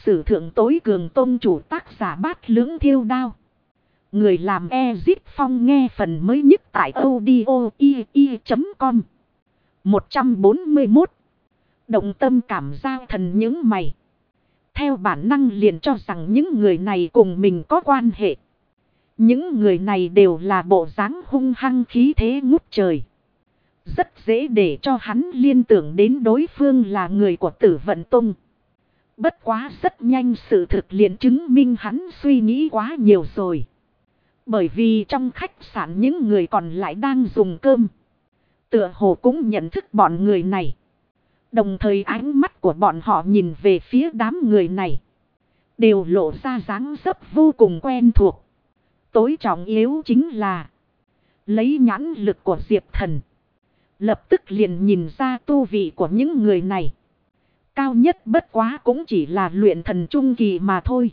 sử thượng tối cường tôn chủ, tác giả Bát Lưỡng Thiêu Đao. Người làm Ezip Phong, nghe phần mới nhất tại audio.com. 141. Động tâm cảm giao thần những mày. Theo bản năng liền cho rằng những người này cùng mình có quan hệ. Những người này đều là bộ dáng hung hăng khí thế ngút trời. Rất dễ để cho hắn liên tưởng đến đối phương là người của Tử Vận Tông. Bất quá rất nhanh sự thực liền chứng minh hắn suy nghĩ quá nhiều rồi. Bởi vì trong khách sạn những người còn lại đang dùng cơm. Tựa hồ cũng nhận thức bọn người này. Đồng thời ánh mắt của bọn họ nhìn về phía đám người này. Đều lộ ra dáng dấp vô cùng quen thuộc. Tối trọng yếu chính là lấy nhãn lực của Diệp Thần. Lập tức liền nhìn ra tu vị của những người này. Cao nhất bất quá cũng chỉ là luyện thần trung kỳ mà thôi.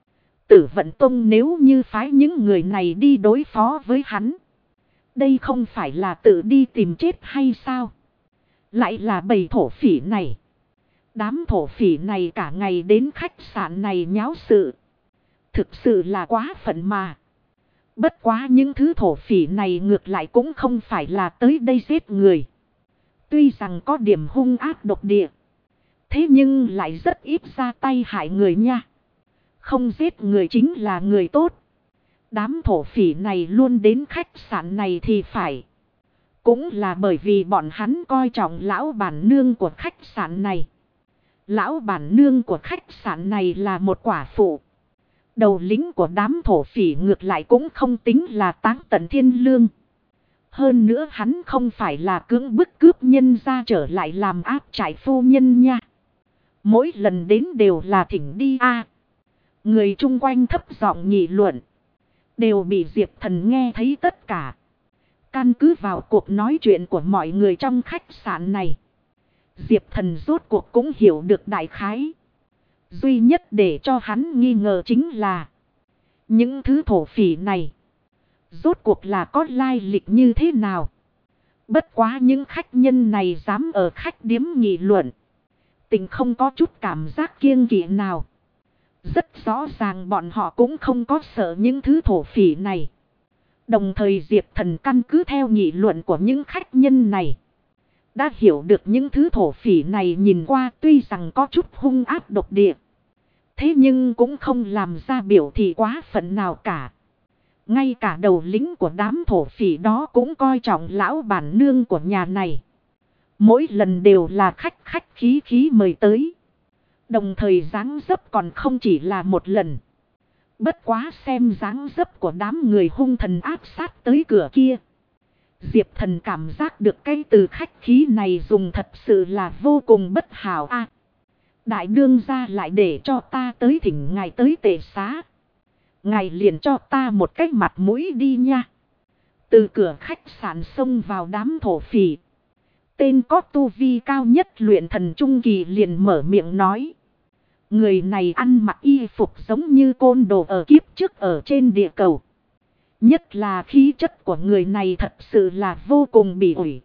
Tử Vận Tông nếu như phái những người này đi đối phó với hắn. Đây không phải là tự đi tìm chết hay sao? Lại là bầy thổ phỉ này. Đám thổ phỉ này cả ngày đến khách sạn này nháo sự. Thực sự là quá phận mà. Bất quá những thứ thổ phỉ này ngược lại cũng không phải là tới đây giết người. Tuy rằng có điểm hung ác độc địa. Thế nhưng lại rất ít ra tay hại người nha. Không giết người chính là người tốt. Đám thổ phỉ này luôn đến khách sạn này thì phải. Cũng là bởi vì bọn hắn coi trọng lão bản nương của khách sạn này. Lão bản nương của khách sạn này là một quả phụ. Đầu lĩnh của đám thổ phỉ ngược lại cũng không tính là Táng Tận Thiên Lương. Hơn nữa hắn không phải là cưỡng bức cướp nhân ra trở lại làm áp trại phu nhân nha. Mỗi lần đến đều là thỉnh đi a. Người chung quanh thấp giọng nghị luận. Đều bị Diệp Thần nghe thấy tất cả. Căn cứ vào cuộc nói chuyện của mọi người trong khách sạn này. Diệp Thần rốt cuộc cũng hiểu được đại khái. Duy nhất để cho hắn nghi ngờ chính là những thứ thổ phỉ này rốt cuộc là có lai lịch như thế nào. Bất quá những khách nhân này dám ở khách điếm nghị luận. Tình không có chút cảm giác kiêng kỵ nào. Rất rõ ràng bọn họ cũng không có sợ những thứ thổ phỉ này. Đồng thời Diệp Thần căn cứ theo nghị luận của những khách nhân này. Đã hiểu được những thứ thổ phỉ này nhìn qua tuy rằng có chút hung ác độc địa. Thế nhưng cũng không làm ra biểu thị quá phận nào cả. Ngay cả đầu lĩnh của đám thổ phỉ đó cũng coi trọng lão bản nương của nhà này. Mỗi lần đều là khách khí mời tới. Đồng thời dáng dấp còn không chỉ là một lần. Bất quá xem dáng dấp của đám người hung thần áp sát tới cửa kia. Diệp Thần cảm giác được cái từ khách khí này dùng thật sự là vô cùng bất hảo a. Đại đương gia lại để cho ta tới thỉnh ngài tới tề xá. Ngài liền cho ta một cái mặt mũi đi nha. Từ cửa khách sạn xông vào đám thổ phỉ. Tên có tu vi cao nhất luyện thần trung kỳ liền mở miệng nói. Người này ăn mặc y phục giống như côn đồ ở kiếp trước ở trên địa cầu. Nhất là khí chất của người này thật sự là vô cùng bỉ ổi.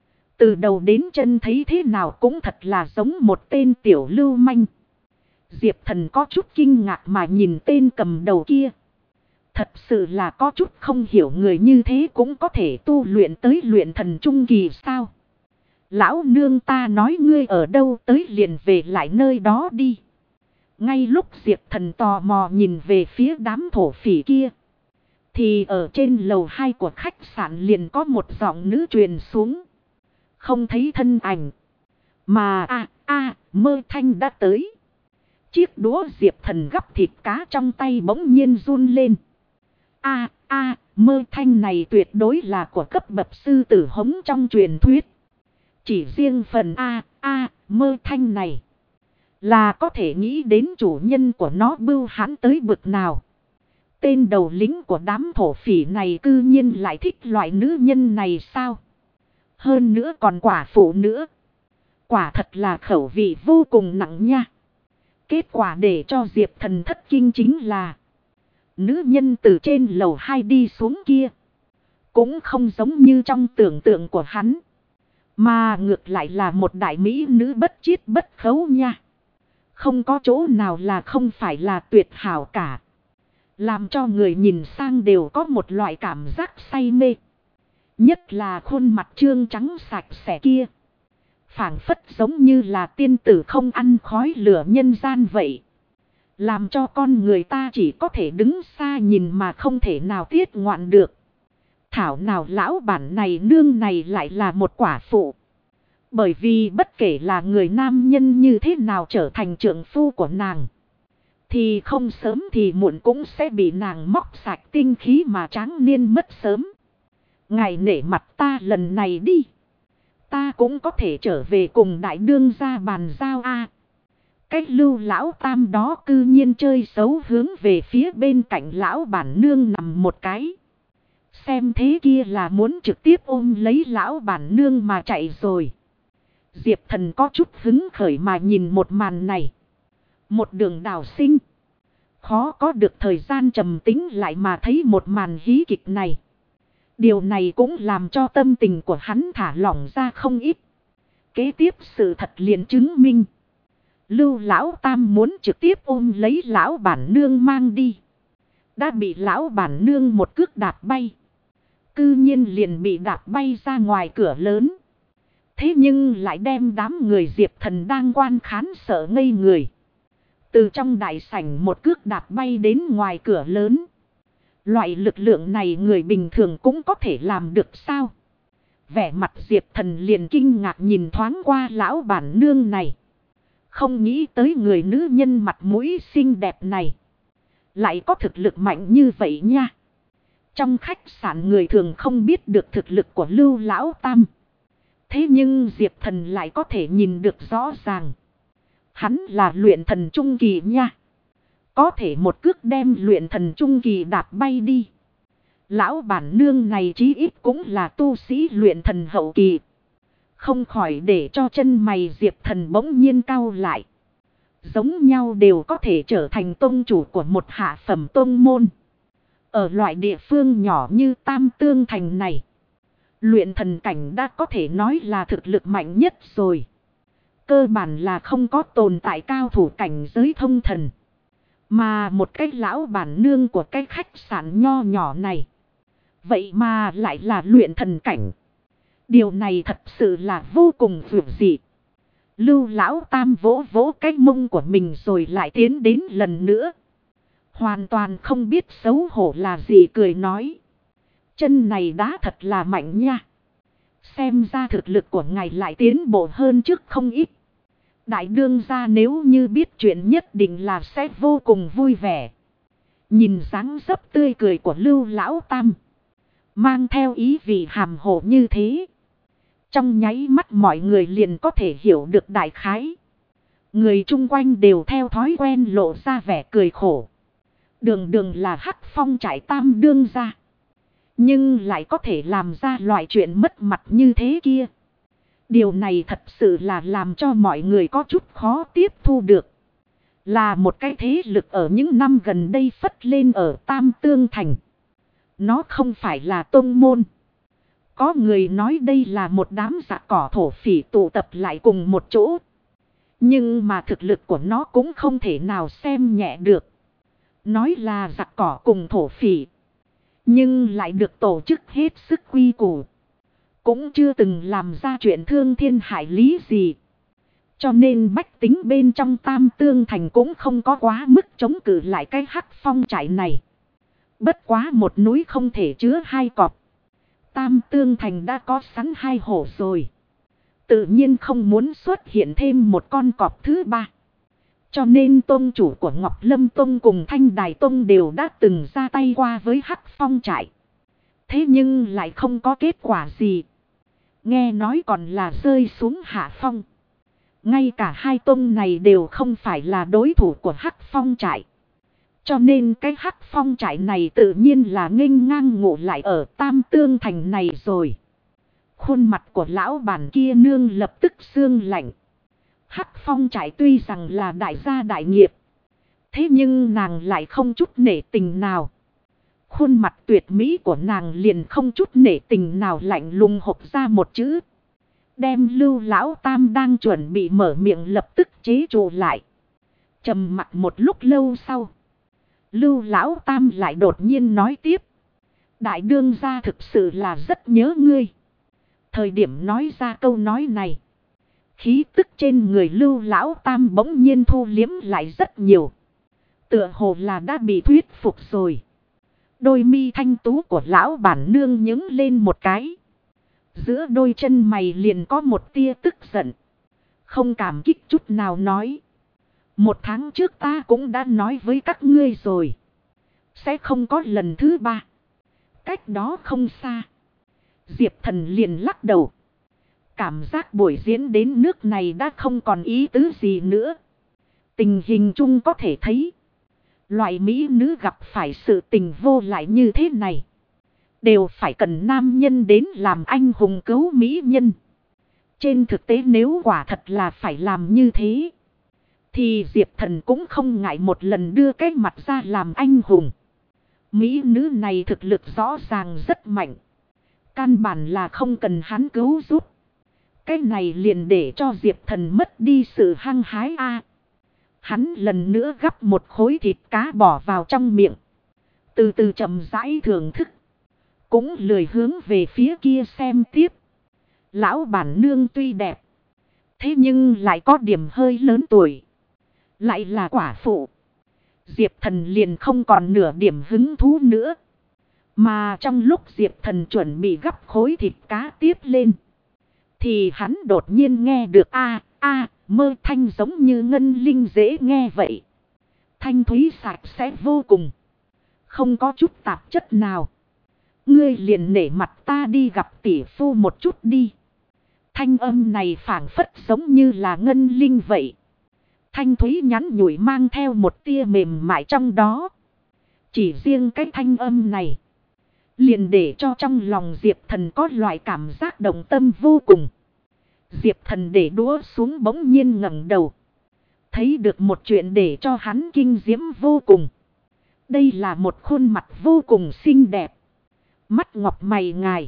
Từ đầu đến chân thấy thế nào cũng thật là giống một tên tiểu lưu manh. Diệp Thần có chút kinh ngạc mà nhìn tên cầm đầu kia. Thật sự là có chút không hiểu người như thế cũng có thể tu luyện tới luyện thần trung kỳ sao. Lão nương ta nói ngươi ở đâu tới liền về lại nơi đó đi. Ngay lúc Diệp Thần tò mò nhìn về phía đám thổ phỉ kia. Thì ở trên lầu 2 của khách sạn liền có một giọng nữ truyền xuống. Không thấy thân ảnh. Mà Mơ Thanh đã tới. Chiếc đũa Diệp Thần gắp thịt cá trong tay bỗng nhiên run lên. Mơ Thanh này tuyệt đối là của cấp bậc sư tử hống trong truyền thuyết. Chỉ riêng phần Mơ Thanh này là có thể nghĩ đến chủ nhân của nó bưu hãn tới bực nào. Tên đầu lĩnh của đám thổ phỉ này cư nhiên lại thích loại nữ nhân này sao? Hơn nữa còn quả phụ nữa. Quả thật là khẩu vị vô cùng nặng nha. Kết quả để cho Diệp Thần thất kinh chính là nữ nhân từ trên lầu 2 đi xuống kia cũng không giống như trong tưởng tượng của hắn. Mà ngược lại là một đại mỹ nữ bất chiết bất khấu nha. Không có chỗ nào là không phải là tuyệt hảo cả. Làm cho người nhìn sang đều có một loại cảm giác say mê. Nhất là khuôn mặt trương trắng sạch sẽ kia. Phảng phất giống như là tiên tử không ăn khói lửa nhân gian vậy. Làm cho con người ta chỉ có thể đứng xa nhìn mà không thể nào tiết ngoạn được. Thảo nào lão bản này nương này lại là một quả phụ. Bởi vì bất kể là người nam nhân như thế nào trở thành trượng phu của nàng, thì không sớm thì muộn cũng sẽ bị nàng móc sạch tinh khí mà tráng niên mất sớm. Ngài nể mặt ta lần này đi. Ta cũng có thể trở về cùng đại đương gia bàn giao a. Cách Lưu lão tam đó cư nhiên chơi xấu hướng về phía bên cạnh lão bản nương nằm một cái. Xem thế kia là muốn trực tiếp ôm lấy lão bản nương mà chạy rồi. Diệp Thần có chút hứng khởi mà nhìn một màn này. Một đường đào sinh. Khó có được thời gian trầm tĩnh lại mà thấy một màn hí kịch này. Điều này cũng làm cho tâm tình của hắn thả lỏng ra không ít. Kế tiếp sự thật liền chứng minh. Lưu lão tam muốn trực tiếp ôm lấy lão bản nương mang đi. Đã bị lão bản nương một cước đạp bay. Cư nhiên liền bị đạp bay ra ngoài cửa lớn. Thế nhưng lại đem đám người Diệp Thần đang quan khán sợ ngây người. Từ trong đại sảnh một cước đạp bay đến ngoài cửa lớn. Loại lực lượng này người bình thường cũng có thể làm được sao? Vẻ mặt Diệp Thần liền kinh ngạc nhìn thoáng qua lão bản nương này. Không nghĩ tới người nữ nhân mặt mũi xinh đẹp này lại có thực lực mạnh như vậy nha. Trong khách sạn người thường không biết được thực lực của Lưu lão tam. Thế nhưng Diệp Thần lại có thể nhìn được rõ ràng. Hắn là luyện thần trung kỳ nha. Có thể một cước đem luyện thần trung kỳ đạp bay đi. Lão bản nương này chí ít cũng là tu sĩ luyện thần hậu kỳ. Không khỏi để cho chân mày Diệp Thần bỗng nhiên cau lại. Giống nhau đều có thể trở thành tông chủ của một hạ phẩm tông môn. Ở loại địa phương nhỏ như Tam Tương Thành này, luyện thần cảnh đã có thể nói là thực lực mạnh nhất rồi. Cơ bản là không có tồn tại cao thủ cảnh giới thông thần. Mà một cái lão bản nương của cái khách sạn nho nhỏ này, vậy mà lại là luyện thần cảnh. Điều này thật sự là vô cùng vượt dị. Lưu lão tam vỗ vỗ cái mông của mình rồi lại tiến đến lần nữa. Hoàn toàn không biết xấu hổ là gì cười nói. Chân này đá thật là mạnh nha. Xem ra thực lực của ngài lại tiến bộ hơn trước không ít. Đại đương gia nếu như biết chuyện nhất định là sẽ vô cùng vui vẻ. Nhìn dáng dấp tươi cười của Lưu lão tam, mang theo ý vị hàm hồ như thế. Trong nháy mắt mọi người liền có thể hiểu được đại khái. Người chung quanh đều theo thói quen lộ ra vẻ cười khổ. Đường đường là Hắc Phong trại tam đương gia, nhưng lại có thể làm ra loại chuyện mất mặt như thế kia. Điều này thật sự là làm cho mọi người có chút khó tiếp thu được. Là một cái thế lực ở những năm gần đây phất lên ở Tam Tương Thành. Nó không phải là tông môn. Có người nói đây là một đám dạ cỏ thổ phỉ tụ tập lại cùng một chỗ. Nhưng mà thực lực của nó cũng không thể nào xem nhẹ được. Nói là giặc cỏ cùng thổ phỉ, nhưng lại được tổ chức hết sức quy củ. Cũng chưa từng làm ra chuyện thương thiên hại lý gì. Cho nên bách tính bên trong Tam Tương Thành cũng không có quá mức chống cự lại cái Hắc Phong trại này. Bất quá một núi không thể chứa hai cọp. Tam Tương Thành đã có sẵn hai hổ rồi. Tự nhiên không muốn xuất hiện thêm một con cọp thứ ba. Cho nên tôn chủ của Ngọc Lâm Tông cùng Thanh Đài Tông đều đã từng ra tay qua với Hắc Phong trại. Thế nhưng lại không có kết quả gì. Nghe nói còn là rơi xuống hạ phong. Ngay cả hai tông này đều không phải là đối thủ của Hắc Phong trại. Cho nên cái Hắc Phong trại này tự nhiên là nghênh ngang ngộ lại ở Tam Tương Thành này rồi. Khuôn mặt của lão bản kia nương lập tức xương lạnh. Hắc Phong trại tuy rằng là đại gia đại nghiệp, thế nhưng nàng lại không chút nể tình nào. Khuôn mặt tuyệt mỹ của nàng liền không chút nể tình nào lạnh lùng hộc ra một chữ. Đem Lưu lão tam đang chuẩn bị mở miệng lập tức chế trụ lại. Trầm mặc một lúc lâu sau. Lưu Lão Tam lại đột nhiên nói tiếp. Đại đương gia thực sự là rất nhớ ngươi. Thời điểm nói ra câu nói này. Khí tức trên người Lưu Lão Tam bỗng nhiên thu liếm lại rất nhiều. Tựa hồ là đã bị thuyết phục rồi. Đôi mi thanh tú của lão bản nương nhướng lên một cái. Giữa đôi chân mày liền có một tia tức giận. Không cảm kích chút nào nói. 1 tháng trước ta cũng đã nói với các ngươi rồi. Sẽ không có lần thứ 3. Cách đó không xa. Diệp Thần liền lắc đầu. Cảm giác buổi diễn đến nước này đã không còn ý tứ gì nữa. Tình hình chung có thể thấy. Loại mỹ nữ gặp phải sự tình vô lại như thế này. Đều phải cần nam nhân đến làm anh hùng cứu mỹ nhân. Trên thực tế nếu quả thật là phải làm như thế. Thì Diệp Thần cũng không ngại một lần đưa cái mặt ra làm anh hùng. Mỹ nữ này thực lực rõ ràng rất mạnh. Căn bản là không cần hắn cứu giúp. Cái này liền để cho Diệp Thần mất đi sự hăng hái a. Hắn lần nữa gắp một khối thịt cá bỏ vào trong miệng. Từ từ chậm rãi thưởng thức. Cũng lười hướng về phía kia xem tiếp. Lão bản nương tuy đẹp. Thế nhưng lại có điểm hơi lớn tuổi. Lại là quả phụ. Diệp Thần liền không còn nửa điểm hứng thú nữa. Mà trong lúc Diệp Thần chuẩn bị gắp khối thịt cá tiếp lên. Thì hắn đột nhiên nghe được mơ thanh giống như ngân linh dễ nghe vậy. Thanh thúy sạch sẽ vô cùng. Không có chút tạp chất nào. Ngươi liền nể mặt ta đi gặp tỷ phu một chút đi. Thanh âm này phảng phất giống như là ngân linh vậy. Thanh thúy nhắn nhủi mang theo một tia mềm mại trong đó. Chỉ riêng cái thanh âm này. Liền để cho trong lòng Diệp Thần có loại cảm giác động tâm vô cùng. Diệp Thần để đũa xuống bỗng nhiên ngẩng đầu. Thấy được một chuyện để cho hắn kinh diễm vô cùng. Đây là một khuôn mặt vô cùng xinh đẹp. Mắt ngọc mày ngài.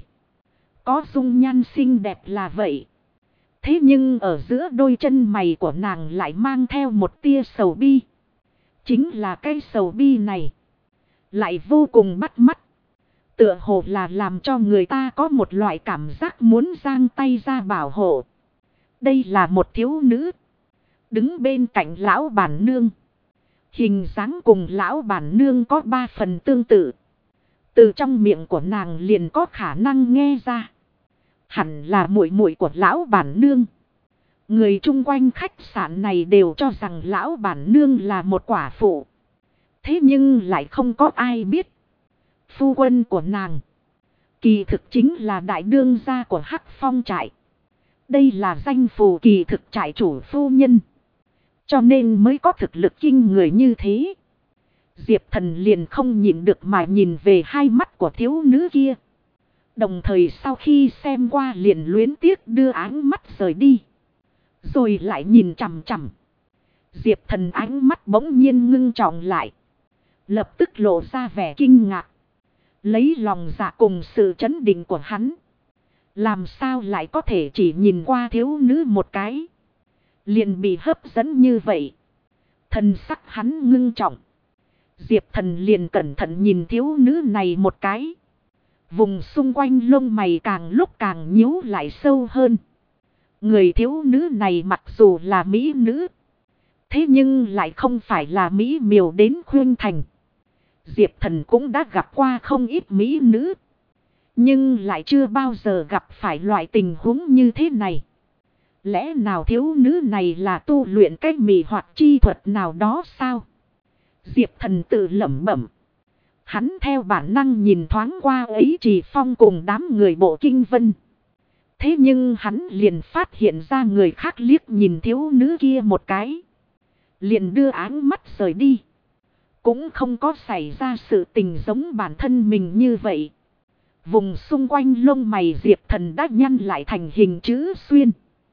Có dung nhan xinh đẹp là vậy. Thế nhưng ở giữa đôi chân mày của nàng lại mang theo một tia sầu bi. Chính là cái sầu bi này. Lại vô cùng bắt mắt. Tựa hồ là làm cho người ta có một loại cảm giác muốn giang tay ra bảo hộ. Đây là một thiếu nữ. Đứng bên cạnh lão bản nương. Hình dáng cùng lão bản nương có 3 phần tương tự. Từ trong miệng của nàng liền có khả năng nghe ra. Hẳn là muội muội của lão bản nương. Người chung quanh khách sạn này đều cho rằng lão bản nương là một quả phụ. Thế nhưng lại không có ai biết. Phu quân của nàng. Kỳ thực chính là đại đương gia của Hắc Phong trại. Đây là danh phù kỳ thực trại chủ phu nhân. Cho nên mới có thực lực kinh người như thế. Diệp Thần liền không nhịn được mà nhìn về hai mắt của thiếu nữ kia. Đồng thời sau khi xem qua liền luyến tiếc đưa áng mắt rời đi. Rồi lại nhìn chằm chằm. Diệp Thần ánh mắt bỗng nhiên ngưng trọng lại. Lập tức lộ ra vẻ kinh ngạc. Lấy lòng dạ cùng sự chấn định của hắn. Làm sao lại có thể chỉ nhìn qua thiếu nữ một cái. Liền bị hấp dẫn như vậy. Thần sắc hắn ngưng trọng. Diệp Thần liền cẩn thận nhìn thiếu nữ này một cái. Vùng xung quanh lông mày càng lúc càng nhíu lại sâu hơn. Người thiếu nữ này mặc dù là mỹ nữ. Thế nhưng lại không phải là mỹ miều đến khuyên thành. Diệp Thần cũng đã gặp qua không ít mỹ nữ. Nhưng lại chưa bao giờ gặp phải loại tình huống như thế này. Lẽ nào thiếu nữ này là tu luyện cái mị hoặc chi thuật nào đó sao? Diệp Thần tự lẩm bẩm. Hắn theo bản năng nhìn thoáng qua ấy Trì Phong cùng đám người bộ kinh vân. Thế nhưng hắn liền phát hiện ra người khác liếc nhìn thiếu nữ kia một cái. Liền đưa áng mắt rời đi. Cũng không có xảy ra sự tình giống bản thân mình như vậy. Vùng xung quanh lông mày Diệp Thần đã nhăn lại thành hình chữ xuyên.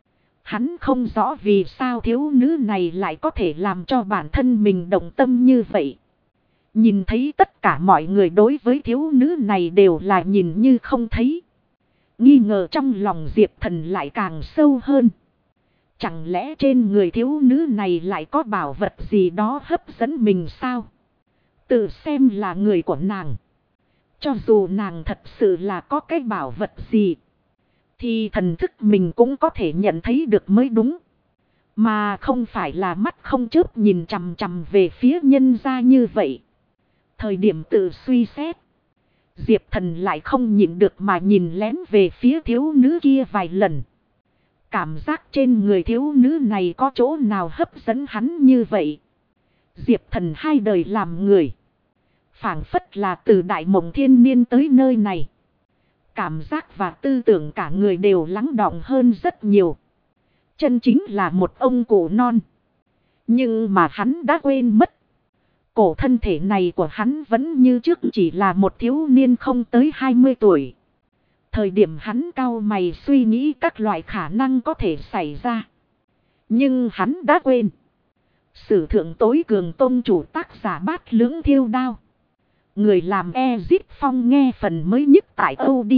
Hắn không rõ vì sao thiếu nữ này lại có thể làm cho bản thân mình động tâm như vậy. Nhìn thấy tất cả mọi người đối với thiếu nữ này đều là nhìn như không thấy. Nghi ngờ trong lòng Diệp Thần lại càng sâu hơn. Chẳng lẽ trên người thiếu nữ này lại có bảo vật gì đó hấp dẫn mình sao? Tự xem là người của nàng. Cho dù nàng thật sự là có cái bảo vật gì, thì thần thức mình cũng có thể nhận thấy được mới đúng. Mà không phải là mắt không chớp nhìn chằm chằm về phía nhân gia như vậy. Thời điểm tự suy xét, Diệp Thần lại không nhịn được mà nhìn lén về phía thiếu nữ kia vài lần. Cảm giác trên người thiếu nữ này có chỗ nào hấp dẫn hắn như vậy. Diệp Thần hai đời làm người, phảng phất là từ đại mộng thiên niên tới nơi này. Cảm giác và tư tưởng cả người đều lắng đọng hơn rất nhiều. Chân chính là một ông cụ non. Nhưng mà hắn đã quên mất. Cổ thân thể này của hắn vẫn như trước chỉ là một thiếu niên không tới 20 tuổi. Thời điểm hắn cau mày suy nghĩ các loại khả năng có thể xảy ra. Nhưng hắn đã quên. Sử thượng tối cường tông chủ tác giả Bát Lưỡng Thiêu Đao. Người làm Ezip Phong nghe phần mới nhất tại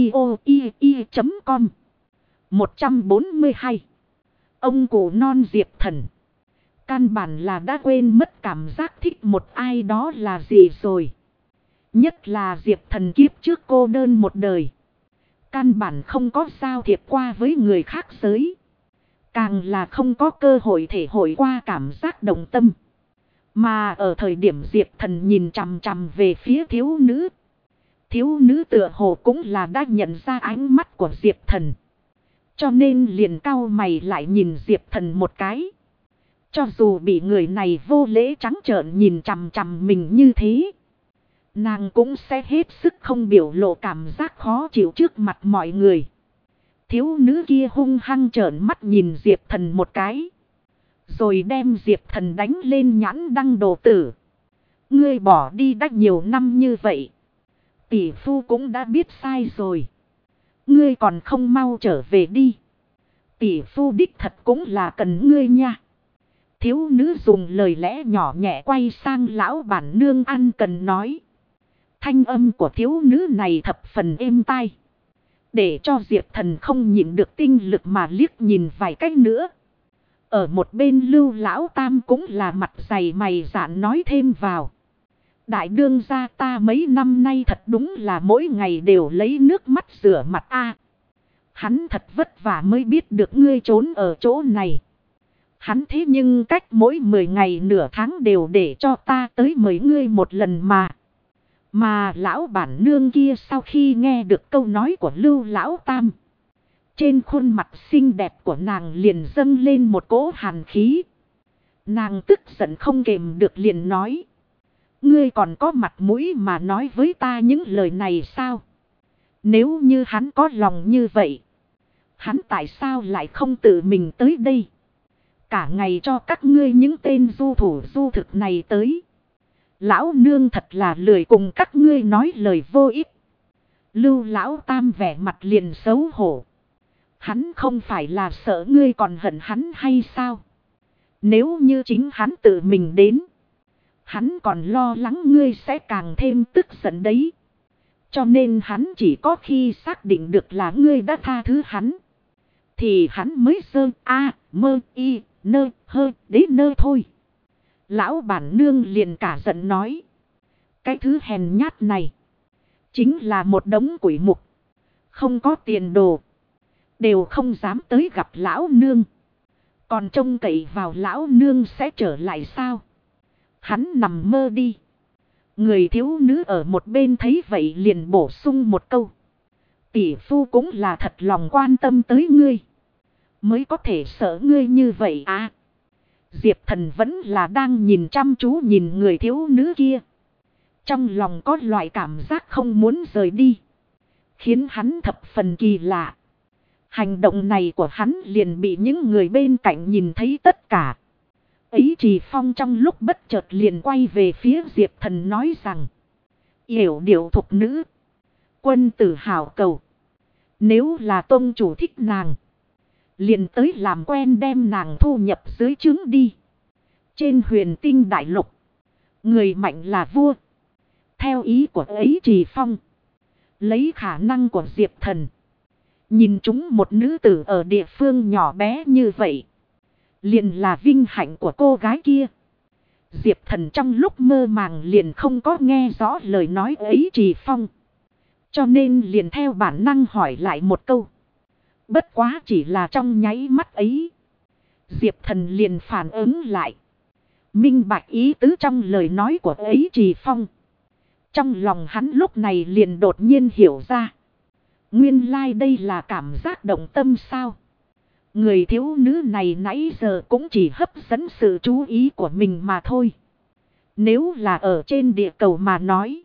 audio.com. 142. Ông cụ non Diệp Thần. Căn bản là đã quên mất cảm giác thích một ai đó là gì rồi. Nhất là Diệp Thần kiếp trước cô đơn một đời. Căn bản không có giao thiệp qua với người khác giới. Càng là không có cơ hội thể hội qua cảm giác đồng tâm. Mà ở thời điểm Diệp Thần nhìn chằm chằm về phía thiếu nữ. Thiếu nữ tựa hồ cũng là đã nhận ra ánh mắt của Diệp Thần. Cho nên liền cau mày lại nhìn Diệp Thần một cái. Cho dù bị người này vô lễ trắng trợn nhìn chằm chằm mình như thế, nàng cũng sẽ hết sức không biểu lộ cảm giác khó chịu trước mặt mọi người. Thiếu nữ kia hung hăng trợn mắt nhìn Diệp Thần một cái. Rồi đem Diệp Thần đánh lên nhãn đăng đồ tử. Ngươi bỏ đi đã nhiều năm như vậy. Tỷ phu cũng đã biết sai rồi. Ngươi còn không mau trở về đi. Tỷ phu đích thật cũng là cần ngươi nha. Thiếu nữ dùng lời lẽ nhỏ nhẹ quay sang lão bản nương ăn cần nói. Thanh âm của thiếu nữ này thập phần êm tai. Để cho Diệp Thần không nhịn được tinh lực mà liếc nhìn vài cách nữa. Ở một bên Lưu lão tam cũng là mặt dày mày dạn nói thêm vào. Đại đương gia ta mấy năm nay thật đúng là mỗi ngày đều lấy nước mắt rửa mặt a. Hắn thật vất vả mới biết được ngươi trốn ở chỗ này. Hắn thế nhưng cách mỗi 10 ngày nửa tháng đều để cho ta tới mời ngươi một lần mà. Mà lão bản nương kia sau khi nghe được câu nói của Lưu lão tam, trên khuôn mặt xinh đẹp của nàng liền dâng lên một cỗ hàn khí. Nàng tức giận không kềm được liền nói. Ngươi còn có mặt mũi mà nói với ta những lời này sao? Nếu như hắn có lòng như vậy, hắn tại sao lại không tự mình tới đây? Cả ngày cho các ngươi những tên du thủ du thực này tới. Lão nương thật là lười cùng các ngươi nói lời vô ích. Lưu lão tam vẻ mặt liền xấu hổ. Hắn không phải là sợ ngươi còn hận hắn hay sao? Nếu như chính hắn tự mình đến, hắn còn lo lắng ngươi sẽ càng thêm tức giận đấy. Cho nên hắn chỉ có khi xác định được là ngươi đã tha thứ hắn, thì hắn mới sơ a mơ y nơ hơ đế nơ thôi. Lão bản nương liền cả giận nói. Cái thứ hèn nhát này chính là một đống quỷ mục, không có tiền đồ, đều không dám tới gặp lão nương. Còn trông cậy vào lão nương sẽ trở lại sao? Hắn nằm mơ đi. Người thiếu nữ ở một bên thấy vậy liền bổ sung một câu. Tỷ phu cũng là thật lòng quan tâm tới ngươi, mới có thể sợ ngươi như vậy à. Diệp Thần vẫn là đang nhìn chăm chú nhìn người thiếu nữ kia. Trong lòng có loại cảm giác không muốn rời đi, khiến hắn thập phần kỳ lạ. Hành động này của hắn liền bị những người bên cạnh nhìn thấy tất cả. Ấy Trì Phong trong lúc bất chợt liền quay về phía Diệp Thần nói rằng. Yểu điệu thục nữ, quân tử hào cầu. Nếu là tông chủ thích nàng, liền tới làm quen đem nàng thu nhập dưới trướng đi. Trên huyền tinh đại lục, người mạnh là vua. Theo ý của Ấy Trì Phong, lấy khả năng của Diệp Thần, nhìn chúng một nữ tử ở địa phương nhỏ bé như vậy, Liền là vinh hạnh của cô gái kia. Diệp Thần trong lúc mơ màng liền không có nghe rõ lời nói ấy Trì Phong. Cho nên liền theo bản năng hỏi lại một câu. Bất quá chỉ là trong nháy mắt ấy. Diệp Thần liền phản ứng lại. Minh bạch ý tứ trong lời nói của ấy Trì Phong. Trong lòng hắn lúc này liền đột nhiên hiểu ra. Nguyên lai đây là cảm giác động tâm sao. Người thiếu nữ này nãy giờ cũng chỉ hấp dẫn sự chú ý của mình mà thôi. Nếu là ở trên địa cầu mà nói.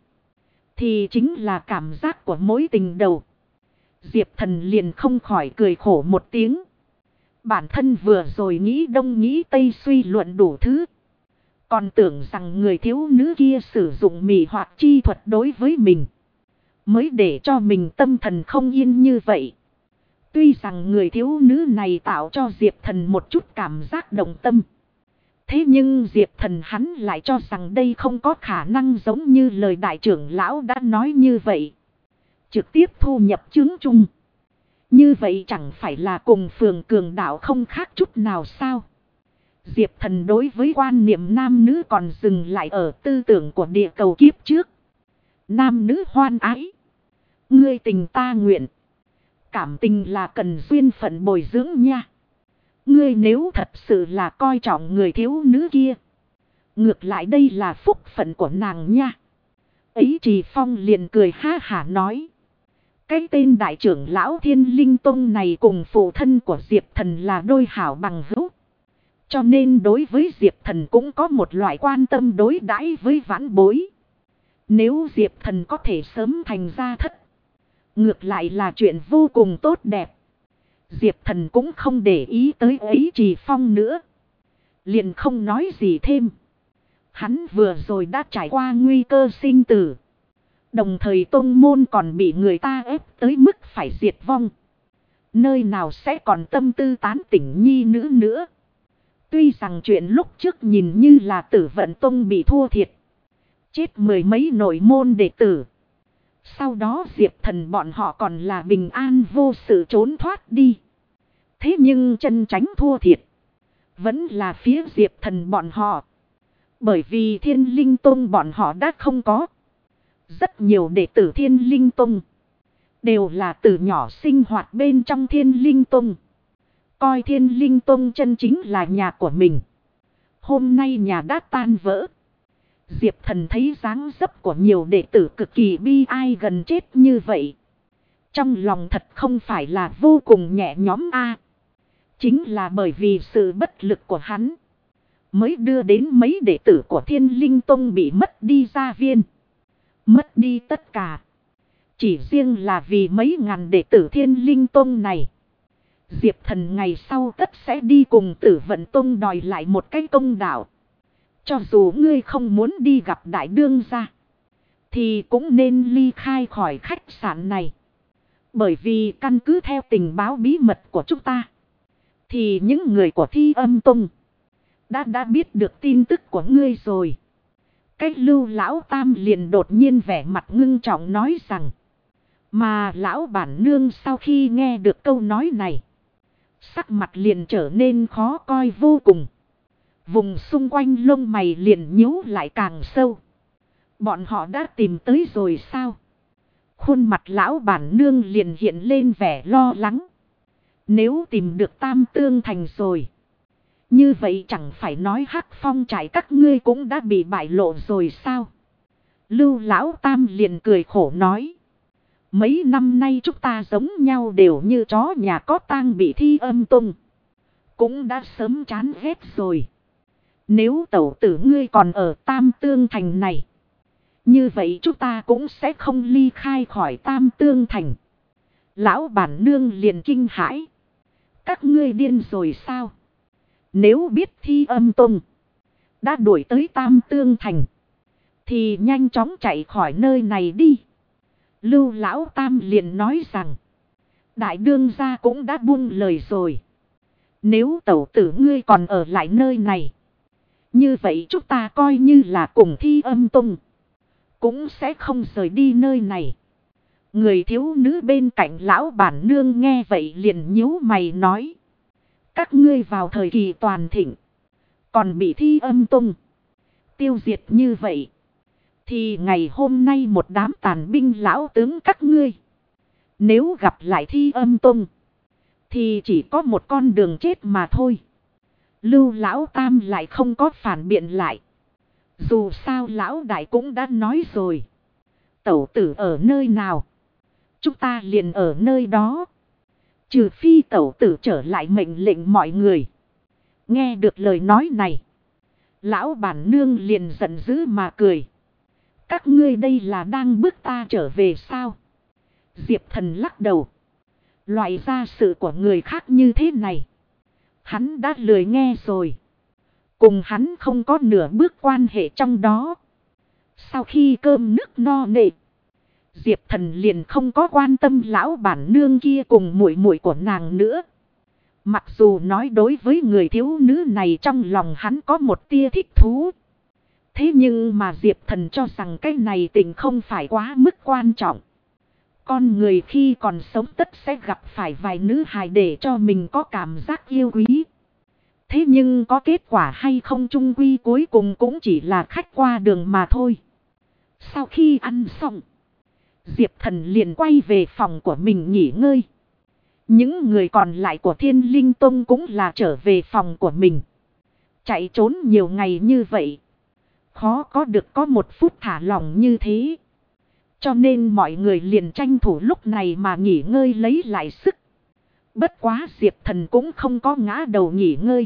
Thì chính là cảm giác của mối tình đầu. Diệp Thần liền không khỏi cười khổ một tiếng. Bản thân vừa rồi nghĩ đông nghĩ tây suy luận đủ thứ. Còn tưởng rằng người thiếu nữ kia sử dụng mị hoặc chi thuật đối với mình. Mới để cho mình tâm thần không yên như vậy. Tuy rằng người thiếu nữ này tạo cho Diệp Thần một chút cảm giác động tâm. Thế nhưng Diệp Thần hắn lại cho rằng đây không có khả năng giống như lời đại trưởng lão đã nói như vậy. Trực tiếp thu nhập chứng chung. Như vậy chẳng phải là cùng phường cường đạo không khác chút nào sao? Diệp Thần đối với quan niệm nam nữ còn dừng lại ở tư tưởng của địa cầu kiếp trước. Nam nữ hoan ái. Ngươi tình ta nguyện. Cảm tình là cần duyên phận bồi dưỡng nha. Ngươi nếu thật sự là coi trọng người thiếu nữ kia. Ngược lại đây là phúc phận của nàng nha. Ấy Trì Phong liền cười ha hả nói. Cái tên đại trưởng lão Thiên Linh Tông này cùng phụ thân của Diệp Thần là đôi hảo bằng hữu. Cho nên đối với Diệp Thần cũng có một loại quan tâm đối đãi với vãn bối. Nếu Diệp Thần có thể sớm thành gia thất. Ngược lại là chuyện vô cùng tốt đẹp. Diệp Thần cũng không để ý tới ấy Trì Phong nữa. Liền không nói gì thêm. Hắn vừa rồi đã trải qua nguy cơ sinh tử. Đồng thời tông môn còn bị người ta ép tới mức phải diệt vong. Nơi nào sẽ còn tâm tư tán tỉnh nhi nữ nữa. Tuy rằng chuyện lúc trước nhìn như là Tử Vận Tông bị thua thiệt. Chết mười mấy nội môn đệ tử. Sau đó Diệp Thần bọn họ còn là bình an vô sự trốn thoát đi. Thế nhưng chân tránh thua thiệt. Vẫn là phía Diệp Thần bọn họ. Bởi vì Thiên Linh Tông bọn họ đã không có. Rất nhiều đệ tử Thiên Linh Tông. Đều là từ nhỏ sinh hoạt bên trong Thiên Linh Tông. Coi Thiên Linh Tông chân chính là nhà của mình. Hôm nay nhà đã tan vỡ. Diệp Thần thấy dáng dấp của nhiều đệ tử cực kỳ bi ai gần chết như vậy. Trong lòng thật không phải là vô cùng nhẹ nhõm a. Chính là bởi vì sự bất lực của hắn. Mới đưa đến mấy đệ tử của Thiên Linh Tông bị mất đi gia viên. Mất đi tất cả. Chỉ riêng là vì mấy ngàn đệ tử Thiên Linh Tông này. Diệp Thần ngày sau tất sẽ đi cùng Tử Vận Tông đòi lại một cái công đạo. Cho dù ngươi không muốn đi gặp đại đương gia. Thì cũng nên ly khai khỏi khách sạn này. Bởi vì căn cứ theo tình báo bí mật của chúng ta. Thì những người của Thi Âm Tông. Đã biết được tin tức của ngươi rồi. Cái Lưu lão tam liền đột nhiên vẻ mặt ngưng trọng nói rằng. Mà lão bản nương sau khi nghe được câu nói này. Sắc mặt liền trở nên khó coi vô cùng. Vùng xung quanh lông mày liền nhíu lại càng sâu. Bọn họ đã tìm tới rồi sao? Khuôn mặt lão bản nương liền hiện lên vẻ lo lắng. Nếu tìm được Tam Tương Thành rồi. Như vậy chẳng phải nói Hắc Phong trại các ngươi cũng đã bị bại lộ rồi sao? Lưu lão tam liền cười khổ nói. Mấy năm nay chúng ta giống nhau đều như chó nhà có tang bị Thi Âm Tông. Cũng đã sớm chán ghét rồi. Nếu tẩu tử ngươi còn ở Tam Tương Thành này. Như vậy chúng ta cũng sẽ không ly khai khỏi Tam Tương Thành. Lão bản nương liền kinh hãi. Các ngươi điên rồi sao? Nếu biết Thi Âm Tông đã đuổi tới Tam Tương Thành. Thì nhanh chóng chạy khỏi nơi này đi. Lưu lão tam liền nói rằng. Đại đương gia cũng đã buông lời rồi. Nếu tẩu tử ngươi còn ở lại nơi này. Như vậy chúng ta coi như là cùng Thi Âm Tông. Cũng sẽ không rời đi nơi này. Người thiếu nữ bên cạnh lão bản nương nghe vậy liền nhíu mày nói. Các ngươi vào thời kỳ toàn thịnh. Còn bị Thi Âm Tông tiêu diệt như vậy. Thì ngày hôm nay một đám tàn binh lão tướng các ngươi. Nếu gặp lại Thi Âm Tông. Thì chỉ có một con đường chết mà thôi. Lưu lão tam lại không có phản biện lại. Dù sao lão đại cũng đã nói rồi. Tẩu tử ở nơi nào? Chúng ta liền ở nơi đó. Trừ phi tẩu tử trở lại mệnh lệnh mọi người. Nghe được lời nói này. Lão bản nương liền giận dữ mà cười. Các ngươi đây là đang bước ta trở về sao? Diệp Thần lắc đầu. Loại gia sự của người khác như thế này. Hắn đã lười nghe rồi. Cùng hắn không có nửa bước quan hệ trong đó. Sau khi cơm nước no nê. Diệp Thần liền không có quan tâm lão bản nương kia cùng muội muội của nàng nữa. Mặc dù nói đối với người thiếu nữ này trong lòng hắn có một tia thích thú. Thế nhưng mà Diệp Thần cho rằng cái này tình không phải quá mức quan trọng. Con người khi còn sống tất sẽ gặp phải vài nữ hài để cho mình có cảm giác yêu quý. Thế nhưng có kết quả hay không chung quy cuối cùng cũng chỉ là khách qua đường mà thôi. Sau khi ăn xong, Diệp Thần liền quay về phòng của mình nghỉ ngơi. Những người còn lại của Thiên Linh Tông cũng là trở về phòng của mình. Chạy trốn nhiều ngày như vậy. Khó có được có một phút thả lỏng như thế. Cho nên mọi người liền tranh thủ lúc này mà nghỉ ngơi lấy lại sức. Bất quá Diệp Thần cũng không có ngã đầu nghỉ ngơi.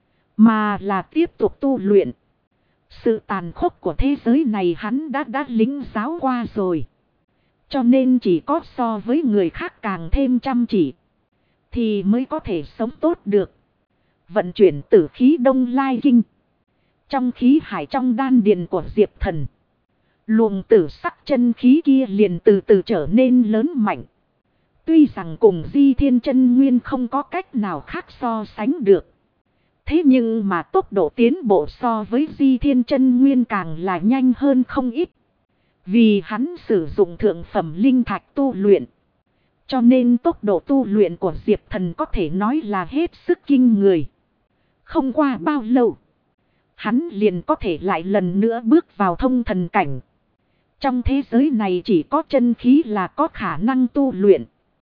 Mà là tiếp tục tu luyện. Sự tàn khốc của thế giới này hắn đã lĩnh giáo qua rồi. Cho nên chỉ có so với người khác càng thêm chăm chỉ. Thì mới có thể sống tốt được. Vận chuyển tử khí Đông Lai Kinh. Trong khí hải trong đan điền của Diệp Thần. Luồng tử sắc chân khí kia liền từ từ trở nên lớn mạnh. Tuy rằng cùng Di Thiên Chân Nguyên không có cách nào khác so sánh được. Thế nhưng mà tốc độ tiến bộ so với Di Thiên Chân Nguyên càng là nhanh hơn không ít. Vì hắn sử dụng thượng phẩm linh thạch tu luyện. Cho nên tốc độ tu luyện của Diệp Thần có thể nói là hết sức kinh người. Không qua bao lâu, hắn liền có thể lại lần nữa bước vào thông thần cảnh. Trong thế giới này chỉ có chân khí là có khả năng tu luyện.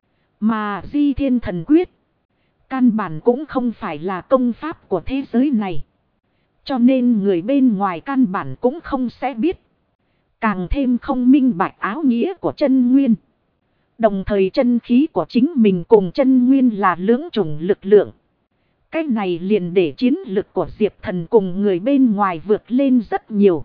Mà Di Thiên Thần Quyết, căn bản cũng không phải là công pháp của thế giới này. Cho nên người bên ngoài căn bản cũng không sẽ biết. Càng thêm không minh bạch áo nghĩa của chân nguyên. Đồng thời chân khí của chính mình cùng chân nguyên là lưỡng chủng lực lượng. Cái này liền để chiến lực của Diệp Thần cùng người bên ngoài vượt lên rất nhiều.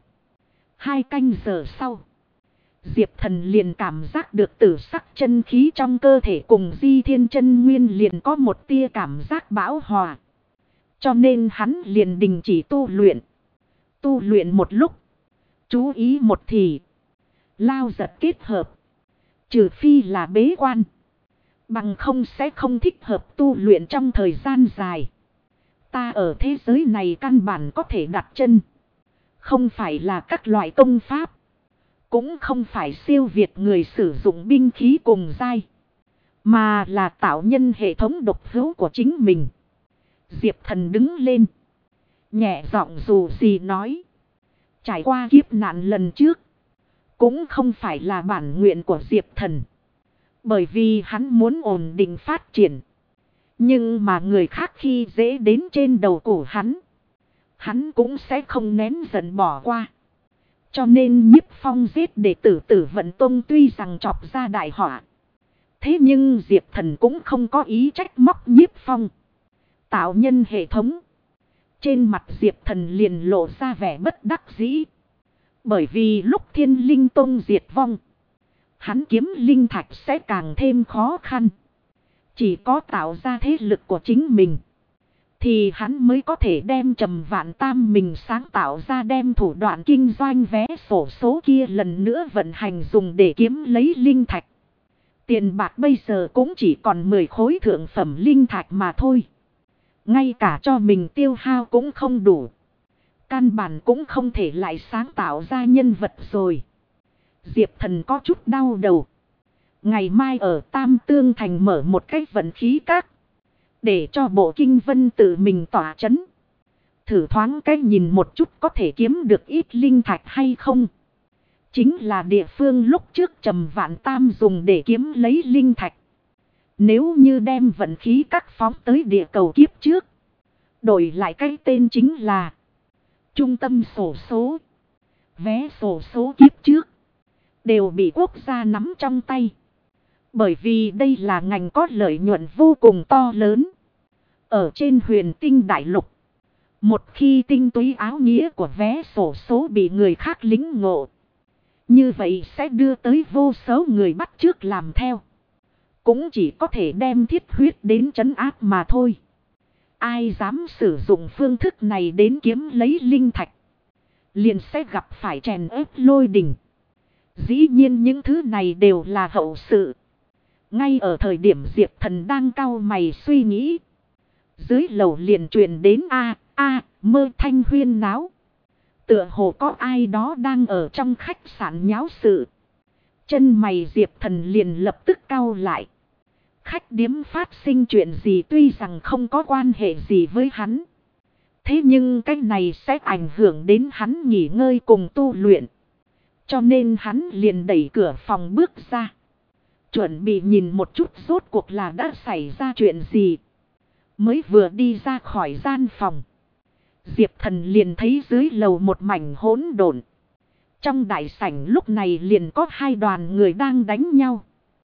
2 canh giờ sau, Diệp Thần liền cảm giác được tử sắc chân khí trong cơ thể cùng Di Thiên Chân Nguyên liền có một tia cảm giác bão hòa. Cho nên hắn liền đình chỉ tu luyện. Tu luyện một lúc, chú ý một thì, lao giật kết hợp. Trừ phi là bế quan. Bằng không sẽ không thích hợp tu luyện trong thời gian dài. Ta ở thế giới này căn bản có thể đặt chân. Không phải là các loại công pháp. Cũng không phải siêu việt người sử dụng binh khí cùng giai. Mà là tạo nhân hệ thống độc hữu của chính mình. Diệp Thần đứng lên. Nhẹ giọng dù gì nói. Trải qua kiếp nạn lần trước. Cũng không phải là bản nguyện của Diệp Thần. Bởi vì hắn muốn ổn định phát triển. Nhưng mà người khác khi dễ đến trên đầu của hắn cũng sẽ không nén giận bỏ qua. Cho nên Nhiếp Phong giết đệ tử Tử Vận Tông tuy rằng chọc ra đại họa. Thế nhưng Diệp Thần cũng không có ý trách móc Nhiếp Phong. Tạo nhân hệ thống. Trên mặt Diệp Thần liền lộ ra vẻ bất đắc dĩ. Bởi vì lúc Thiên Linh Tông diệt vong, hắn kiếm linh thạch sẽ càng thêm khó khăn. Chỉ có tạo ra thế lực của chính mình, thì hắn mới có thể đem Trầm Vạn Tam mình sáng tạo ra đem thủ đoạn kinh doanh vé sổ số kia lần nữa vận hành dùng để kiếm lấy linh thạch. Tiền bạc bây giờ cũng chỉ còn 10 khối thượng phẩm linh thạch mà thôi. Ngay cả cho mình tiêu hao cũng không đủ. Căn bản cũng không thể lại sáng tạo ra nhân vật rồi. Diệp Thần có chút đau đầu. Ngày mai ở Tam Tương Thành mở một cái vận khí các. Để cho bộ kinh vân tự mình tỏa chấn. Thử thoáng cái nhìn một chút có thể kiếm được ít linh thạch hay không. Chính là địa phương lúc trước Trầm Vạn Tam dùng để kiếm lấy linh thạch. Nếu như đem vận khí các phóng tới địa cầu kiếp trước. Đổi lại cái tên chính là trung tâm xổ số. Vé xổ số kiếp trước đều bị quốc gia nắm trong tay. Bởi vì đây là ngành có lợi nhuận vô cùng to lớn. Ở trên huyền tinh đại lục. Một khi tinh túy áo nghĩa của vé xổ số bị người khác lính ngộ. Như vậy sẽ đưa tới vô số người bắt chước làm theo. Cũng chỉ có thể đem thiết huyết đến trấn áp mà thôi. Ai dám sử dụng phương thức này đến kiếm lấy linh thạch. Liền sẽ gặp phải chèn ép lôi đình. Dĩ nhiên những thứ này đều là hậu sự. Ngay ở thời điểm Diệp Thần đang cau mày suy nghĩ. Dưới lầu liền truyền đến mơ thanh huyên náo. Tựa hồ có ai đó đang ở trong khách sạn nháo sự. Chân mày Diệp Thần liền lập tức cau lại. Khách điếm phát sinh chuyện gì tuy rằng không có quan hệ gì với hắn. Thế nhưng cái này sẽ ảnh hưởng đến hắn nghỉ ngơi cùng tu luyện. Cho nên hắn liền đẩy cửa phòng bước ra. Chuẩn bị nhìn một chút rốt cuộc là đã xảy ra chuyện gì. Mới vừa đi ra khỏi gian phòng. Diệp Thần liền thấy dưới lầu một mảnh hỗn độn. Trong đại sảnh lúc này liền có hai đoàn người đang đánh nhau.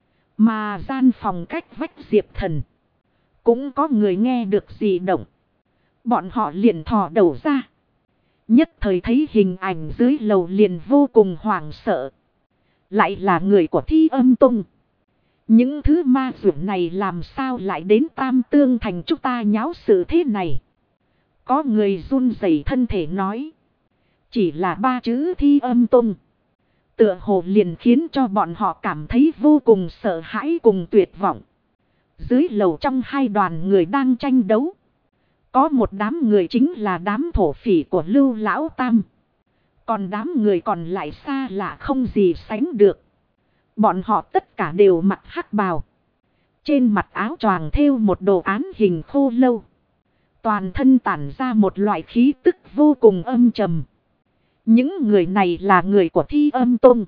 Mà gian phòng cách vách Diệp Thần. Cũng có người nghe được dị động. Bọn họ liền thò đầu ra. Nhất thời thấy hình ảnh dưới lầu liền vô cùng hoảng sợ. Lại là người của Thi Âm Tông. Những thứ ma dược này làm sao lại đến Tam Tương Thành chúng ta nháo sự thế này. Có người run rẩy thân thể nói. Chỉ là ba chữ Thi Âm Tông. Tựa hồ liền khiến cho bọn họ cảm thấy vô cùng sợ hãi cùng tuyệt vọng. Dưới lầu trong hai đoàn người đang tranh đấu. Có một đám người chính là đám thổ phỉ của Lưu Lão Tam. Còn đám người còn lại xa lạ không gì sánh được. Bọn họ tất cả đều mặc hắc bào. Trên mặt áo choàng thêu một đồ án hình khô lâu. Toàn thân tản ra một loại khí tức vô cùng âm trầm. Những người này là người của Thi Âm Tông.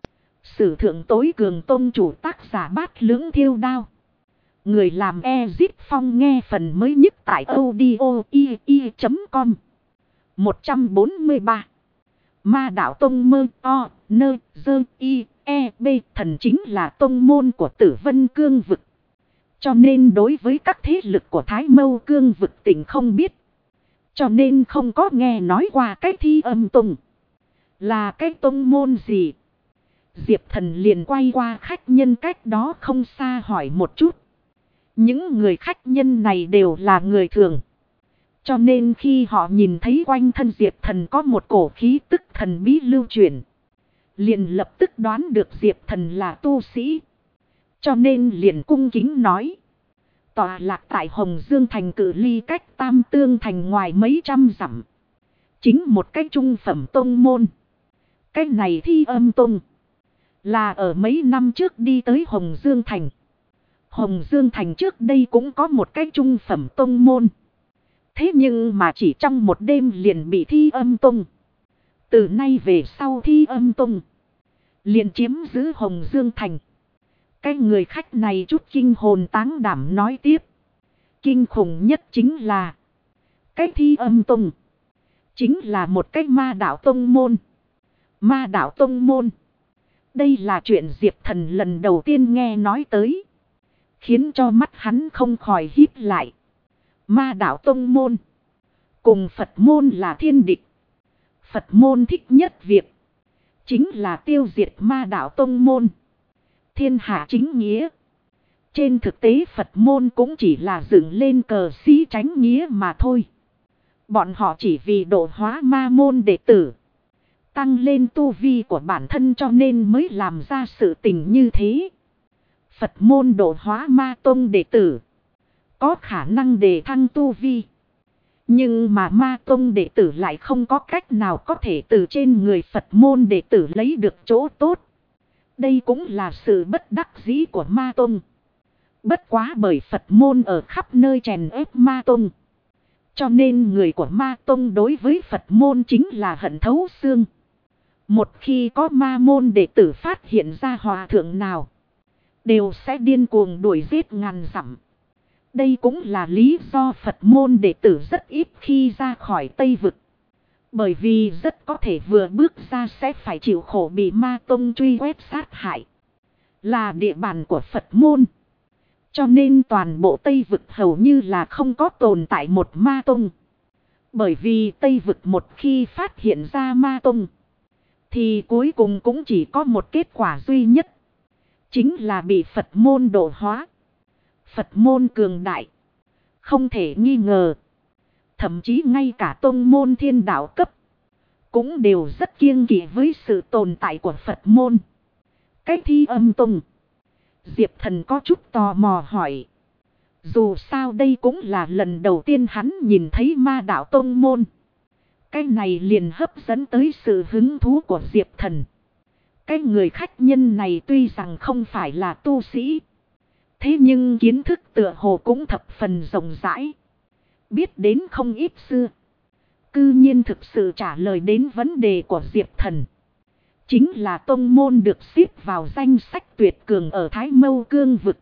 Sử thượng tối cường tông chủ tác giả Bát Lưỡng Thiêu Đao. Người làm Ezip Phong nghe phần mới nhất tại audio.com 143. Ma đạo tông mơ o nơ dơ y e b thần chính là tông môn của Tử Vân Cương vực. Cho nên đối với các thế lực của Thái Mâu Cương vực tỉnh không biết. Cho nên không có nghe nói qua cái Thi Âm Tông. Là cái tông môn gì? Diệp Thần liền quay qua khách nhân cách đó không xa hỏi một chút. Những người khách nhân này đều là người thường. Cho nên khi họ nhìn thấy quanh thân Diệp Thần có một cổ khí tức thần bí lưu chuyển. Liền lập tức đoán được Diệp Thần là tu sĩ. Cho nên liền cung kính nói. Tọa lạc tại Hồng Dương Thành cự ly cách Tam Tương Thành ngoài mấy trăm dặm. Chính một cái trung phẩm tông môn. Cái này Thi Âm Tông. Là ở mấy năm trước đi tới Hồng Dương Thành. Hồng Dương Thành trước đây cũng có một cái trung phẩm tông môn. Thế nhưng mà chỉ trong một đêm liền bị Thi Âm Tông. Từ nay về sau Thi Âm Tông liền chiếm giữ Hồng Dương Thành. Cái người khách này chút kinh hồn táng đảm nói tiếp. Kinh khủng nhất chính là cái Thi Âm Tông chính là một cái ma đạo tông môn. Ma đạo tông môn. Đây là chuyện Diệp Thần lần đầu tiên nghe nói tới. Khiến cho mắt hắn không khỏi híp lại. Ma đạo tông môn. Cùng Phật môn là thiên địch. Phật môn thích nhất việc. Chính là tiêu diệt ma đạo tông môn. Thiên hạ chính nghĩa. Trên thực tế Phật môn cũng chỉ là dựng lên cờ sĩ tránh nghĩa mà thôi. Bọn họ chỉ vì độ hóa ma môn đệ tử. Tăng lên tu vi của bản thân cho nên mới làm ra sự tình như thế. Phật môn độ hóa ma tông đệ tử. Có khả năng đề thăng tu vi. Nhưng mà ma tông đệ tử lại không có cách nào có thể từ trên người Phật môn đệ tử lấy được chỗ tốt. Đây cũng là sự bất đắc dĩ của ma tông. Bất quá bởi Phật môn ở khắp nơi chèn ép ma tông. Cho nên người của ma tông đối với Phật môn chính là hận thấu xương. Một khi có ma môn đệ tử phát hiện ra hòa thượng nào, đều sẽ điên cuồng đuổi giết ngàn dặm. Đây cũng là lý do Phật môn đệ tử rất ít khi ra khỏi Tây Vực. Bởi vì rất có thể vừa bước ra sẽ phải chịu khổ bị ma tông truy quét sát hại. Là địa bàn của Phật môn. Cho nên toàn bộ Tây Vực hầu như là không có tồn tại một ma tông. Bởi vì Tây Vực một khi phát hiện ra ma tông, thì cuối cùng cũng chỉ có một kết quả duy nhất. Chính là bị Phật môn độ hóa. Phật môn cường đại, không thể nghi ngờ. Thậm chí ngay cả tông môn thiên đạo cấp cũng đều rất kiêng kỵ với sự tồn tại của Phật môn. Cái Thi Âm Tông, Diệp Thần có chút tò mò hỏi. Dù sao đây cũng là lần đầu tiên hắn nhìn thấy ma đạo tông môn. Cái này liền hấp dẫn tới sự hứng thú của Diệp Thần. Cái người khách nhân này tuy rằng không phải là tu sĩ, thế nhưng kiến thức tựa hồ cũng thập phần rộng rãi. Biết đến không ít xưa. Cư nhiên thực sự trả lời đến vấn đề của Diệp Thần. Chính là tông môn được xếp vào danh sách tuyệt cường ở Thái Mâu Cương Vực.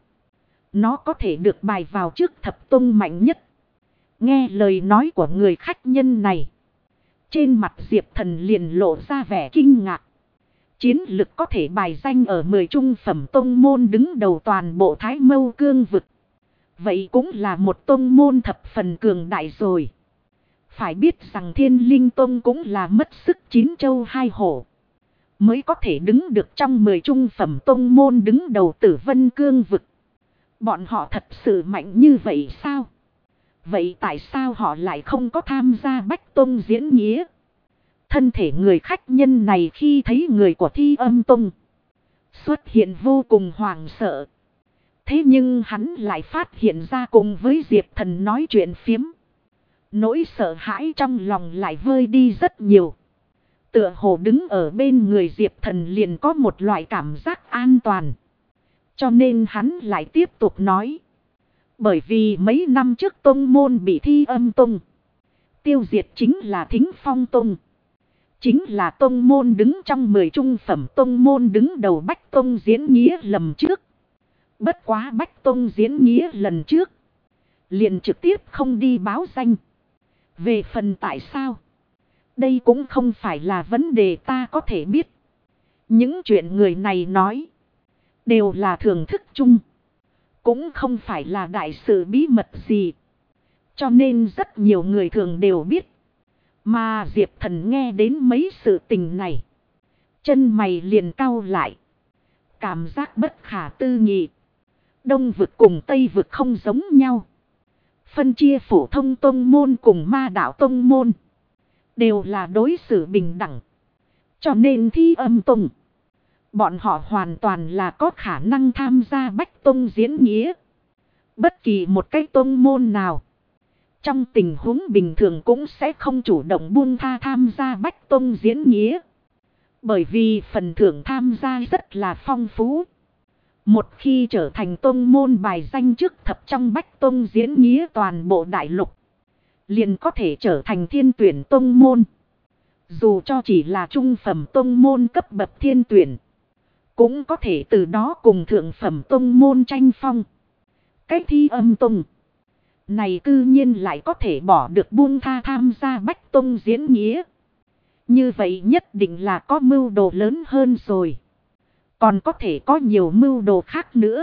Nó có thể được bài vào trước thập tông mạnh nhất. Nghe lời nói của người khách nhân này, trên mặt Diệp Thần liền lộ ra vẻ kinh ngạc. Chiến lực có thể bài danh ở 10 trung phẩm tông môn đứng đầu toàn bộ Thái Mâu Cương Vực. Vậy cũng là một tông môn thập phần cường đại rồi. Phải biết rằng Thiên Linh Tông cũng là mất sức 9 châu 2 hổ, mới có thể đứng được trong 10 trung phẩm tông môn đứng đầu Tử Vân Cương Vực. Bọn họ thật sự mạnh như vậy sao? Vậy tại sao họ lại không có tham gia Bách Tông diễn nghĩa? Thân thể người khách nhân này khi thấy người của Thi Âm Tông xuất hiện vô cùng hoảng sợ. Thế nhưng hắn lại phát hiện ra cùng với Diệp Thần nói chuyện phiếm, nỗi sợ hãi trong lòng lại vơi đi rất nhiều. Tựa hồ đứng ở bên người Diệp Thần liền có một loại cảm giác an toàn. Cho nên hắn lại tiếp tục nói. Bởi vì mấy năm trước tông môn bị Thi Âm Tông tiêu diệt chính là Thính Phong Tông. Chính là tông môn đứng trong 10 trung phẩm tông môn đứng đầu Bách Tông diễn nghĩa lần trước. Bất quá Bách Tông diễn nghĩa lần trước liền trực tiếp không đi báo danh. Về phần tại sao, đây cũng không phải là vấn đề ta có thể biết. Những chuyện người này nói đều là thưởng thức chung, cũng không phải là đại sự bí mật gì. Cho nên rất nhiều người thường đều biết. Mà Diệp Thần nghe đến mấy sự tình này, chân mày liền cau lại. Cảm giác bất khả tư nghị. Đông vực cùng Tây vực không giống nhau. Phân chia phổ thông tông môn cùng ma đạo tông môn đều là đối xử bình đẳng. Cho nên Thi Âm Tông, bọn họ hoàn toàn là có khả năng tham gia Bách Tông diễn nghĩa. Bất kỳ một cái tông môn nào trong tình huống bình thường cũng sẽ không chủ động buông tha tham gia Bách Tông diễn nghĩa. Bởi vì phần thưởng tham gia rất là phong phú. Một khi trở thành tông môn bài danh trước thập trong Bách Tông diễn nghĩa toàn bộ đại lục, liền có thể trở thành thiên tuyển tông môn. Dù cho chỉ là trung phẩm tông môn cấp bậc thiên tuyển, cũng có thể từ đó cùng thượng phẩm tông môn tranh phong. Cái Thi Âm Tông này cư nhiên lại có thể bỏ được buông tha tham gia Bách Tông diễn nghĩa. Như vậy nhất định là có mưu đồ lớn hơn rồi. Còn có thể có nhiều mưu đồ khác nữa.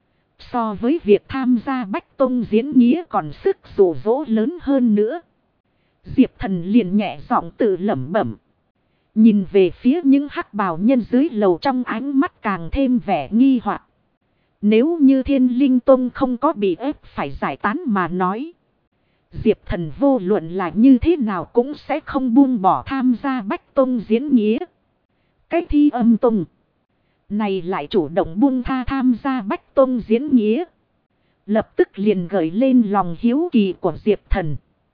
So với việc tham gia Bách Tông diễn nghĩa còn sức dụ dỗ lớn hơn nữa. Diệp Thần liền nhẹ giọng tự lẩm bẩm. Nhìn về phía những hắc bào nhân dưới lầu trong ánh mắt càng thêm vẻ nghi hoặc. Nếu như Thiên Linh Tông không có bị ép phải giải tán mà nói, Diệp Thần vô luận là như thế nào cũng sẽ không buông bỏ tham gia Bách Tông diễn nghĩa. Cái Thi Âm Tông này lại chủ động buông tha tham gia Bách Tông diễn nghĩa, lập tức liền gợi lên lòng hiếu kỳ của Diệp Thần.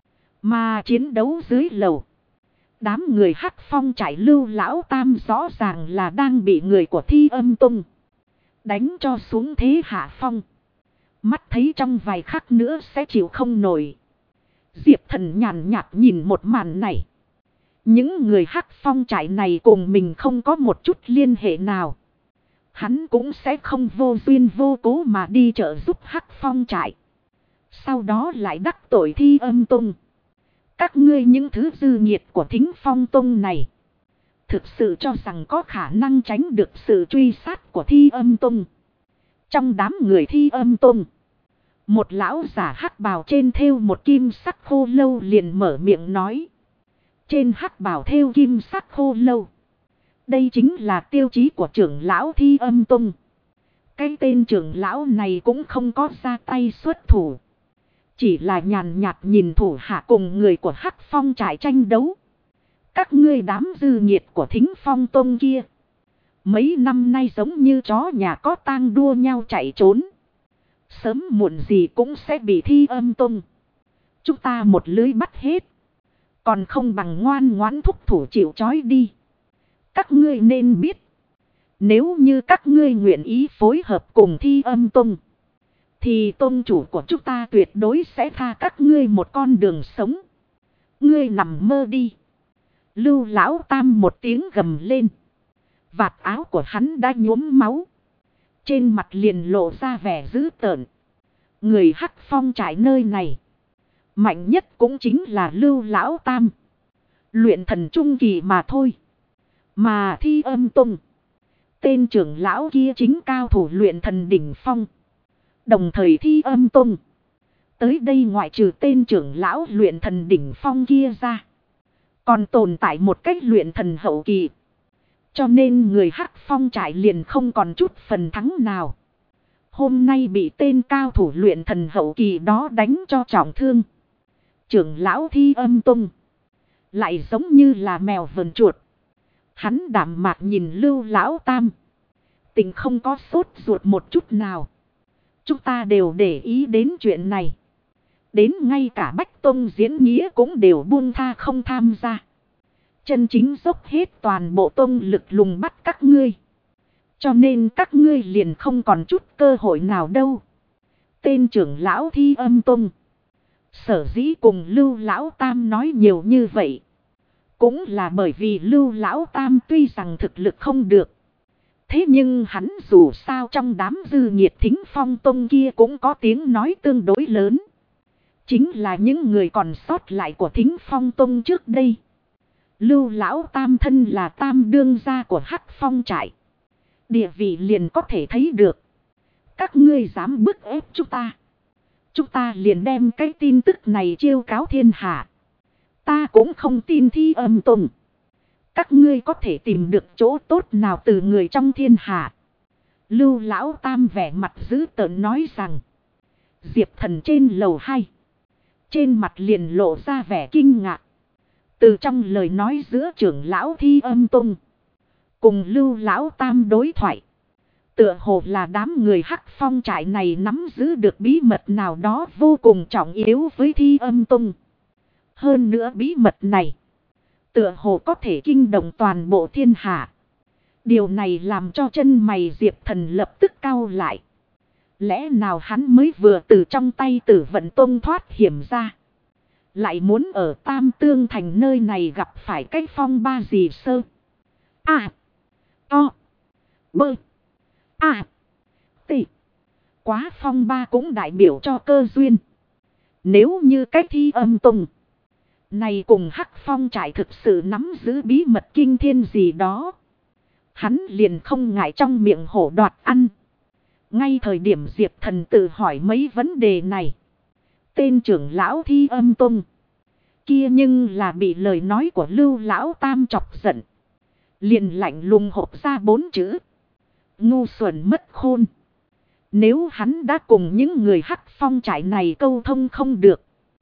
Mà chiến đấu dưới lầu, đám người hắc phong trải Lưu Lão Tam rõ ràng là đang bị người của Thi Âm Tông đánh cho xuống thế hạ phong. Mắt thấy trong vài khắc nữa sẽ chịu không nổi. Diệp Thần nhàn nhạt nhìn một màn này. Những người Hắc Phong trại này cùng mình không có một chút liên hệ nào. Hắn cũng sẽ không vô duyên vô cố mà đi trợ giúp Hắc Phong trại. Sau đó lại đắc tội Thi Âm Tông. Các ngươi những thứ dư nhiệt của Thính Phong Tông này. Thực sự cho rằng có khả năng tránh được sự truy sát của Thi Âm Tông. Trong đám người Thi Âm Tông. Một lão giả hắc bào trên thêu một kim sắc khô lâu liền mở miệng nói. Trên hắc bào thêu kim sắc khô lâu. Đây chính là tiêu chí của trưởng lão Thi Âm Tông. Cái tên trưởng lão này cũng không có ra tay xuất thủ. Chỉ là nhàn nhạt nhìn thủ hạ cùng người của Hắc Phong trại tranh đấu. Các ngươi đám dư nhiệt của Thính Phong Tông kia. Mấy năm nay giống như chó nhà có tang đua nhau chạy trốn. Sớm muộn gì cũng sẽ bị Thi Âm Tông. Chúng ta một lưới bắt hết. Còn không bằng ngoan ngoãn thúc thủ chịu trói đi. Các ngươi nên biết. Nếu như các ngươi nguyện ý phối hợp cùng Thi Âm Tông. Thì tông chủ của chúng ta tuyệt đối sẽ tha các ngươi một con đường sống. Ngươi nằm mơ đi. Lưu Lão Tam một tiếng gầm lên. Vạt áo của hắn đã nhuốm máu. Trên mặt liền lộ ra vẻ dữ tợn. Người Hắc Phong trại nơi này. Mạnh nhất cũng chính là Lưu Lão Tam. Luyện thần trung kỳ mà thôi. Mà Thi Âm Tông. Tên trưởng lão kia chính cao thủ luyện thần đỉnh phong. Đồng thời Thi Âm Tông. Tới đây ngoại trừ tên trưởng lão luyện thần đỉnh phong kia ra. Còn tồn tại một cách luyện thần hậu kỳ. Cho nên người Hắc Phong trại liền không còn chút phần thắng nào. Hôm nay bị tên cao thủ luyện thần hậu kỳ đó đánh cho trọng thương. Trưởng lão Thi Âm Tông. Lại giống như là mèo vờn chuột. Hắn đảm mạc nhìn Lưu Lão Tam. Tình không có sốt ruột một chút nào. Chúng ta đều để ý đến chuyện này. Đến ngay cả Bách Tông diễn nghĩa cũng đều buông tha không tham gia. Chân chính dốc hết toàn bộ tông lực lùng bắt các ngươi. Cho nên các ngươi liền không còn chút cơ hội nào đâu. Tên trưởng lão Thi Âm Tông. Sở dĩ cùng Lưu Lão Tam nói nhiều như vậy. Cũng là bởi vì Lưu Lão Tam tuy rằng thực lực không được. Thế nhưng hắn dù sao trong đám dư nhiệt Thính Phong Tông kia cũng có tiếng nói tương đối lớn. Chính là những người còn sót lại của Thính Phong Tông trước đây. Lưu Lão Tam thân là tam đương gia của Hắc Phong trại. Địa vị liền có thể thấy được. Các ngươi dám bức ép chúng ta. Chúng ta liền đem cái tin tức này chiêu cáo thiên hạ. Ta cũng không tin Thi Âm Tông. Các ngươi có thể tìm được chỗ tốt nào từ người trong thiên hạ. Lưu Lão Tam vẻ mặt dữ tợn nói rằng. Diệp Thần trên lầu 2. Trên mặt liền lộ ra vẻ kinh ngạc. Từ trong lời nói giữa trưởng lão Thi Âm Tông. Cùng Lưu Lão Tam đối thoại. Tựa hồ là đám người Hắc Phong trại này nắm giữ được bí mật nào đó vô cùng trọng yếu với Thi Âm Tông. Hơn nữa bí mật này. Tựa hồ có thể kinh động toàn bộ thiên hạ. Điều này làm cho chân mày Diệp Thần lập tức cau lại. Lẽ nào hắn mới vừa từ trong tay Tử Vận Tông thoát hiểm ra. Lại muốn ở Tam Tương Thành nơi này gặp phải cái phong ba gì sơ. À. O. Bơ. À. Tị. Quá phong ba cũng đại biểu cho cơ duyên. Nếu như cái Thi Âm Tông này cùng Hắc Phong trại thực sự nắm giữ bí mật kinh thiên gì đó. Hắn liền không ngại trong miệng hổ đoạt ăn. Ngay thời điểm Diệp Thần tự hỏi mấy vấn đề này. Tên trưởng lão Thi Âm Tông. Kia nhưng là bị lời nói của Lưu Lão Tam chọc giận. Liền lạnh lùng hộp ra 4 chữ. Ngu xuẩn mất khôn. Nếu hắn đã cùng những người Hắc Phong trại này câu thông không được.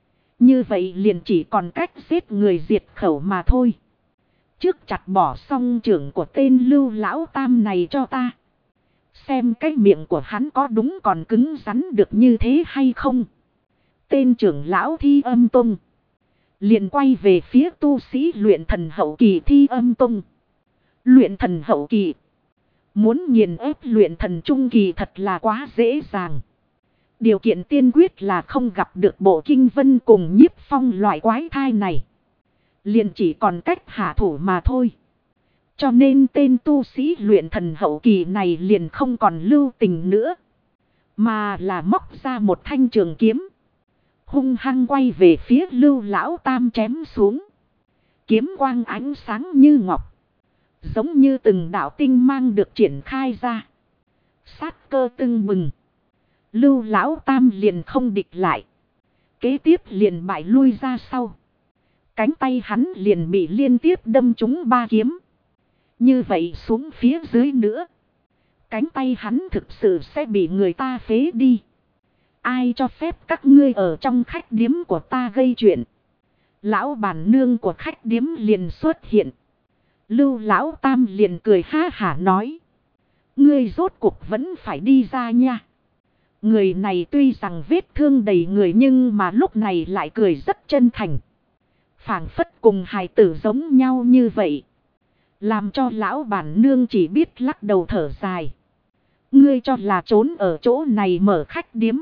Như vậy liền chỉ còn cách giết người diệt khẩu mà thôi. Trước chặt bỏ song trưởng của tên Lưu Lão Tam này cho ta. Xem cái miệng của hắn có đúng còn cứng rắn được như thế hay không. Tên trưởng lão Thi Âm Tông. Liền quay về phía tu sĩ luyện thần hậu kỳ Thi Âm Tông. Luyện thần hậu kỳ. Muốn nghiền ép luyện thần trung kỳ thật là quá dễ dàng. Điều kiện tiên quyết là không gặp được Bộ Kinh Vân cùng Nhiếp Phong loại quái thai này. Liền chỉ còn cách hạ thủ mà thôi. Cho nên tên tu sĩ luyện thần hậu kỳ này liền không còn lưu tình nữa. Mà là móc ra một thanh trường kiếm. Hung hăng quay về phía Lưu Lão Tam chém xuống. Kiếm quang ánh sáng như ngọc. Giống như từng đạo tinh mang được triển khai ra. Sát cơ tưng bừng. Lưu Lão Tam liền không địch lại. Kế tiếp liền bại lui ra sau. Cánh tay hắn liền bị liên tiếp đâm trúng 3 kiếm. Như vậy xuống phía dưới nữa. Cánh tay hắn thực sự sẽ bị người ta phế đi. Ai cho phép các ngươi ở trong khách điếm của ta gây chuyện. Lão bản nương của khách điếm liền xuất hiện. Lưu Lão Tam liền cười ha hả nói. Ngươi rốt cuộc vẫn phải đi ra nha. Người này tuy rằng vết thương đầy người nhưng mà lúc này lại cười rất chân thành. Phảng phất cùng hài tử giống nhau như vậy. Làm cho lão bản nương chỉ biết lắc đầu thở dài. Ngươi cho là trốn ở chỗ này mở khách điếm.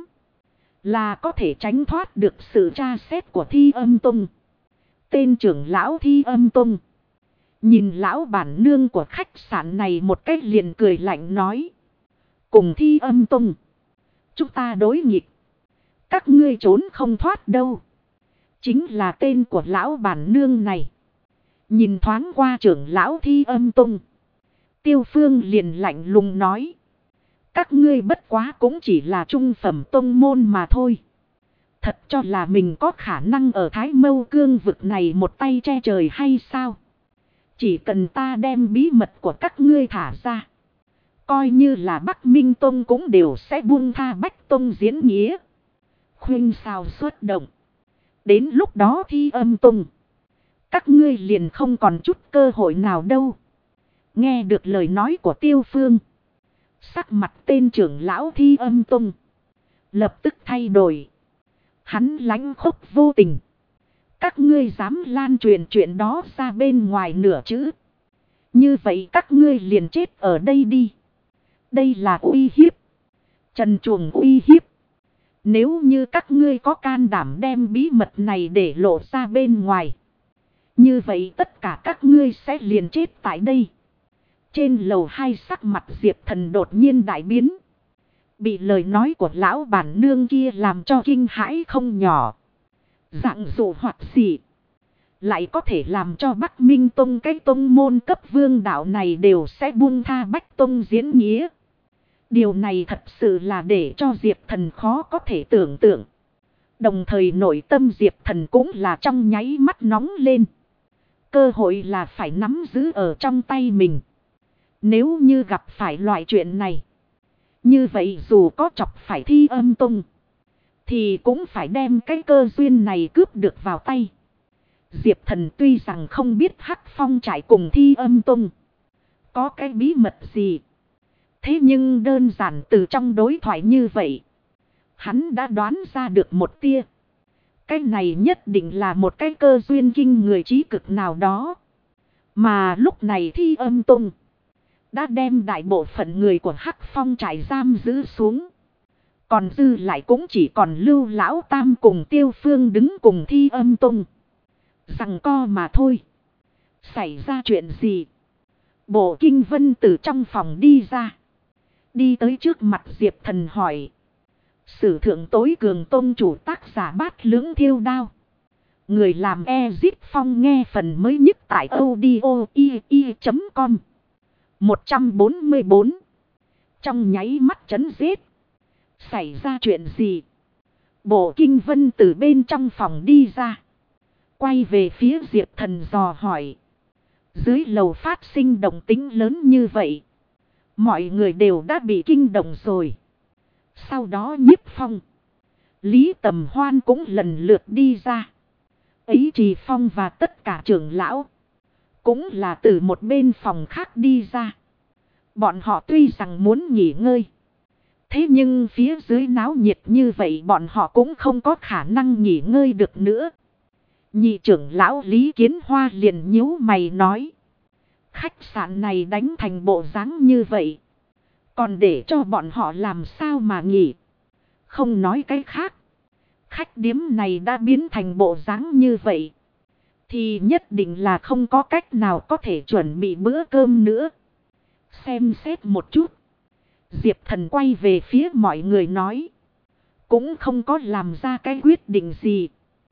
Là có thể tránh thoát được sự tra xét của Thi Âm Tông. Tên trưởng lão Thi Âm Tông. Nhìn lão bản nương của khách sạn này một cách liền cười lạnh nói. Cùng Thi Âm Tông. Chúng ta đối nghịch. Các ngươi trốn không thoát đâu. Chính là tên của lão bản nương này. Nhìn thoáng qua trưởng lão Thi Âm Tông. Tiêu Phương liền lạnh lùng nói. Các ngươi bất quá cũng chỉ là trung phẩm tông môn mà thôi. Thật cho là mình có khả năng ở Thái Mâu Cương vực này một tay che trời hay sao? Chỉ cần ta đem bí mật của các ngươi thả ra. Coi như là Bắc Minh Tông cũng đều sẽ buông tha Bách Tông diễn nghĩa. Khuynh sao xuất động. Đến lúc đó Thi Âm Tông. Các ngươi liền không còn chút cơ hội nào đâu. Nghe được lời nói của Tiêu Phương. Sắc mặt tên trưởng lão Thi Âm Tông. Lập tức thay đổi. Hắn lãnh khốc vô tình. Các ngươi dám lan truyền chuyện đó ra bên ngoài nửa chữ. Như vậy các ngươi liền chết ở đây đi. Đây là uy hiếp. Trần truồng uy hiếp. Nếu như các ngươi có can đảm đem bí mật này để lộ ra bên ngoài. Như vậy tất cả các ngươi sẽ liền chết tại đây. Trên lầu 2 sắc mặt Diệp Thần đột nhiên đại biến. Bị lời nói của lão bản nương kia làm cho kinh hãi không nhỏ. Dạng dụ hoặc gì. Lại có thể làm cho Bắc Minh Tông cái tông môn cấp vương đạo này đều sẽ buông tha Bách Tông diễn nghĩa. Điều này thật sự là để cho Diệp Thần khó có thể tưởng tượng. Đồng thời nội tâm Diệp Thần cũng là trong nháy mắt nóng lên. Cơ hội là phải nắm giữ ở trong tay mình. Nếu như gặp phải loại chuyện này. Như vậy dù có chọc phải Thi Âm Tông. Thì cũng phải đem cái cơ duyên này cướp được vào tay. Diệp Thần tuy rằng không biết Hắc Phong trải cùng Thi Âm Tông. Có cái bí mật gì. Thế nhưng đơn giản từ trong đối thoại như vậy. Hắn đã đoán ra được một tia. Cái này nhất định là một cái cơ duyên kinh người trí cực nào đó. Mà lúc này Thi Âm Tông. Đã đem đại bộ phận người của Hắc Phong trại giam giữ xuống. Còn dư lại cũng chỉ còn Lưu Lão Tam cùng Tiêu Phương đứng cùng Thi Âm Tông. Rằng co mà thôi. Xảy ra chuyện gì? Bộ Kinh Vân từ trong phòng đi ra. Đi tới trước mặt Diệp Thần hỏi. Sử thượng tối cường tông chủ tác giả Bát Lưỡng Thiêu Đao. Người làm Ezip Phong nghe phần mới nhất tại audio.com. 144. Trong nháy mắt chấn giết. Xảy ra chuyện gì? Bộ Kinh Vân từ bên trong phòng đi ra. Quay về phía Diệp Thần dò hỏi. Dưới lầu phát sinh động tĩnh lớn như vậy. Mọi người đều đã bị kinh động rồi. Sau đó Nhiếp Phong. Lý Tầm Hoan cũng lần lượt đi ra. Ấy Trì Phong và tất cả trưởng lão. Cũng là từ một bên phòng khác đi ra. Bọn họ tuy rằng muốn nghỉ ngơi. Thế nhưng phía dưới náo nhiệt như vậy bọn họ cũng không có khả năng nghỉ ngơi được nữa. Nhị trưởng lão Lý Kiến Hoa liền nhíu mày nói. Khách sạn này đánh thành bộ dáng như vậy. Còn để cho bọn họ làm sao mà nghỉ. Không nói cái khác. Khách điếm này đã biến thành bộ dáng như vậy. Thì nhất định là không có cách nào có thể chuẩn bị bữa cơm nữa. Xem xét một chút. Diệp Thần quay về phía mọi người nói. Cũng không có làm ra cái quyết định gì.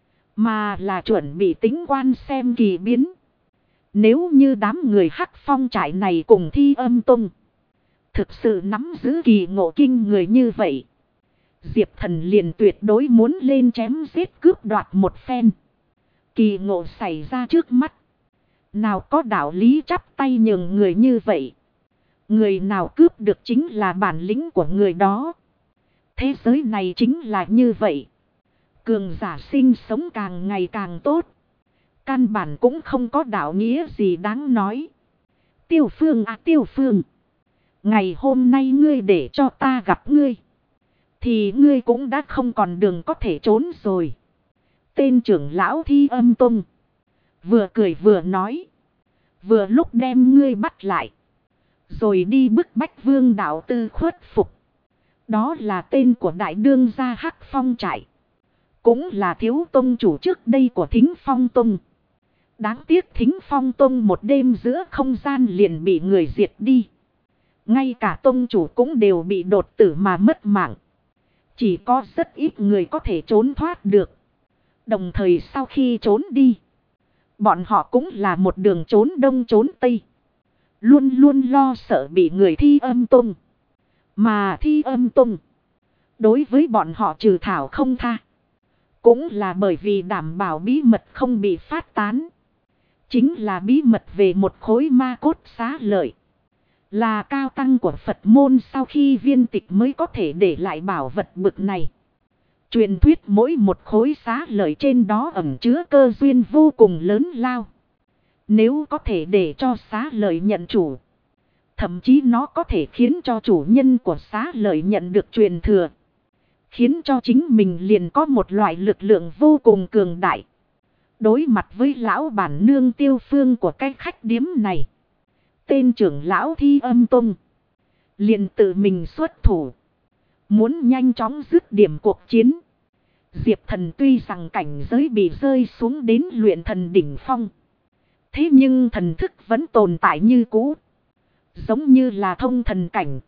Mà là chuẩn bị tính quan xem kỳ biến. Nếu như đám người Hắc Phong trại này cùng Thi Âm Tông thực sự nắm giữ kỳ ngộ kinh người như vậy. Diệp Thần liền tuyệt đối muốn lên chém giết cướp đoạt một phen. Kỳ ngộ xảy ra trước mắt. Nào có đạo lý chắp tay nhường người như vậy. Người nào cướp được chính là bản lĩnh của người đó. Thế giới này chính là như vậy. Cường giả sinh sống càng ngày càng tốt. Căn bản cũng không có đạo nghĩa gì đáng nói. Tiêu Phương à Tiêu Phương. Ngày hôm nay ngươi để cho ta gặp ngươi. Thì ngươi cũng đã không còn đường có thể trốn rồi. Tên trưởng lão Thi Âm Tông. Vừa cười vừa nói. Vừa lúc đem ngươi bắt lại. Rồi đi bức bách Vương Đạo Tư khuất phục. Đó là tên của đại đương gia Hắc Phong trại. Cũng là thiếu tông chủ trước đây của Thính Phong Tông. Đáng tiếc Thính Phong Tông một đêm giữa không gian liền bị người diệt đi. Ngay cả tông chủ cũng đều bị đột tử mà mất mạng. Chỉ có rất ít người có thể trốn thoát được. Đồng thời sau khi trốn đi, bọn họ cũng là một đường trốn đông trốn tây. Luôn luôn lo sợ bị người Thi Âm Tông. Mà Thi Âm Tông đối với bọn họ trừ thảo không tha. Cũng là bởi vì đảm bảo bí mật không bị phát tán. Chính là bí mật về một khối ma cốt xá lợi. Là cao tăng của Phật môn sau khi viên tịch mới có thể để lại bảo vật bực này. Truyền thuyết mỗi một khối xá lợi trên đó ẩn chứa cơ duyên vô cùng lớn lao. Nếu có thể để cho xá lợi nhận chủ. Thậm chí nó có thể khiến cho chủ nhân của xá lợi nhận được truyền thừa. Khiến cho chính mình liền có một loại lực lượng vô cùng cường đại. Đối mặt với lão bản nương Tiêu Phương của cái khách điếm này. Tên trưởng lão Thi Âm Tông liền tự mình xuất thủ. Muốn nhanh chóng dứt điểm cuộc chiến. Diệp Thần tuy rằng cảnh giới bị rơi xuống đến luyện thần đỉnh phong. Thế nhưng thần thức vẫn tồn tại như cũ. Giống như là thông thần cảnh.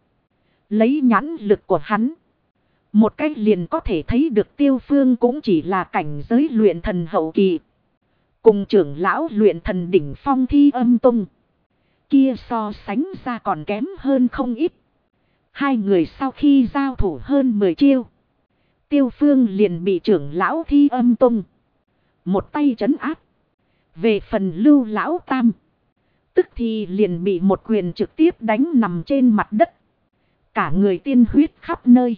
Lấy nhãn lực của hắn. Một cách liền có thể thấy được Tiêu Phương cũng chỉ là cảnh giới luyện thần hậu kỳ. Cùng trưởng lão luyện thần đỉnh phong Thi Âm Tông. Kia so sánh ra còn kém hơn không ít. Hai người sau khi giao thủ hơn 10 chiêu. Tiêu Phương liền bị trưởng lão Thi Âm Tông một tay trấn áp. Về phần Lưu lão tam. Tức thì liền bị một quyền trực tiếp đánh nằm trên mặt đất. Cả người tiên huyết khắp nơi.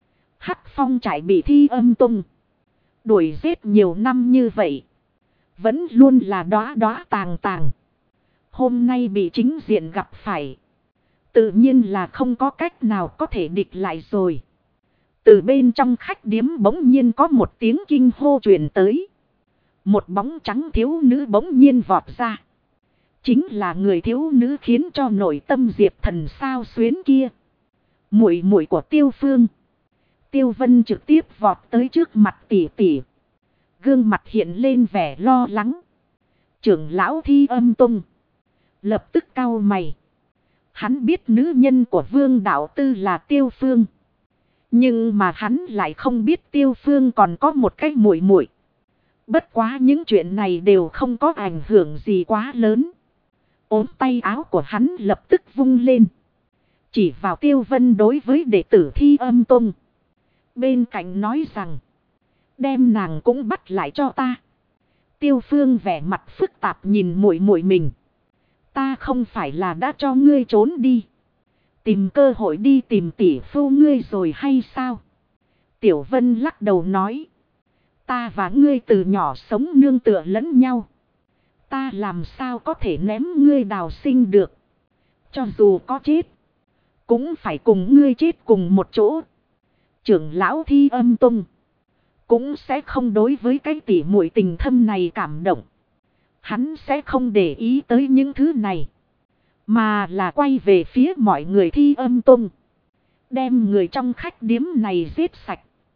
Hắc Phong trại bị Thi Âm Tông đuổi giết nhiều năm như vậy. Vẫn luôn là đóa đóa tàng tàng. Hôm nay bị chính diện gặp phải. Tự nhiên là không có cách nào có thể địch lại rồi. Từ bên trong khách điếm bỗng nhiên có một tiếng kinh hô truyền tới. Một bóng trắng thiếu nữ bỗng nhiên vọt ra. Chính là người thiếu nữ khiến cho nội tâm Diệp Thần sao xuyến kia. Muội muội của Tiêu Phương. Tiêu Vân trực tiếp vọt tới trước mặt tỷ tỷ. Gương mặt hiện lên vẻ lo lắng. Trưởng lão Thi Âm Tông lập tức cau mày. Hắn biết nữ nhân của Vương Đạo Tư là Tiêu Phương. Nhưng mà hắn lại không biết Tiêu Phương còn có một cái muội muội. Bất quá những chuyện này đều không có ảnh hưởng gì quá lớn. Ốm tay áo của hắn lập tức vung lên. Chỉ vào Tiêu Vân đối với đệ tử Thi Âm Tông. Bên cạnh nói rằng. Đem nàng cũng bắt lại cho ta. Tiêu Phương vẻ mặt phức tạp nhìn muội muội mình. Ta không phải là đã cho ngươi trốn đi. Tìm cơ hội đi tìm tỷ phu ngươi rồi hay sao? Tiểu Vân lắc đầu nói. Ta và ngươi từ nhỏ sống nương tựa lẫn nhau. Ta làm sao có thể ném ngươi đào sinh được. Cho dù có chết. Cũng phải cùng ngươi chết cùng một chỗ. Trưởng lão Thi Âm Tông cũng sẽ không đối với cái tỉ muội tình thâm này cảm động. Hắn sẽ không để ý tới những thứ này. Mà là quay về phía mọi người Thi Âm Tông. Đem người trong khách điếm này giết sạch.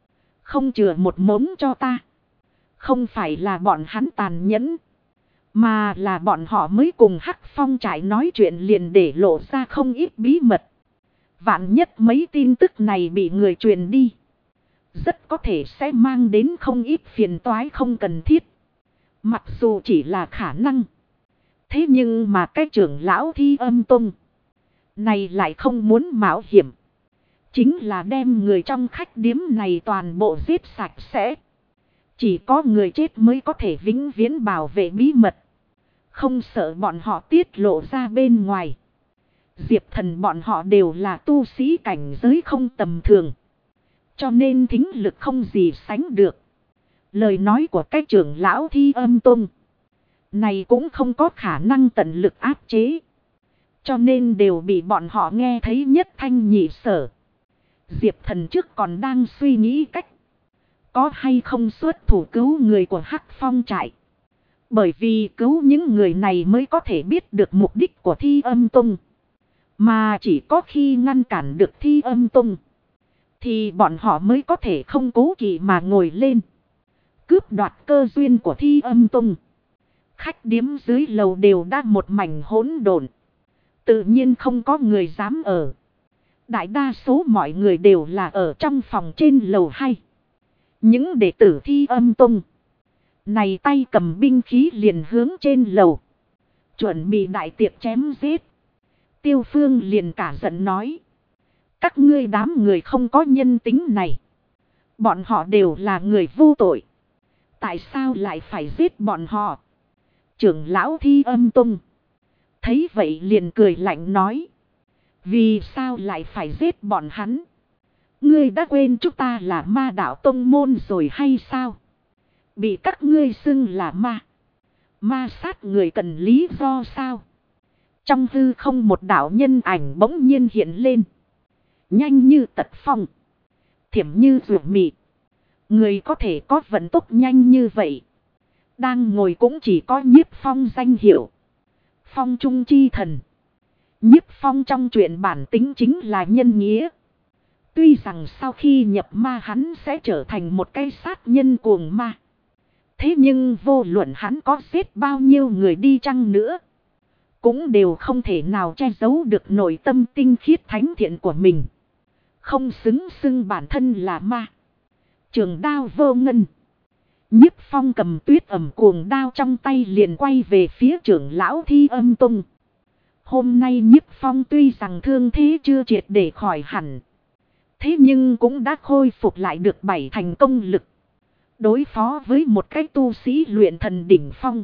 Không chừa một mống cho ta. Không phải là bọn hắn tàn nhẫn. Mà là bọn họ mới cùng Hắc Phong trại nói chuyện liền để lộ ra không ít bí mật. Vạn nhất mấy tin tức này bị người truyền đi. Rất có thể sẽ mang đến không ít phiền toái không cần thiết. Mặc dù chỉ là khả năng. Thế nhưng mà cái trưởng lão Thi Âm Tông này lại không muốn mạo hiểm. Chính là đem người trong khách điếm này toàn bộ giết sạch sẽ. Chỉ có người chết mới có thể vĩnh viễn bảo vệ bí mật. Không sợ bọn họ tiết lộ ra bên ngoài. Diệp Thần bọn họ đều là tu sĩ cảnh giới không tầm thường. Cho nên thính lực không gì sánh được. Lời nói của cái trưởng lão Thi Âm Tông này cũng không có khả năng tận lực áp chế. Cho nên đều bị bọn họ nghe thấy nhất thanh nhị sở. Diệp Thần trước còn đang suy nghĩ cách có hay không xuất thủ cứu người của Hắc Phong trại. Bởi vì cứu những người này mới có thể biết được mục đích của Thi Âm Tông. Mà chỉ có khi ngăn cản được Thi Âm Tông thì bọn họ mới có thể không cố kỵ mà ngồi lên. Cướp đoạt cơ duyên của Thi Âm Tông. Khách điếm dưới lầu đều đã một mảnh hỗn độn. Tự nhiên không có người dám ở. Đại đa số mọi người đều là ở trong phòng trên lầu 2. Những đệ tử Thi Âm Tông này tay cầm binh khí liền hướng trên lầu. Chuẩn bị đại tiệc chém giết. Tiêu Phương liền cả giận nói. Các ngươi đám người không có nhân tính này. Bọn họ đều là người vô tội. Tại sao lại phải giết bọn họ? Trưởng lão Thi Âm Tông thấy vậy liền cười lạnh nói. Vì sao lại phải giết bọn hắn? Ngươi đã quên chúng ta là Ma Đạo Tông môn rồi hay sao? Bị các ngươi xưng là ma sát người cần lý do sao? Trong hư không một đạo nhân ảnh bỗng nhiên hiện lên. Nhanh như tật phong. Thiểm như ruột mị. Người có thể có vận tốc nhanh như vậy. Đang ngồi cũng chỉ có Nhiếp Phong danh hiệu. Phong Trung Chi Thần. Nhiếp Phong trong truyện bản tính chính là nhân nghĩa. Tuy rằng sau khi nhập ma hắn sẽ trở thành một cái sát nhân cuồng ma. Thế nhưng vô luận hắn có giết bao nhiêu người đi chăng nữa. Cũng đều không thể nào che giấu được nội tâm tinh khiết thánh thiện của mình. Không xưng bản thân là ma. Trường đao vô ngân. Nhiếp Phong cầm Tuyết Ẩm cuồng đao trong tay liền quay về phía trưởng lão Thi Âm Tông. Hôm nay Nhiếp Phong tuy rằng thương thế chưa triệt để khỏi hẳn. Thế nhưng cũng đã khôi phục lại được 7 thành công lực. Đối phó với một cái tu sĩ luyện thần đỉnh phong.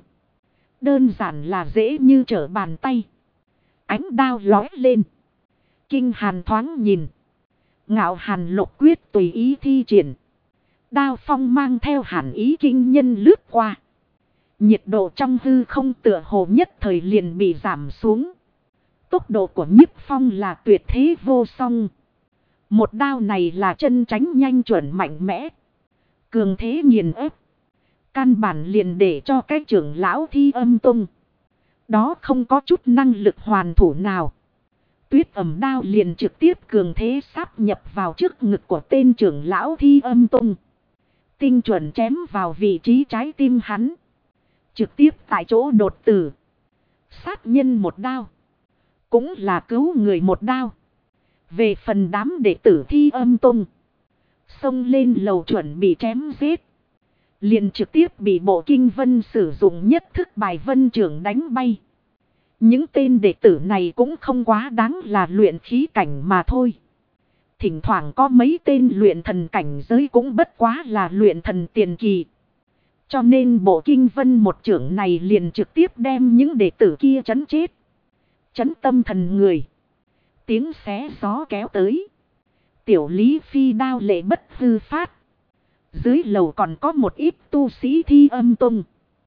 Đơn giản là dễ như trở bàn tay. Ánh đao lói lên. Kinh Hàn thoáng nhìn. Ngạo Hàn Lục Quyết tùy ý thi triển. Đao phong mang theo hàn ý kinh nhân lướt qua. Nhiệt độ trong hư không tựa hồ nhất thời liền bị giảm xuống. Tốc độ của Nhiếp Phong là tuyệt thế vô song. Một đao này là chân tránh nhanh chuẩn mạnh mẽ. Cường thế nghiền ép. Căn bản liền để cho cái trưởng lão Thi Âm Tông. Đó không có chút năng lực hoàn thủ nào. Tuyết Ẩm đao liền trực tiếp cường thế sáp nhập vào trước ngực của tên trưởng lão Thi Âm Tông. Tinh chuẩn chém vào vị trí trái tim hắn. Trực tiếp tại chỗ đột tử. Sát nhân một đao. Cũng là cứu người một đao. Về phần đám đệ tử Thi Âm Tông. Xông lên lầu chuẩn bị chém giết. Liền trực tiếp bị Bộ Kinh Vân sử dụng nhất thức bài vân trưởng đánh bay. Những tên đệ tử này cũng không quá đáng là luyện khí cảnh mà thôi. Thỉnh thoảng có mấy tên luyện thần cảnh giới cũng bất quá là luyện thần tiền kỳ. Cho nên Bộ Kinh Vân một trưởng này liền trực tiếp đem những đệ tử kia chấn chết. Chấn tâm thần người. Tiếng xé gió kéo tới. Tiểu Lý Phi đao lệ bất hư phát. Dưới lầu còn có một ít tu sĩ Thi Âm Tông.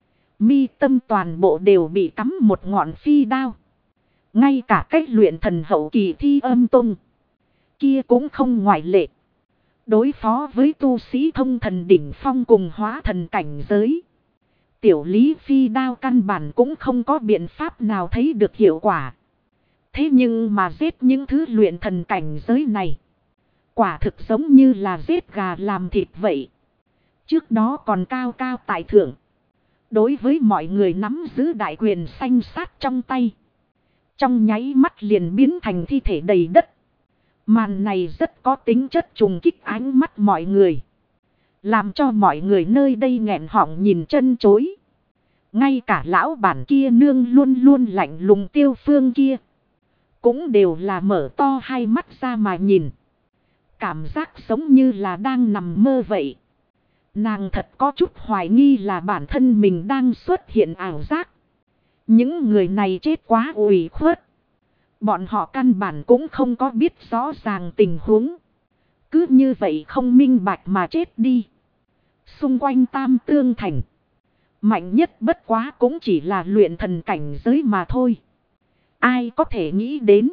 Mi tâm toàn bộ đều bị cắm một ngọn phi đao. Ngay cả cách luyện thần hậu kỳ Thi Âm Tông kia cũng không ngoại lệ. Đối phó với tu sĩ thông thần đỉnh phong cùng hóa thần cảnh giới. Tiểu Lý Phi đao căn bản cũng không có biện pháp nào thấy được hiệu quả. Thế nhưng mà giết những thứ luyện thần cảnh giới này. Quả thực giống như là giết gà làm thịt vậy. Trước đó còn cao cao tại thượng. Đối với mọi người nắm giữ đại quyền xanh sát trong tay. Trong nháy mắt liền biến thành thi thể đầy đất. Màn này rất có tính chất trùng kích ánh mắt mọi người. Làm cho mọi người nơi đây nghẹn họng nhìn chân chối. Ngay cả lão bản kia nương luôn luôn lạnh lùng Tiêu Phương kia. Cũng đều là mở to hai mắt ra mà nhìn. Cảm giác giống như là đang nằm mơ vậy. Nàng thật có chút hoài nghi là bản thân mình đang xuất hiện ảo giác. Những người này chết quá ủy khuất. Bọn họ căn bản cũng không có biết rõ ràng tình huống. Cứ như vậy không minh bạch mà chết đi. Xung quanh Tam Tương Thành. Mạnh nhất bất quá cũng chỉ là luyện thần cảnh giới mà thôi. Ai có thể nghĩ đến.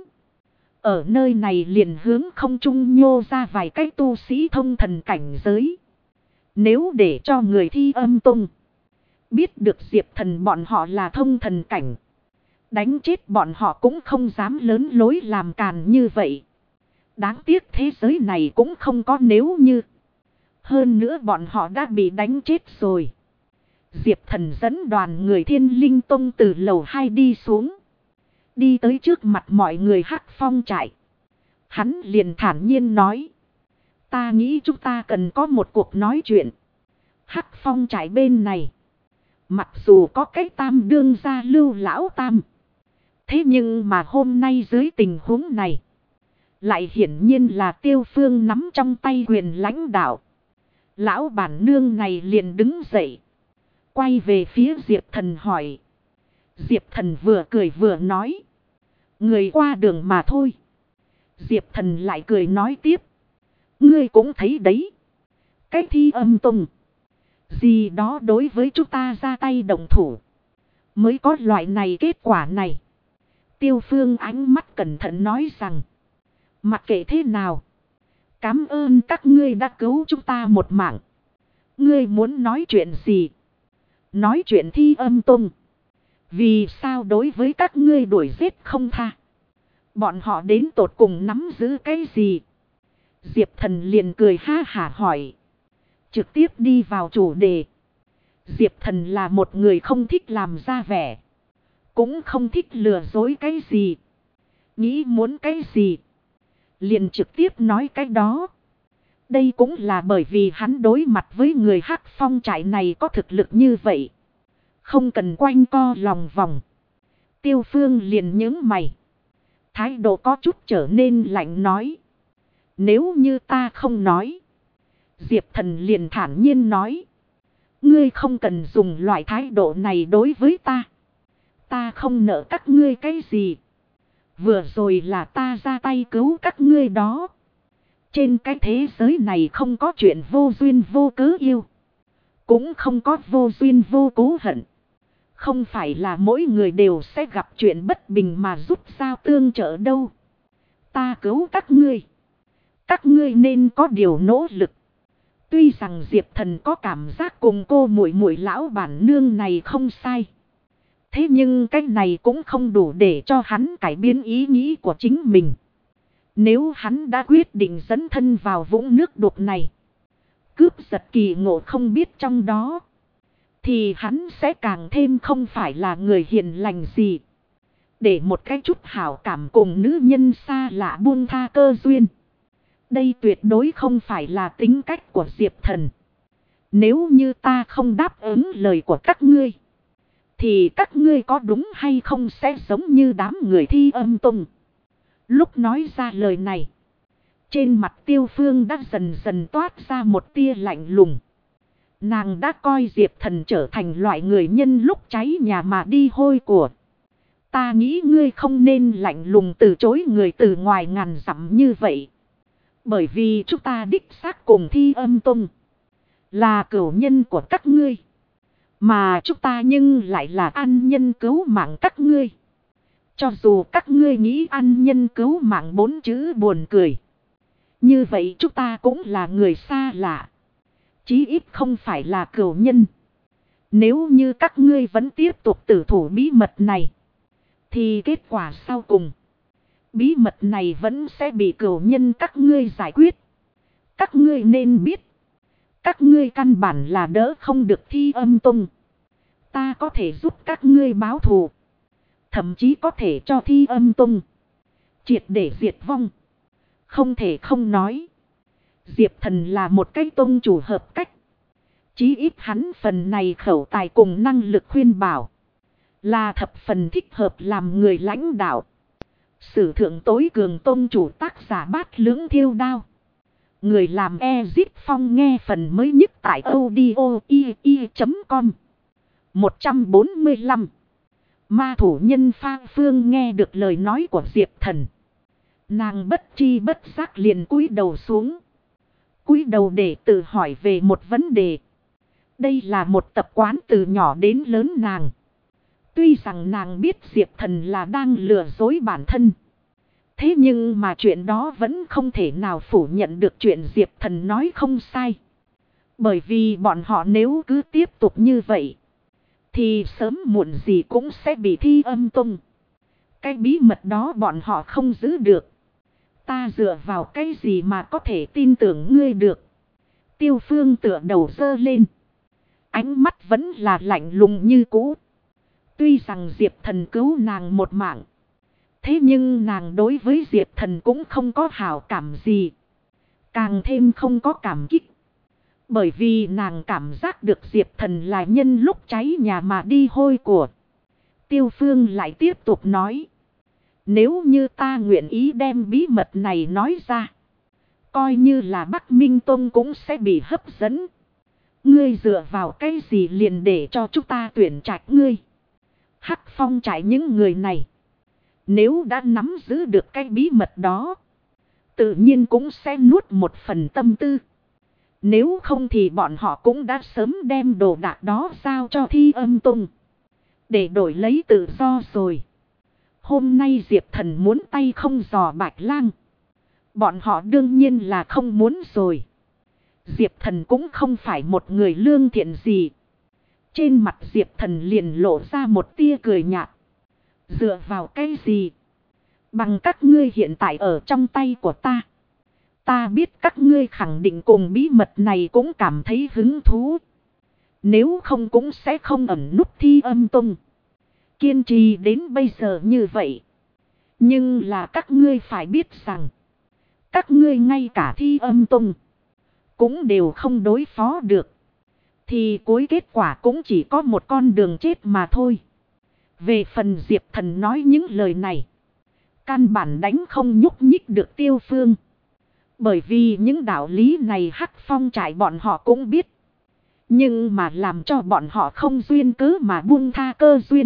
Ở nơi này liền hướng không trung nhô ra vài cái tu sĩ thông thần cảnh giới. Nếu để cho người Thi Âm Tông biết được Diệp Thần bọn họ là thông thần cảnh. Đánh chết bọn họ cũng không dám lớn lối làm càn như vậy. Đáng tiếc thế giới này cũng không có nếu như. Hơn nữa bọn họ đã bị đánh chết rồi. Diệp Thần dẫn đoàn người Thiên Linh Tông từ lầu 2 đi xuống. Đi tới trước mặt mọi người Hắc Phong trại. Hắn liền thản nhiên nói. Ta nghĩ chúng ta cần có một cuộc nói chuyện. Hắc Phong trại bên này. Mặc dù có cái Tam đương gia Lưu Lão Tam. Thế nhưng mà hôm nay dưới tình huống này. Lại hiển nhiên là Tiêu Phương nắm trong tay quyền lãnh đạo. Lão bản nương này liền đứng dậy. Quay về phía Diệp Thần hỏi. Diệp Thần vừa cười vừa nói. Người qua đường mà thôi. Diệp Thần lại cười nói tiếp. Ngươi cũng thấy đấy. Cái Thi Âm Tông. Gì đó đối với chúng ta ra tay động thủ. Mới có loại này kết quả này. Tiêu Phương ánh mắt cẩn thận nói rằng. Mặc kệ thế nào. Cảm ơn các ngươi đã cứu chúng ta một mạng. Ngươi muốn nói chuyện gì? Nói chuyện Thi Âm Tông. Vì sao đối với các ngươi đuổi giết không tha? Bọn họ đến tột cùng nắm giữ cái gì? Diệp Thần liền cười ha hả hỏi. Trực tiếp đi vào chủ đề. Diệp Thần là một người không thích làm ra vẻ. Cũng không thích lừa dối cái gì. Nghĩ muốn cái gì. Liền trực tiếp nói cái đó. Đây cũng là bởi vì hắn đối mặt với người Hắc Phong trại này có thực lực như vậy. Không cần quanh co lòng vòng. Tiêu Phương liền nhướng mày. Thái độ có chút trở nên lạnh nói. Nếu như ta không nói. Diệp Thần liền thản nhiên nói. Ngươi không cần dùng loại thái độ này đối với ta. Ta không nợ các ngươi cái gì. Vừa rồi là ta ra tay cứu các ngươi đó. Trên cái thế giới này không có chuyện vô duyên vô cớ yêu. Cũng không có vô duyên vô cố hận. Không phải là mỗi người đều sẽ gặp chuyện bất bình mà rút dao tương trợ đâu. Ta cứu các ngươi. Các ngươi nên có điều nỗ lực. Tuy rằng Diệp Thần có cảm giác cùng cô muội muội lão bản nương này không sai. Thế nhưng cái này cũng không đủ để cho hắn cải biến ý nghĩ của chính mình. Nếu hắn đã quyết định dẫn thân vào vũng nước đục này. Cướp giật kỳ ngộ không biết trong đó. Thì hắn sẽ càng thêm không phải là người hiền lành gì. Để một cái chút hảo cảm cùng nữ nhân xa lạ buông tha cơ duyên. Đây tuyệt đối không phải là tính cách của Diệp Thần. Nếu như ta không đáp ứng lời của các ngươi. Thì các ngươi có đúng hay không sẽ giống như đám người Thi Âm Tông. Lúc nói ra lời này. Trên mặt Tiêu Phương đã dần dần toát ra một tia lạnh lùng. Nàng đã coi Diệp Thần trở thành loại người nhân lúc cháy nhà mà đi hôi của. Ta nghĩ ngươi không nên lạnh lùng từ chối người từ ngoài ngàn dặm như vậy. Bởi vì chúng ta đích xác cùng Thi Âm Tông. Là cửu nhân của các ngươi. Mà chúng ta nhưng lại là ăn nhân cứu mạng các ngươi. Cho dù các ngươi nghĩ ăn nhân cứu mạng 4 chữ buồn cười. Như vậy chúng ta cũng là người xa lạ. Chí ít không phải là cửu nhân. Nếu như các ngươi vẫn tiếp tục tử thủ bí mật này. Thì kết quả sau cùng. Bí mật này vẫn sẽ bị cửu nhân các ngươi giải quyết. Các ngươi nên biết. Các ngươi căn bản là đỡ không được Thi Âm Tông. Ta có thể giúp các ngươi báo thù. Thậm chí có thể cho Thi Âm Tông triệt để diệt vong. Không thể không nói. Diệp Thần là một cái tông chủ hợp cách. Chí ít hắn phần này khẩu tài cùng năng lực khuyên bảo. Là thập phần thích hợp làm người lãnh đạo. Sử thượng tối cường tông chủ tác giả Bát Lưỡng Thiêu Đao. Người làm Ezip Phong nghe phần mới nhất tại audio.com 145. Ma thủ nhân Pha Phương nghe được lời nói của Diệp Thần. Nàng bất chi bất giác liền cúi đầu xuống. Cúi đầu để tự hỏi về một vấn đề. Đây là một tập quán từ nhỏ đến lớn nàng. Tuy rằng nàng biết Diệp Thần là đang lừa dối bản thân. Thế nhưng mà chuyện đó vẫn không thể nào phủ nhận được chuyện Diệp Thần nói không sai. Bởi vì bọn họ nếu cứ tiếp tục như vậy, thì sớm muộn gì cũng sẽ bị Thi Âm Tông. Cái bí mật đó bọn họ không giữ được. Ta dựa vào cái gì mà có thể tin tưởng ngươi được? Tiêu Phương tựa đầu giơ lên. Ánh mắt vẫn là lạnh lùng như cũ. Tuy rằng Diệp Thần cứu nàng một mạng. Thế nhưng nàng đối với Diệp Thần cũng không có hảo cảm gì. Càng thêm không có cảm kích. Bởi vì nàng cảm giác được Diệp Thần là nhân lúc cháy nhà mà đi hôi của. Tiêu Phương lại tiếp tục nói. Nếu như ta nguyện ý đem bí mật này nói ra. Coi như là Bắc Minh Tông cũng sẽ bị hấp dẫn. Ngươi dựa vào cái gì liền để cho chúng ta tuyển trạch ngươi? Hắc Phong trại những người này. Nếu đã nắm giữ được cái bí mật đó. Tự nhiên cũng sẽ nuốt một phần tâm tư. Nếu không thì bọn họ cũng đã sớm đem đồ đạc đó giao cho Thi Âm Tông. Để đổi lấy tự do rồi. Hôm nay Diệp Thần muốn tay không giò Bạch Lang. Bọn họ đương nhiên là không muốn rồi. Diệp Thần cũng không phải một người lương thiện gì. Trên mặt Diệp Thần liền lộ ra một tia cười nhạt. Dựa vào cái gì? Bằng các ngươi hiện tại ở trong tay của ta. Ta biết các ngươi khẳng định cùng bí mật này cũng cảm thấy hứng thú. Nếu không cũng sẽ không ẩn núp Thi Âm Tông. Kiên trì đến bây giờ như vậy. Nhưng là các ngươi phải biết rằng. Các ngươi ngay cả Thi Âm Tông cũng đều không đối phó được. Thì cuối kết quả cũng chỉ có một con đường chết mà thôi. Về phần Diệp Thần nói những lời này. Căn bản đánh không nhúc nhích được Tiêu Phương. Bởi vì những đạo lý này Hắc Phong trại bọn họ cũng biết. Nhưng mà làm cho bọn họ không duyên cớ mà buông tha cơ duyên.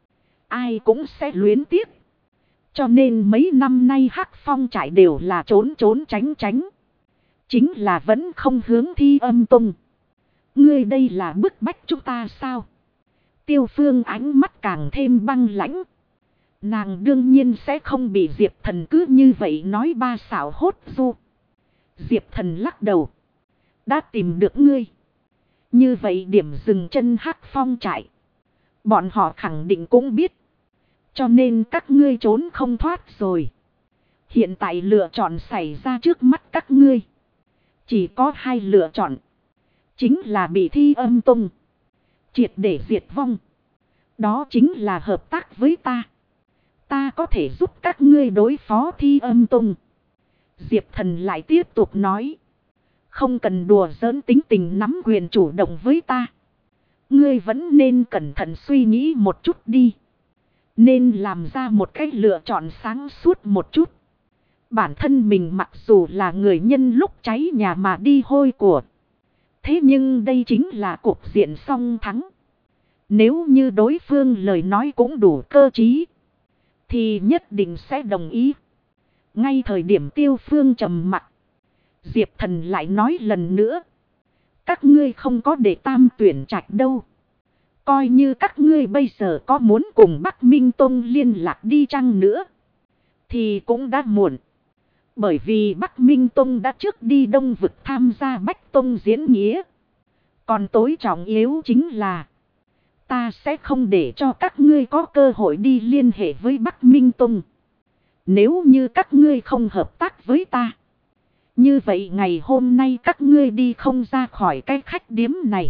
Ai cũng sẽ luyến tiếc. Cho nên mấy năm nay Hắc Phong trại đều là trốn trốn tránh tránh. Chính là vẫn không hướng Thi Âm Tông. Ngươi đây là bức bách chúng ta sao? Tiêu Phương ánh mắt càng thêm băng lãnh. Nàng đương nhiên sẽ không bị Diệp Thần cứ như vậy nói ba xảo hốt du. Diệp Thần lắc đầu. Đã tìm được ngươi. Như vậy điểm dừng chân Hắc Phong trại. Bọn họ khẳng định cũng biết. Cho nên các ngươi trốn không thoát rồi. Hiện tại lựa chọn xảy ra trước mắt các ngươi. Chỉ có hai lựa chọn. Chính là bị Thi Âm Tông triệt để diệt vong. Đó chính là hợp tác với ta. Ta có thể giúp các ngươi đối phó Thi Âm Tông. Diệp Thần lại tiếp tục nói. Không cần đùa giỡn tính tình nắm quyền chủ động với ta. Ngươi vẫn nên cẩn thận suy nghĩ một chút đi. Nên làm ra một cách lựa chọn sáng suốt một chút. Bản thân mình mặc dù là người nhân lúc cháy nhà mà đi hôi của. Thế nhưng đây chính là cuộc diện song thắng. Nếu như đối phương lời nói cũng đủ cơ trí. Thì nhất định sẽ đồng ý. Ngay thời điểm Tiêu Phương trầm mặc. Diệp Thần lại nói lần nữa. Các ngươi không có để tam tuyển trạch đâu. Coi như các ngươi bây giờ có muốn cùng Bắc Minh Tông liên lạc đi chăng nữa. Thì cũng đã muộn. Bởi vì Bắc Minh Tông đã trước đi Đông Vực tham gia Bách Tông diễn nghĩa. Còn tối trọng yếu chính là. Ta sẽ không để cho các ngươi có cơ hội đi liên hệ với Bắc Minh Tông. Nếu như các ngươi không hợp tác với ta. Như vậy ngày hôm nay các ngươi đi không ra khỏi cái khách điếm này.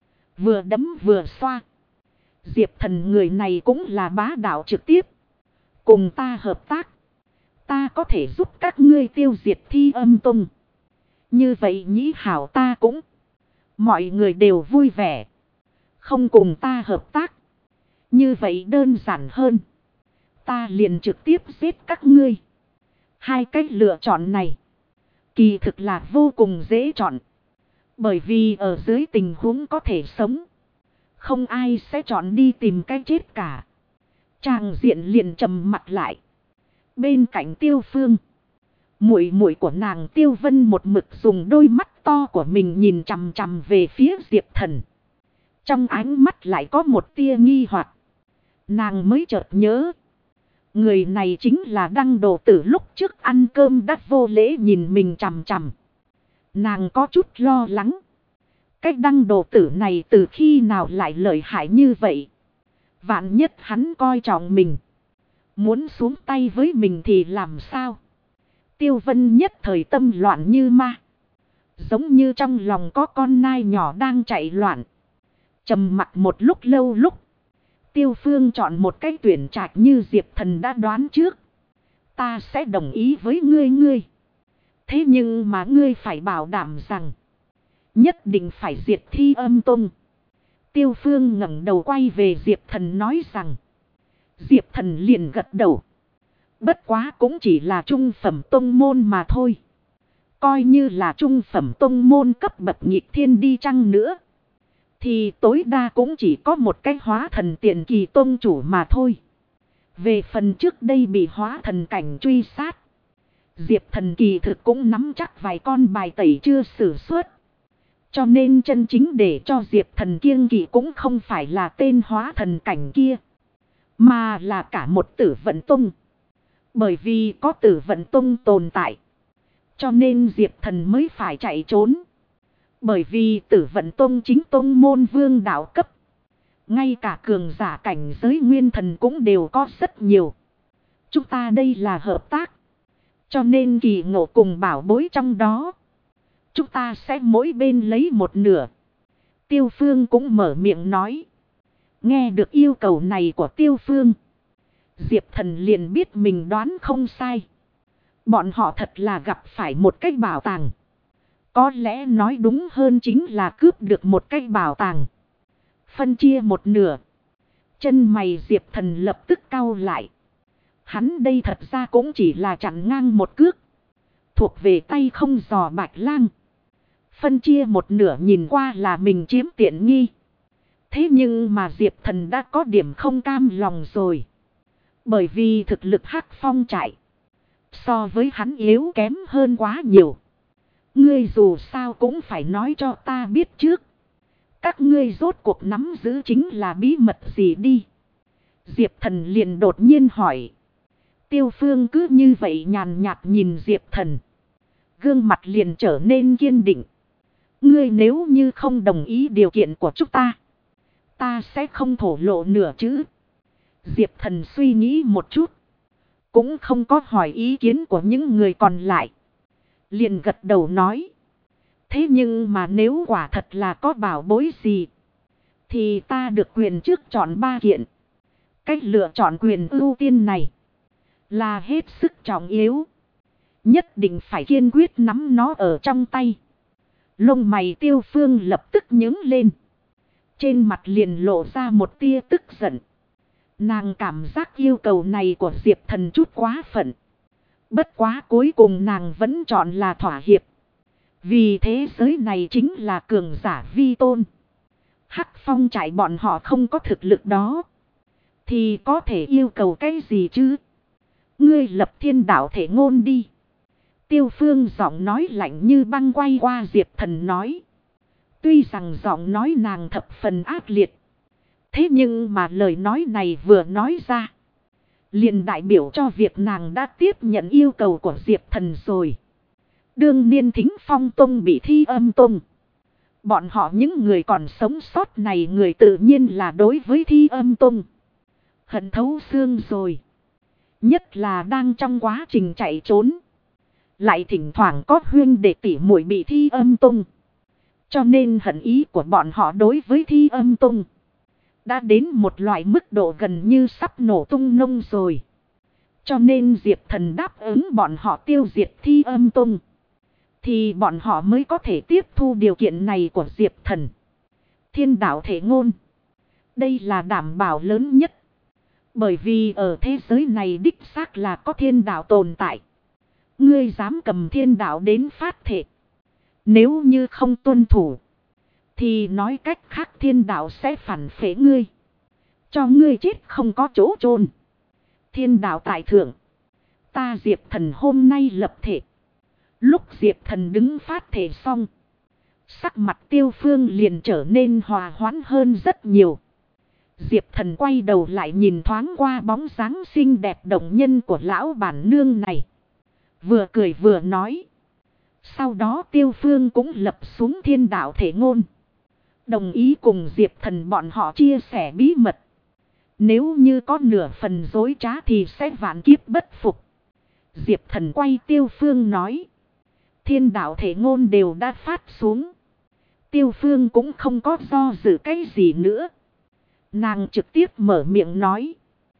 Vừa đấm vừa xoa. Diệp Thần người này cũng là bá đạo trực tiếp. Cùng ta hợp tác. Ta có thể giúp các ngươi tiêu diệt Thi Âm Tông. Như vậy nhĩ hảo ta cũng. Mọi người đều vui vẻ. Không cùng ta hợp tác. Như vậy đơn giản hơn. Ta liền trực tiếp giết các ngươi. Hai cách lựa chọn này. Kỳ thực là vô cùng dễ chọn. Bởi vì ở dưới tình huống có thể sống. Không ai sẽ chọn đi tìm cái chết cả. Tràng diện liền trầm mặt lại. Bên cạnh Tiêu Phương. Muội muội của nàng Tiêu Vân một mực dùng đôi mắt to của mình nhìn chằm chằm về phía Diệp Thần. Trong ánh mắt lại có một tia nghi hoặc. Nàng mới chợt nhớ. Người này chính là Đăng Đồ Tử lúc trước ăn cơm đã vô lễ nhìn mình chằm chằm. Nàng có chút lo lắng. Cái Đăng Đồ Tử này từ khi nào lại lợi hại như vậy? Vạn nhất hắn coi trọng mình. Muốn xuống tay với mình thì làm sao? Tiêu Vân nhất thời tâm loạn như ma. Giống như trong lòng có con nai nhỏ đang chạy loạn. Trầm mặc một lúc lâu lúc. Tiêu Phương chọn một cái tuyển trạch như Diệp Thần đã đoán trước. Ta sẽ đồng ý với ngươi. Thế nhưng mà ngươi phải bảo đảm rằng. Nhất định phải diệt Thi Âm Tông. Tiêu Phương ngẩng đầu quay về Diệp Thần nói rằng. Diệp Thần liền gật đầu. Bất quá cũng chỉ là trung phẩm tông môn mà thôi. Coi như là trung phẩm tông môn cấp bậc nhịp thiên đi chăng nữa. Thì tối đa cũng chỉ có một cái hóa thần tiền kỳ tông chủ mà thôi. Về phần trước đây bị hóa thần cảnh truy sát. Diệp Thần kỳ thực cũng nắm chắc vài con bài tẩy chưa sử xuất. Cho nên chân chính để cho Diệp Thần kiêng kỵ cũng không phải là tên hóa thần cảnh kia. Mà là cả một Tử Vận Tông. Bởi vì có Tử Vận Tông tồn tại. Cho nên Diệp Thần mới phải chạy trốn. Bởi vì Tử Vận Tông chính tông môn vương đạo cấp. Ngay cả cường giả cảnh giới nguyên thần cũng đều có rất nhiều. Chúng ta đây là hợp tác. Cho nên kỳ ngộ cùng bảo bối trong đó. Chúng ta sẽ mỗi bên lấy một nửa. Tiêu Phương cũng mở miệng nói. Nghe được yêu cầu này của Tiêu Phương. Diệp Thần liền biết mình đoán không sai. Bọn họ thật là gặp phải một cái bảo tàng. Có lẽ nói đúng hơn chính là cướp được một cái bảo tàng. Phân chia một nửa. Chân mày Diệp Thần lập tức cau lại. Hắn đây thật ra cũng chỉ là chặn ngang một cước. Thuộc về tay không giò Bạch Lang. Phân chia một nửa nhìn qua là mình chiếm tiện nghi. Thế nhưng mà Diệp Thần đã có điểm không cam lòng rồi. Bởi vì thực lực Hắc Phong trại. So với hắn yếu kém hơn quá nhiều. Ngươi dù sao cũng phải nói cho ta biết trước. Các ngươi rốt cuộc nắm giữ chính là bí mật gì đi. Diệp Thần liền đột nhiên hỏi. Tiêu Phương cứ như vậy nhàn nhạt nhìn Diệp Thần. Gương mặt liền trở nên kiên định. Ngươi nếu như không đồng ý điều kiện của chúng ta. Ta sẽ không thổ lộ nửa chữ. Diệp Thần suy nghĩ một chút. Cũng không có hỏi ý kiến của những người còn lại. Liền gật đầu nói. Thế nhưng mà nếu quả thật là có bảo bối gì. Thì ta được quyền trước chọn 3 kiện. Cách lựa chọn quyền ưu tiên này. Là hết sức trọng yếu. Nhất định phải kiên quyết nắm nó ở trong tay. Lông mày Tiêu Phương lập tức nhướng lên. Trên mặt liền lộ ra một tia tức giận. Nàng cảm giác yêu cầu này của Diệp Thần chút quá phận. Bất quá cuối cùng nàng vẫn chọn là thỏa hiệp. Vì thế giới này chính là cường giả vi tôn. Hắc Phong trại bọn họ không có thực lực đó. Thì có thể yêu cầu cái gì chứ? Ngươi lập thiên đạo thể ngôn đi. Tiêu Phương giọng nói lạnh như băng quay qua Diệp Thần nói. Tuy rằng giọng nói nàng thập phần ác liệt. Thế nhưng mà lời nói này vừa nói ra. Liền đại biểu cho việc nàng đã tiếp nhận yêu cầu của Diệp Thần rồi. Đương niên Thính Phong Tông bị Thi Âm Tông. Bọn họ những người còn sống sót này người tự nhiên là đối với Thi Âm Tông. Hận thấu xương rồi. Nhất là đang trong quá trình chạy trốn. Lại thỉnh thoảng có huynh đệ tỷ muội bị Thi Âm Tông. Cho nên hận ý của bọn họ đối với Thi Âm Tông đã đến một loại mức độ gần như sắp nổ tung nông rồi. Cho nên Diệp Thần đáp ứng bọn họ tiêu diệt Thi Âm Tông, thì bọn họ mới có thể tiếp thu điều kiện này của Diệp Thần. Thiên đạo thể ngôn. Đây là đảm bảo lớn nhất. Bởi vì ở thế giới này đích xác là có thiên đạo tồn tại. Ngươi dám cầm thiên đạo đến phát thể. Nếu như không tuân thủ, thì nói cách khác thiên đạo sẽ phản phệ ngươi. Cho ngươi chết không có chỗ chôn. Thiên đạo tại thượng. Ta Diệp Thần hôm nay lập thể. Lúc Diệp Thần đứng phát thể xong, sắc mặt Tiêu Phương liền trở nên hòa hoãn hơn rất nhiều. Diệp Thần quay đầu lại nhìn thoáng qua bóng dáng xinh đẹp động nhân của lão bản nương này. Vừa cười vừa nói. Sau đó Tiêu Phương cũng lập xuống thiên đạo thể ngôn. Đồng ý cùng Diệp Thần bọn họ chia sẻ bí mật. Nếu như có nửa phần dối trá thì sẽ vạn kiếp bất phục. Diệp Thần quay Tiêu Phương nói. Thiên đạo thể ngôn đều đã phát xuống. Tiêu Phương cũng không có do dự cái gì nữa. Nàng trực tiếp mở miệng nói.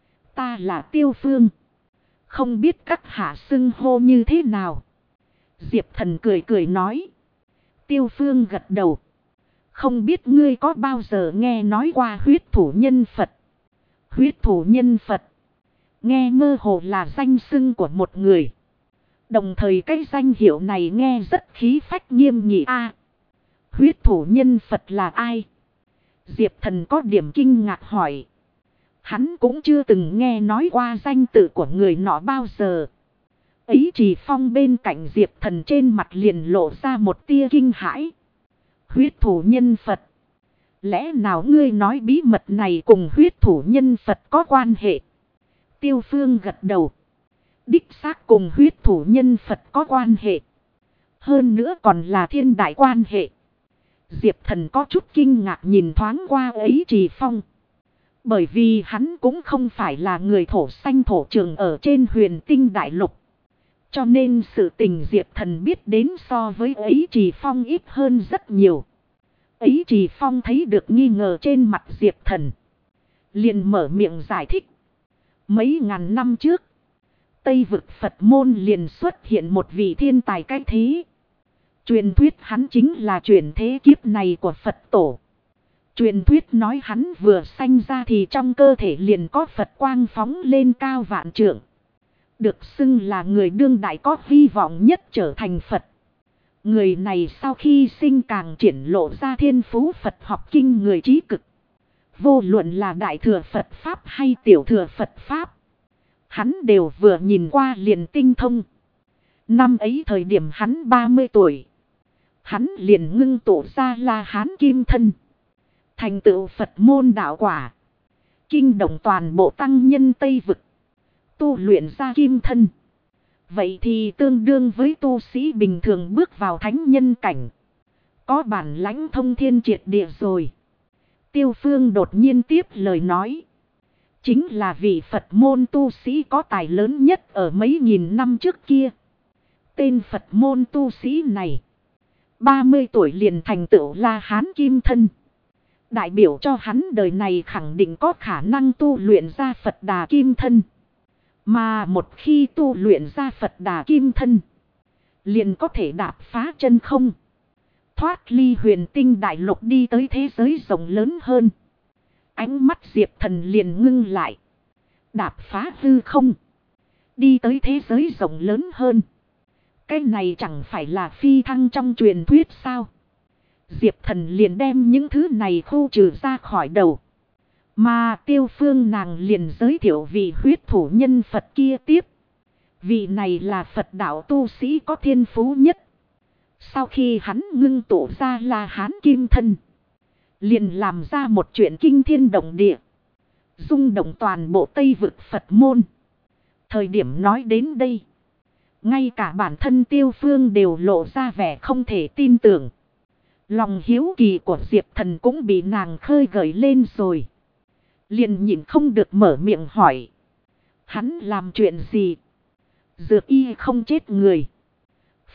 Ta là Tiêu Phương. Không biết các hạ xưng hô như thế nào. Diệp Thần cười cười nói. Tiêu Phương gật đầu. Không biết ngươi có bao giờ nghe nói qua huyết thủ nhân Phật. Huyết thủ nhân Phật. Nghe mơ hồ là danh xưng của một người. Đồng thời cái danh hiệu này nghe rất khí phách nghiêm nghị a. Huyết thủ nhân Phật là ai? Diệp Thần có điểm kinh ngạc hỏi. Hắn cũng chưa từng nghe nói qua danh tự của người nọ bao giờ. Ấy Trì Phong bên cạnh Diệp Thần trên mặt liền lộ ra một tia kinh hãi. Huyết thủ nhân Phật. Lẽ nào ngươi nói bí mật này cùng huyết thủ nhân Phật có quan hệ? Tiêu Phương gật đầu. Đích xác cùng huyết thủ nhân Phật có quan hệ. Hơn nữa còn là thiên đại quan hệ. Diệp Thần có chút kinh ngạc nhìn thoáng qua Ấy Trì Phong. Bởi vì hắn cũng không phải là người thổ xanh thổ trường ở trên huyền tinh đại lục. Cho nên sự tình Diệp Thần biết đến so với Ấy Trì Phong ít hơn rất nhiều. Ấy Trì Phong thấy được nghi ngờ trên mặt Diệp Thần, liền mở miệng giải thích. Mấy ngàn năm trước, Tây vực Phật môn liền xuất hiện một vị thiên tài cái thế. Truyền thuyết hắn chính là chuyển thế kiếp này của Phật tổ. Truyền thuyết nói hắn vừa sanh ra thì trong cơ thể liền có Phật quang phóng lên cao vạn trượng. Được xưng là người đương đại có hy vọng nhất trở thành Phật. Người này sau khi sinh càng triển lộ ra thiên phú Phật học kinh người trí cực. Vô luận là đại thừa Phật Pháp hay tiểu thừa Phật Pháp, hắn đều vừa nhìn qua liền tinh thông. Năm ấy thời điểm hắn 30 tuổi. Hắn liền ngưng tụ ra La Hán Kim Thân. Thành tựu Phật môn đạo quả. Kinh động toàn bộ tăng nhân Tây Vực. Tu luyện ra Kim Thân. Vậy thì tương đương với tu sĩ bình thường bước vào thánh nhân cảnh. Có bản lãnh thông thiên triệt địa rồi. Tiêu Phương đột nhiên tiếp lời nói. Chính là vị Phật môn tu sĩ có tài lớn nhất ở mấy nghìn năm trước kia. Tên Phật môn tu sĩ này 30 tuổi liền thành tựu La Hán Kim Thân. Đại biểu cho hắn đời này khẳng định có khả năng tu luyện ra Phật Đà Kim Thân. Mà một khi tu luyện ra Phật Đà Kim Thân, liền có thể đạp phá chân không. Thoát ly huyền tinh đại lục đi tới thế giới rộng lớn hơn. Ánh mắt Diệp Thần liền ngưng lại. Đạp phá hư không. Đi tới thế giới rộng lớn hơn. Cái này chẳng phải là phi thăng trong truyền thuyết sao? Diệp Thần liền đem những thứ này khu trừ ra khỏi đầu. Mà Tiêu Phương nàng liền giới thiệu vị huyết thủ nhân Phật kia tiếp. Vị này là Phật đạo tu sĩ có thiên phú nhất. Sau khi hắn ngưng tụ ra La Hán Kim Thân, liền làm ra một chuyện kinh thiên động địa, rung động toàn bộ Tây Vực Phật môn. Thời điểm nói đến đây, ngay cả bản thân Tiêu Phương đều lộ ra vẻ không thể tin tưởng. Lòng hiếu kỳ của Diệp Thần cũng bị nàng khơi gợi lên rồi. Liền nhịn không được mở miệng hỏi. Hắn làm chuyện gì? Dược y không chết người.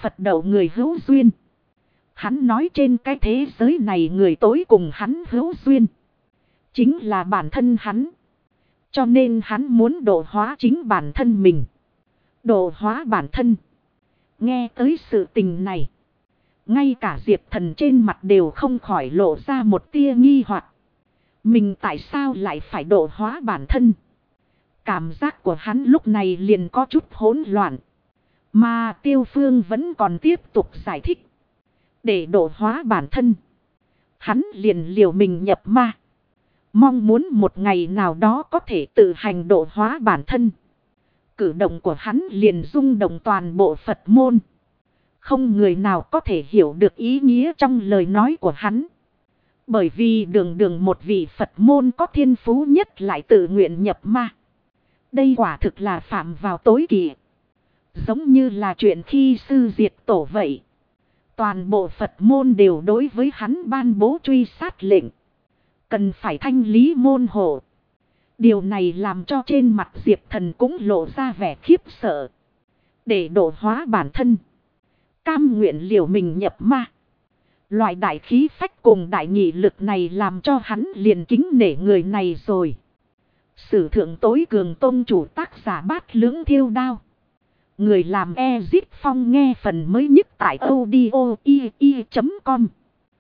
Phật độ người hữu duyên. Hắn nói trên cái thế giới này người tối cùng hắn hữu duyên chính là bản thân hắn. Cho nên hắn muốn độ hóa chính bản thân mình. Độ hóa bản thân. Nghe tới sự tình này, ngay cả Diệp Thần trên mặt đều không khỏi lộ ra một tia nghi hoặc. Mình tại sao lại phải độ hóa bản thân? Cảm giác của hắn lúc này liền có chút hỗn loạn. Mà Tiêu Phương vẫn còn tiếp tục giải thích. Để độ hóa bản thân, hắn liền liều mình nhập ma. Mong muốn một ngày nào đó có thể tự hành độ hóa bản thân. Cử động của hắn liền rung động toàn bộ Phật môn. Không người nào có thể hiểu được ý nghĩa trong lời nói của hắn. Bởi vì đường đường một vị Phật môn có thiên phú nhất lại tự nguyện nhập ma. Đây quả thực là phạm vào tối kỵ. Giống như là chuyện khi sư diệt tổ vậy. Toàn bộ Phật môn đều đối với hắn ban bố truy sát lệnh. Cần phải thanh lý môn hộ. Điều này làm cho trên mặt Diệp Thần cũng lộ ra vẻ khiếp sợ. Để độ hóa bản thân, cam nguyện liều mình nhập ma. Loại đại khí phách cùng đại nghị lực này làm cho hắn liền kính nể người này rồi. Sử thượng tối cường tôn chủ tác giả Bát Lưỡng Thiêu Đao. Người làm Ezit Phong nghe phần mới nhất tại audio.com.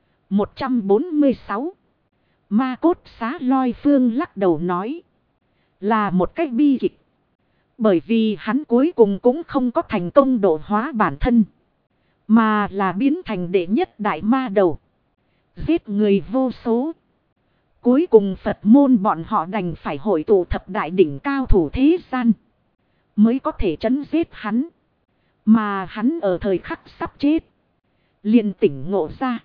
146. Ma Cốt Xá Loi Phương lắc đầu nói. Là một cách bi kịch. Bởi vì hắn cuối cùng cũng không có thành công độ hóa bản thân. Mà là biến thành đệ nhất đại ma đầu. Giết người vô số. Cuối cùng Phật môn bọn họ đành phải hội tụ thập đại đỉnh cao thủ thế gian. Mới có thể trấn giết hắn. Mà hắn ở thời khắc sắp chết. Liền tỉnh ngộ ra.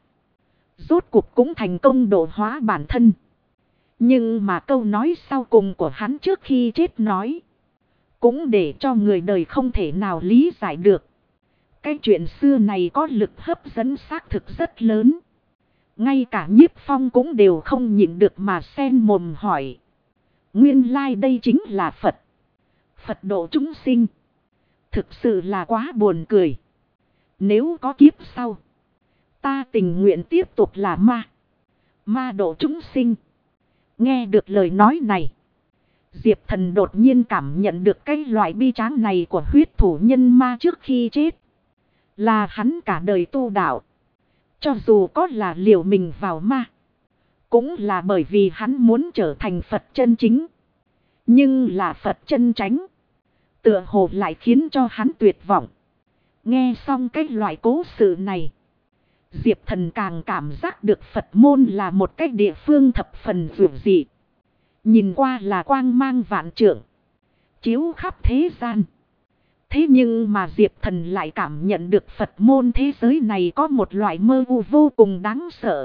Rốt cuộc cũng thành công độ hóa bản thân. Nhưng mà câu nói sau cùng của hắn trước khi chết nói. Cũng để cho người đời không thể nào lý giải được. Cái chuyện xưa này có lực hấp dẫn xác thực rất lớn. Ngay cả Nhiếp Phong cũng đều không nhịn được mà xen mồm hỏi. Nguyên lai đây chính là Phật. Phật độ chúng sinh. Thực sự là quá buồn cười. Nếu có kiếp sau, ta tình nguyện tiếp tục là ma. Ma độ chúng sinh. Nghe được lời nói này, Diệp Thần đột nhiên cảm nhận được cái loại bi tráng này của huyết thủ nhân ma trước khi chết. Là hắn cả đời tu đạo. Cho dù có là liều mình vào ma, cũng là bởi vì hắn muốn trở thành Phật chân chính. Nhưng là Phật chân chánh, tựa hồ lại khiến cho hắn tuyệt vọng. Nghe xong cái loại cố sự này, Diệp Thần càng cảm giác được Phật môn là một cái địa phương thập phần dữ dị. Nhìn qua là quang mang vạn trượng, chiếu khắp thế gian. Thế nhưng mà Diệp Thần lại cảm nhận được Phật môn thế giới này có một loại mơ u vô cùng đáng sợ.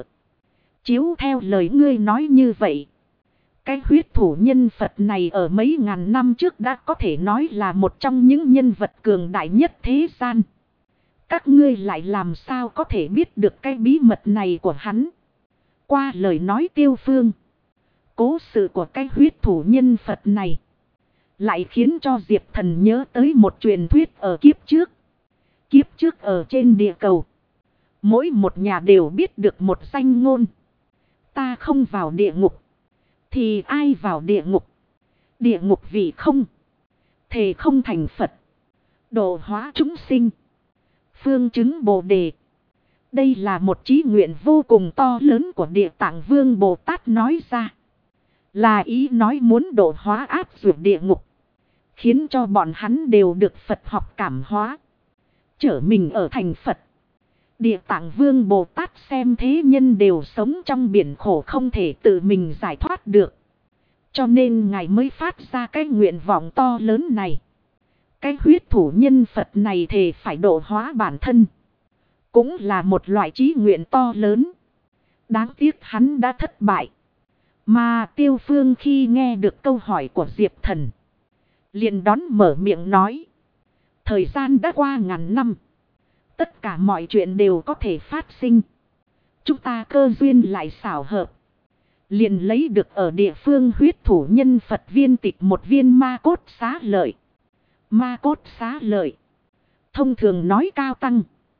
Chiếu theo lời ngươi nói như vậy, cái huyết thủ nhân Phật này ở mấy ngàn năm trước đã có thể nói là một trong những nhân vật cường đại nhất thế gian. Các ngươi lại làm sao có thể biết được cái bí mật này của hắn? Qua lời nói Tiêu Phương, cố sự của cái huyết thủ nhân Phật này lại khiến cho Diệp Thần nhớ tới một truyền thuyết ở kiếp trước. Kiếp trước ở trên địa cầu, mỗi một nhà đều biết được một danh ngôn. Ta không vào địa ngục, thì ai vào địa ngục? Địa ngục vì không, thề không thành Phật, độ hóa chúng sinh, phương chứng Bồ Đề. Đây là một chí nguyện vô cùng to lớn của Địa Tạng Vương Bồ Tát nói ra. Là ý nói muốn độ hóa áp dụng địa ngục, khiến cho bọn hắn đều được Phật học cảm hóa, trở mình ở thành Phật. Địa Tạng Vương Bồ Tát xem thế nhân đều sống trong biển khổ không thể tự mình giải thoát được. Cho nên Ngài mới phát ra cái nguyện vọng to lớn này. Cái huyết thủ nhân Phật này thề phải độ hóa bản thân, cũng là một loại chí nguyện to lớn. Đáng tiếc hắn đã thất bại. Mà Tiêu Phương khi nghe được câu hỏi của Diệp Thần, liền đón mở miệng nói. Thời gian đã qua ngàn năm, tất cả mọi chuyện đều có thể phát sinh. Chúng ta cơ duyên lại xảo hợp, liền lấy được ở địa phương huyết thủ nhân Phật viên tịch một viên ma cốt xá lợi. Ma cốt xá lợi, thông thường nói cao tăng,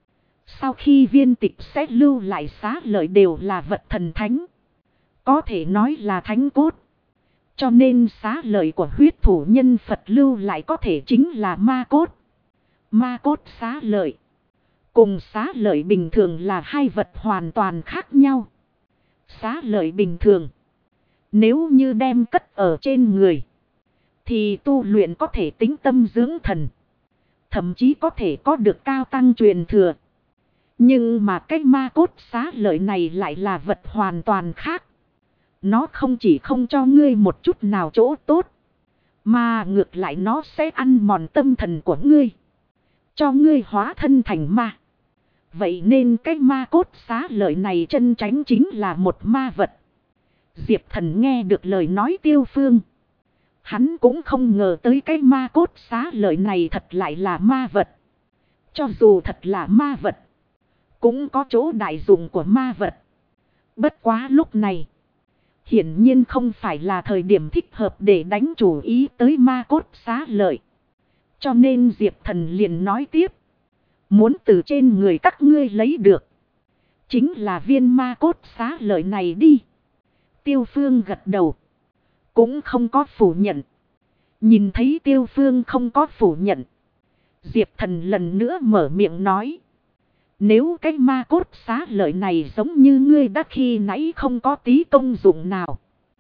Sau khi viên tịch sẽ lưu lại xá lợi đều là vật thần thánh. Có thể nói là thánh cốt. Cho nên xá lợi của huyết thủ nhân Phật lưu lại có thể chính là ma cốt. Ma cốt xá lợi. Cùng xá lợi bình thường là hai vật hoàn toàn khác nhau. Xá lợi bình thường. Nếu như đem cất ở trên người. Thì tu luyện có thể tính tâm dưỡng thần. Thậm chí có thể có được cao tăng truyền thừa. Nhưng mà cái ma cốt xá lợi này lại là vật hoàn toàn khác. Nó không chỉ không cho ngươi một chút nào chỗ tốt. Mà ngược lại nó sẽ ăn mòn tâm thần của ngươi. Cho ngươi hóa thân thành ma. Vậy nên cái ma cốt xá lợi này chân chánh chính là một ma vật. Diệp Thần nghe được lời nói Tiêu Phương. Hắn cũng không ngờ tới cái ma cốt xá lợi này thật lại là ma vật. Cho dù thật là ma vật. Cũng có chỗ đại dụng của ma vật. Bất quá lúc này. Hiển nhiên không phải là thời điểm thích hợp để đánh chủ ý tới ma cốt xá lợi. Cho nên Diệp Thần liền nói tiếp. Muốn từ trên người các ngươi lấy được. Chính là viên ma cốt xá lợi này đi. Tiêu Phương gật đầu. Cũng không có phủ nhận. Nhìn thấy Tiêu Phương không có phủ nhận. Diệp Thần lần nữa mở miệng nói. Nếu cái ma cốt xá lợi này giống như ngươi đã khi nãy không có tí công dụng nào.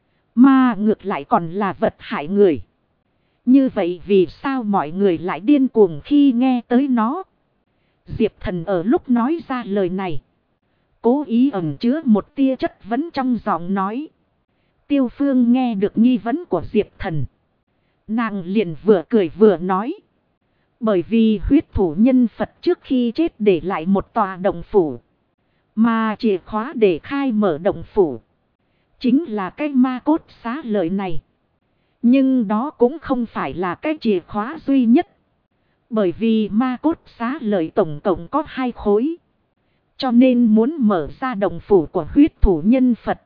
Mà ngược lại còn là vật hại người. Như vậy vì sao mọi người lại điên cuồng khi nghe tới nó? Diệp Thần ở lúc nói ra lời này. Cố ý ẩn chứa một tia chất vấn trong giọng nói. Tiêu Phương nghe được nghi vấn của Diệp Thần. Nàng liền vừa cười vừa nói. Bởi vì huyết thủ nhân Phật trước khi chết để lại một tòa động phủ. Mà chìa khóa để khai mở động phủ. Chính là cái ma cốt xá lợi này. Nhưng đó cũng không phải là cái chìa khóa duy nhất. Bởi vì ma cốt xá lợi tổng cộng có 2 khối. Cho nên muốn mở ra động phủ của huyết thủ nhân Phật.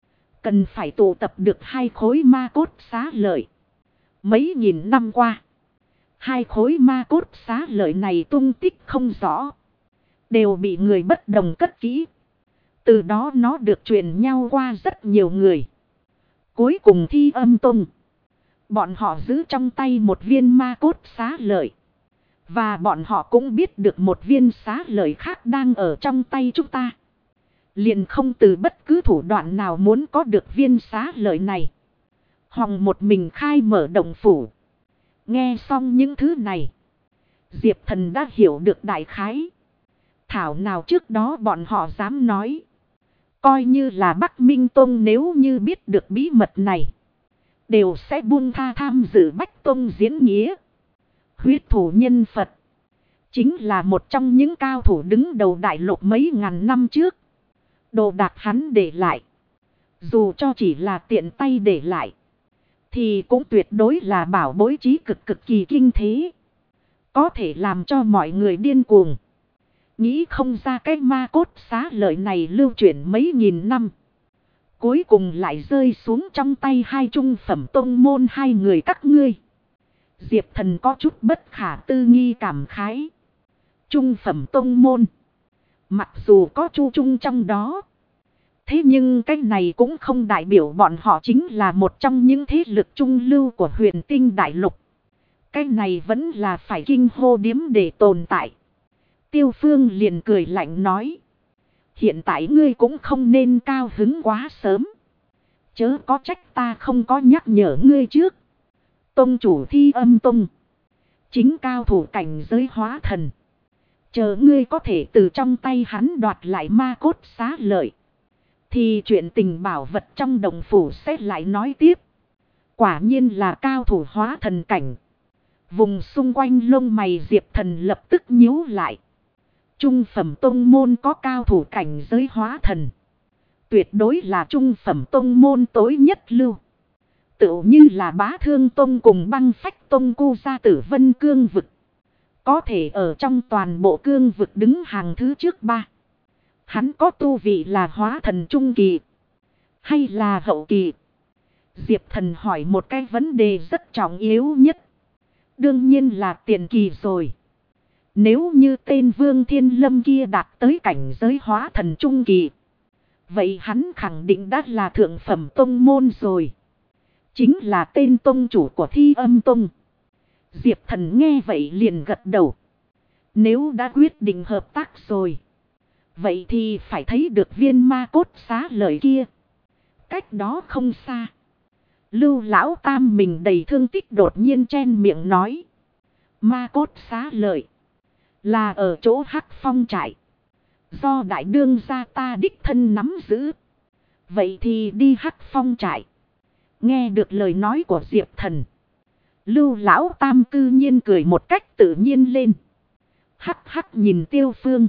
Cần phải tụ tập được 2 khối ma cốt xá lợi. Mấy nghìn năm qua. 2 khối ma cốt xá lợi này tung tích không rõ. Đều bị người bất đồng cất kỹ. Từ đó nó được truyền nhau qua rất nhiều người. Cuối cùng Thi Âm Tông. Bọn họ giữ trong tay một viên ma cốt xá lợi. Và bọn họ cũng biết được một viên xá lợi khác đang ở trong tay chúng ta. Liền không từ bất cứ thủ đoạn nào muốn có được viên xá lợi này. Hòng một mình khai mở động phủ. Nghe xong những thứ này. Diệp Thần đã hiểu được đại khái. Thảo nào trước đó bọn họ dám nói. Coi như là Bắc Minh Tông nếu như biết được bí mật này. Đều sẽ buông tha tham dự Bách Tông diễn nghĩa. Huyết thủ nhân Phật. Chính là một trong những cao thủ đứng đầu đại lục mấy ngàn năm trước. Đồ đạc hắn để lại. Dù cho chỉ là tiện tay để lại. Thì cũng tuyệt đối là bảo bối trí cực cực kỳ kinh thế. Có thể làm cho mọi người điên cuồng. Nghĩ không ra cái ma cốt xá lợi này lưu chuyển mấy nghìn năm. Cuối cùng lại rơi xuống trong tay 2 trung phẩm tông môn 2 người các ngươi. Diệp Thần có chút bất khả tư nghi cảm khái. Trung phẩm tông môn. Mặc dù có chu trung trong đó. Thế nhưng cái này cũng không đại biểu bọn họ chính là một trong những thế lực trung lưu của huyền tinh đại lục. Cái này vẫn là phải kinh hô điếm để tồn tại. Tiêu Phương liền cười lạnh nói. Hiện tại ngươi cũng không nên cao hứng quá sớm. Chớ có trách ta không có nhắc nhở ngươi trước. Tông chủ Thi Âm Tông. Chính cao thủ cảnh giới hóa thần. Chờ ngươi có thể từ trong tay hắn đoạt lại ma cốt xá lợi. Thì chuyện tình bảo vật trong đồng phủ sẽ lại nói tiếp. Quả nhiên là cao thủ hóa thần cảnh. Vùng xung quanh lông mày Diệp Thần lập tức nhíu lại. Trung phẩm tông môn có cao thủ cảnh giới hóa thần. Tuyệt đối là trung phẩm tông môn tối nhất lưu. Tựu như là Bá Thương Tông cùng Băng Phách Tông cu gia tử Vân Cương vực. Có thể ở trong toàn bộ cương vực đứng hàng thứ trước 3. Hắn có tu vị là hóa thần trung kỳ. Hay là hậu kỳ? Diệp Thần hỏi một cái vấn đề rất trọng yếu nhất. Đương nhiên là tiền kỳ rồi. Nếu như tên Vương Thiên Lâm kia đạt tới cảnh giới hóa thần trung kỳ, vậy hắn khẳng định đã là thượng phẩm tông môn rồi. Chính là tên tông chủ của Thi Âm Tông. Diệp Thần nghe vậy liền gật đầu. Nếu đã quyết định hợp tác rồi, vậy thì phải thấy được viên ma cốt xá lợi kia. Cách đó không xa, Lưu Lão Tam mình đầy thương tích đột nhiên chen miệng nói. Ma cốt xá lợi là ở chỗ Hắc Phong trại, do đại đương gia ta đích thân nắm giữ. Vậy thì đi Hắc Phong trại. Nghe được lời nói của Diệp Thần, Lưu Lão Tam cư nhiên cười một cách tự nhiên lên. Hắc hắc nhìn Tiêu Phương.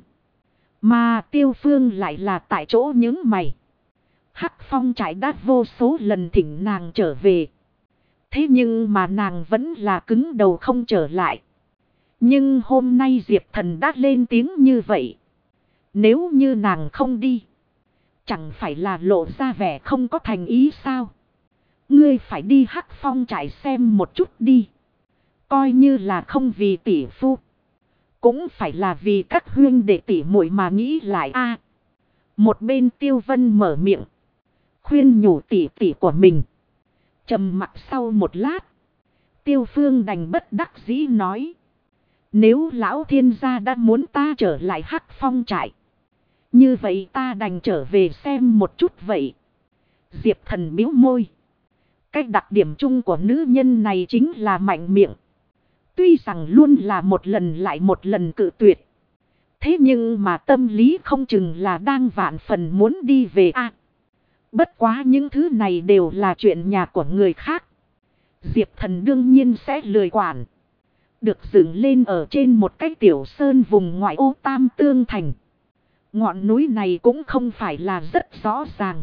Mà Tiêu Phương lại là tại chỗ những mày. Hắc Phong trại đã vô số lần thỉnh nàng trở về. Thế nhưng mà nàng vẫn là cứng đầu không trở lại. Nhưng hôm nay Diệp Thần đã lên tiếng như vậy. Nếu như nàng không đi, chẳng phải là lộ ra vẻ không có thành ý sao? Ngươi phải đi Hắc Phong trại xem một chút đi. Coi như là không vì tỷ phu, cũng phải là vì các huynh đệ tỷ muội mà nghĩ lại a. Một bên Tiêu Vân mở miệng, khuyên nhủ tỷ tỷ của mình. Trầm mặc sau một lát, Tiêu Phương đành bất đắc dĩ nói. Nếu lão thiên gia đã muốn ta trở lại Hắc Phong trại, như vậy ta đành trở về xem một chút vậy. Diệp Thần bĩu môi. Cách đặc điểm chung của nữ nhân này chính là mạnh miệng. Tuy rằng luôn là một lần lại một lần cự tuyệt. Thế nhưng mà tâm lý không chừng là đang vạn phần muốn đi về a. Bất quá những thứ này đều là chuyện nhà của người khác. Diệp Thần đương nhiên sẽ lười quản. Được dựng lên ở trên một cái tiểu sơn vùng ngoại ô Tam Tương Thành. Ngọn núi này cũng không phải là rất rõ ràng.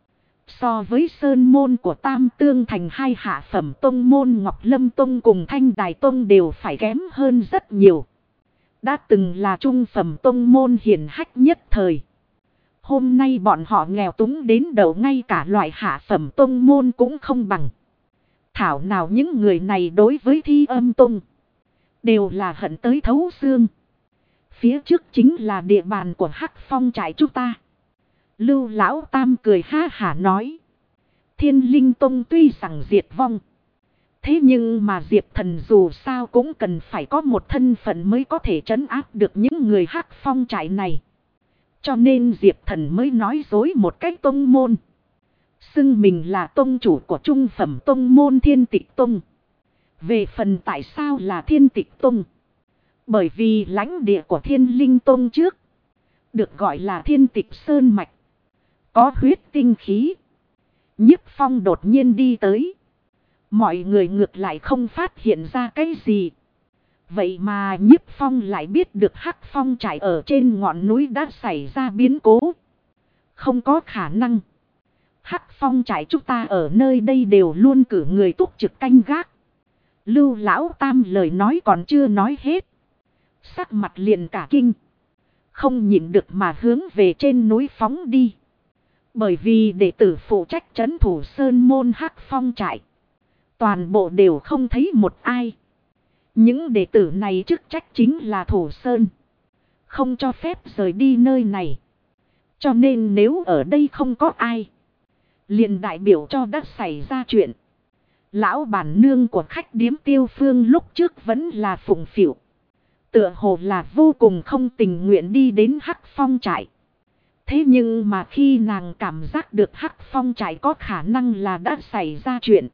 So với sơn môn của Tam Tương Thành, hai hạ phẩm tông môn Ngọc Lâm Tông cùng Thanh Đài Tông đều phải kém hơn rất nhiều. Đã từng là trung phẩm tông môn hiển hách nhất thời. Hôm nay bọn họ nghèo túng đến đầu ngay cả loại hạ phẩm tông môn cũng không bằng. Thảo nào những người này đối với Thi Âm Tông đều là hận tới thấu xương. Phía trước chính là địa bàn của Hắc Phong trại chúng ta. Lưu Lão Tam cười ha hả nói. Thiên Linh Tông tuy rằng diệt vong, thế nhưng mà Diệp Thần dù sao cũng cần phải có một thân phận mới có thể trấn áp được những người Hắc Phong trại này. Cho nên Diệp Thần mới nói dối một cách tông môn. Xưng mình là tông chủ của trung phẩm tông môn Thiên Tịch Tông. Về phần tại sao là Thiên Tịch Tông? Bởi vì lãnh địa của Thiên Linh Tông trước được gọi là Thiên Tịch Sơn Mạch, có huyết tinh khí. Nhiếp Phong đột nhiên đi tới, mọi người ngược lại không phát hiện ra cái gì. Vậy mà Nhiếp Phong lại biết được Hắc Phong trại ở trên ngọn núi đã xảy ra biến cố. Không có khả năng. Hắc Phong trại chúng ta ở nơi đây đều luôn cử người túc trực canh gác. Lưu Lão Tam lời nói còn chưa nói hết, sắc mặt liền cả kinh, không nhịn được mà hướng về trên núi phóng đi. Bởi vì đệ tử phụ trách trấn thủ sơn môn Hắc Phong trại, toàn bộ đều không thấy một ai. Những đệ tử này chức trách chính là thủ sơn, không cho phép rời đi nơi này. Cho nên nếu ở đây không có ai, liền đại biểu cho đã xảy ra chuyện. Lão bản nương của khách điếm Tiêu Phương lúc trước vẫn là phụng phịu, tựa hồ là vô cùng không tình nguyện đi đến Hắc Phong trại. Thế nhưng mà khi nàng cảm giác được Hắc Phong trại có khả năng là đã xảy ra chuyện,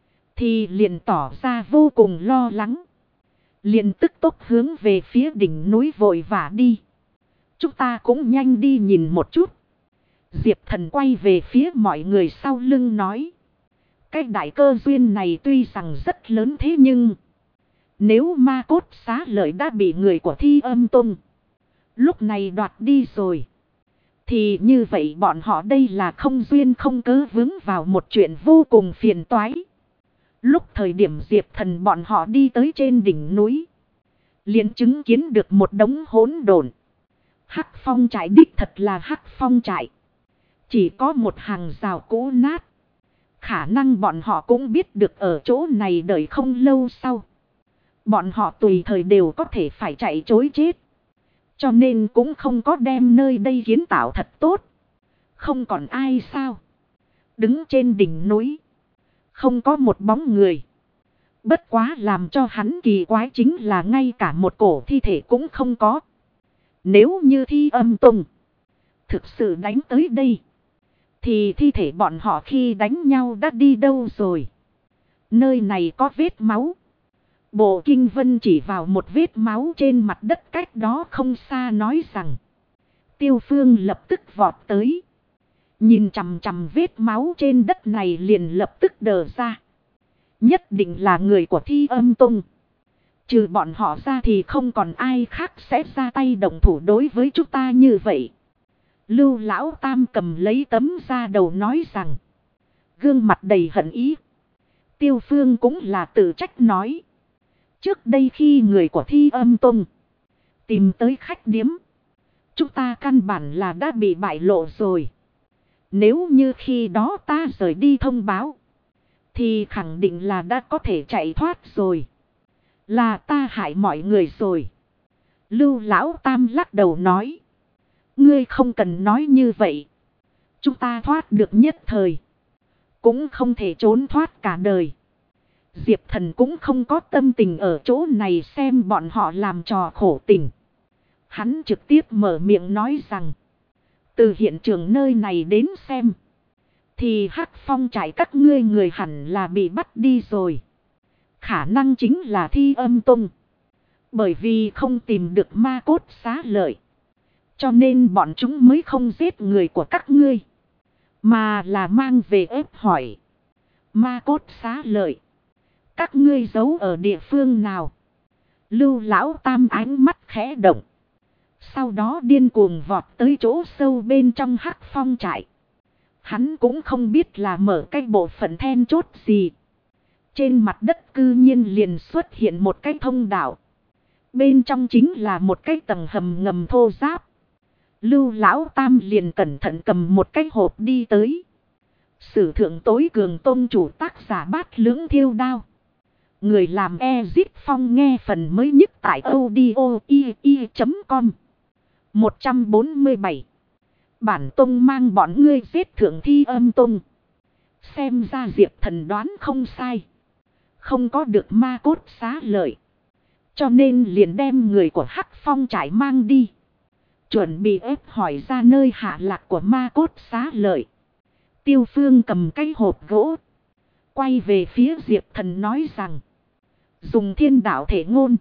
thì liền tỏ ra vô cùng lo lắng. Liền tức tốc hướng về phía đỉnh núi vội vã đi. Chúng ta cũng nhanh đi nhìn một chút. Diệp Thần quay về phía mọi người sau lưng nói. Cái đại cơ duyên này tuy rằng rất lớn, thế nhưng nếu ma cốt xá lợi đã bị người của Thi Âm Tông lúc này đoạt đi rồi, thì như vậy bọn họ đây là không duyên không cớ vướng vào một chuyện vô cùng phiền toái. Lúc thời điểm Diệp Thần bọn họ đi tới trên đỉnh núi, liền chứng kiến được một đống hỗn độn. Hắc Phong trại đích thật là Hắc Phong trại, chỉ có một hàng rào cũ nát. Khả năng bọn họ cũng biết được ở chỗ này đợi không lâu sau, Bọn họ tùy thời đều có thể phải chạy trối chết. Cho nên cũng không có đem nơi đây kiến tạo thật tốt. Không còn ai sao. Đứng trên đỉnh núi. Không có một bóng người. Bất quá làm cho hắn kỳ quái chính là ngay cả một cổ thi thể cũng không có. Nếu như Thi Âm Tông thực sự đánh tới đây, thì thi thể bọn họ khi đánh nhau đã đi đâu rồi? Nơi này có vết máu. Bộ Kinh Vân chỉ vào một vết máu trên mặt đất cách đó không xa nói rằng. Tiêu Phương lập tức vọt tới. Nhìn chằm chằm vết máu trên đất này liền lập tức đờ ra. Nhất định là người của Thi Âm Tông. Trừ bọn họ ra thì không còn ai khác sẽ ra tay động thủ đối với chúng ta như vậy. Lưu Lão Tam cầm lấy tấm da đầu nói rằng. Gương mặt đầy hận ý. Tiêu Phương cũng là tự trách nói. Trước đây khi người của Thi Âm Tông tìm tới khách điếm, chúng ta căn bản là đã bị bại lộ rồi. Nếu như khi đó ta rời đi thông báo, thì khẳng định là đã có thể chạy thoát rồi. Là ta hại mọi người rồi. Lưu Lão Tam lắc đầu nói. Ngươi không cần nói như vậy. Chúng ta thoát được nhất thời, cũng không thể trốn thoát cả đời. Diệp Thần cũng không có tâm tình ở chỗ này xem bọn họ làm trò khổ tình. Hắn trực tiếp mở miệng nói rằng. Từ hiện trường nơi này đến xem, thì Hắc Phong trại các ngươi người hẳn là bị bắt đi rồi. Khả năng chính là Thi Âm Tông. Bởi vì không tìm được ma cốt xá lợi, cho nên bọn chúng mới không giết người của các ngươi, mà là mang về ép hỏi. Ma cốt xá lợi, các ngươi giấu ở địa phương nào? Lưu Lão Tam ánh mắt khẽ động. Sau đó điên cuồng vọt tới chỗ sâu bên trong Hắc Phong trại. Hắn cũng không biết là mở cái bộ phận then chốt gì. Trên mặt đất cư nhiên liền xuất hiện một cái thông đạo. Bên trong chính là một cái tầng hầm ngầm thô ráp. Lưu Lão Tam liền cẩn thận cầm một cái hộp đi tới. Sử thượng tối cường tôn chủ tác giả Bát Lưỡng Thiêu Đao. Người làm Ezit Phong nghe phần mới nhất tại audio.com. 147. Bản tông mang bọn ngươi giết thượng Thi Âm Tông. Xem ra Diệp Thần đoán không sai. Không có được ma cốt xá lợi, cho nên liền đem người của Hắc Phong trại mang đi. Chuẩn bị ép hỏi ra nơi hạ lạc của ma cốt xá lợi. Tiêu Phương cầm cái hộp gỗ, quay về phía Diệp Thần nói rằng. Dùng thiên đạo thể ngôn,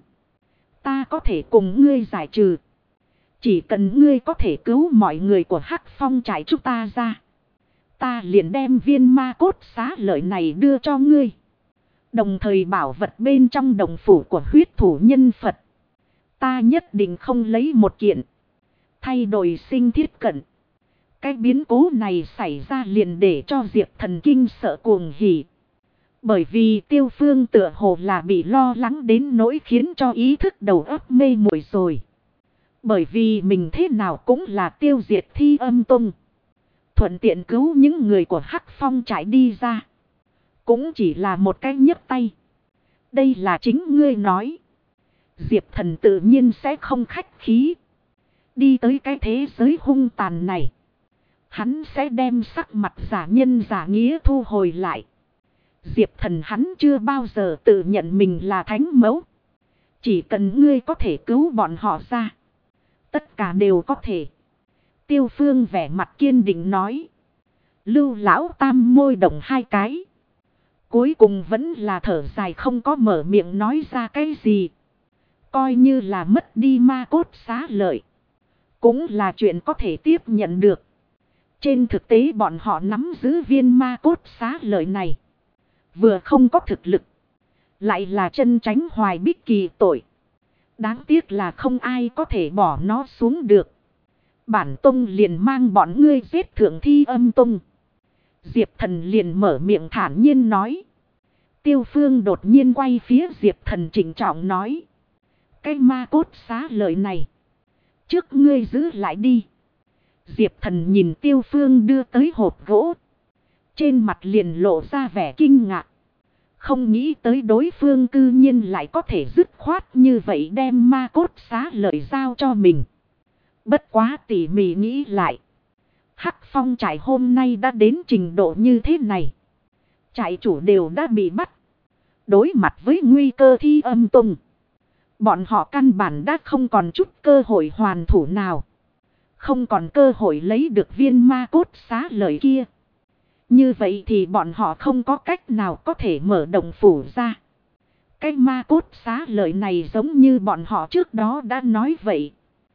ta có thể cùng ngươi giải trừ. Chỉ cần ngươi có thể cứu mọi người của Hắc Phong trại chúng ta ra, ta liền đem viên ma cốt xá lợi này đưa cho ngươi. Đồng thời bảo vật bên trong đồng phủ của huyết thủ nhân Phật, ta nhất định không lấy một kiện. Thay đổi sinh thiết cận. Cái biến cố này xảy ra liền để cho Diệp Thần kinh sợ cuồng hỉ. Bởi vì Tiêu Phương tựa hồ là bị lo lắng đến nỗi khiến cho ý thức đầu óc mê muội rồi. Bởi vì mình thế nào cũng là tiêu diệt Thi Âm Tông, thuận tiện cứu những người của Hắc Phong trại đi ra, cũng chỉ là một cái nhấc tay. Đây là chính ngươi nói. Diệp Thần tự nhiên sẽ không khách khí. Đi tới cái thế giới hung tàn này, hắn sẽ đem sắc mặt giả nhân giả nghĩa thu hồi lại. Diệp Thần hắn chưa bao giờ tự nhận mình là thánh mẫu. Chỉ cần ngươi có thể cứu bọn họ ra, tất cả đều có thể. Tiêu Phương vẻ mặt kiên định nói. Lưu Lão Tam môi động hai cái, cuối cùng vẫn là thở dài không có mở miệng nói ra cái gì. Coi như là mất đi ma cốt xá lợi, cũng là chuyện có thể tiếp nhận được. Trên thực tế bọn họ nắm giữ viên ma cốt xá lợi này, vừa không có thực lực, lại là chân tránh hoài bích kỳ tội. Đáng tiếc là không ai có thể bỏ nó xuống được. Bản tông liền mang bọn ngươi giết thượng Thi Âm Tông. Diệp Thần liền mở miệng thản nhiên nói. Tiêu Phương đột nhiên quay phía Diệp Thần trịnh trọng nói. Cái ma cốt xá lợi này, trước ngươi giữ lại đi. Diệp Thần nhìn Tiêu Phương đưa tới hộp gỗ, trên mặt liền lộ ra vẻ kinh ngạc. Không nghĩ tới đối phương cư nhiên lại có thể dứt khoát như vậy đem ma cốt xá lợi giao cho mình. Bất quá tỉ mỉ nghĩ lại. Hắc Phong trại hôm nay đã đến trình độ như thế này. Trại chủ đều đã bị bắt. Đối mặt với nguy cơ Thi Âm Tông. Bọn họ căn bản đã không còn chút cơ hội hoàn thủ nào. Không còn cơ hội lấy được viên ma cốt xá lợi kia. Như vậy thì bọn họ không có cách nào có thể mở động phủ ra. Cái ma cốt xá lợi này giống như bọn họ trước đó đã nói vậy.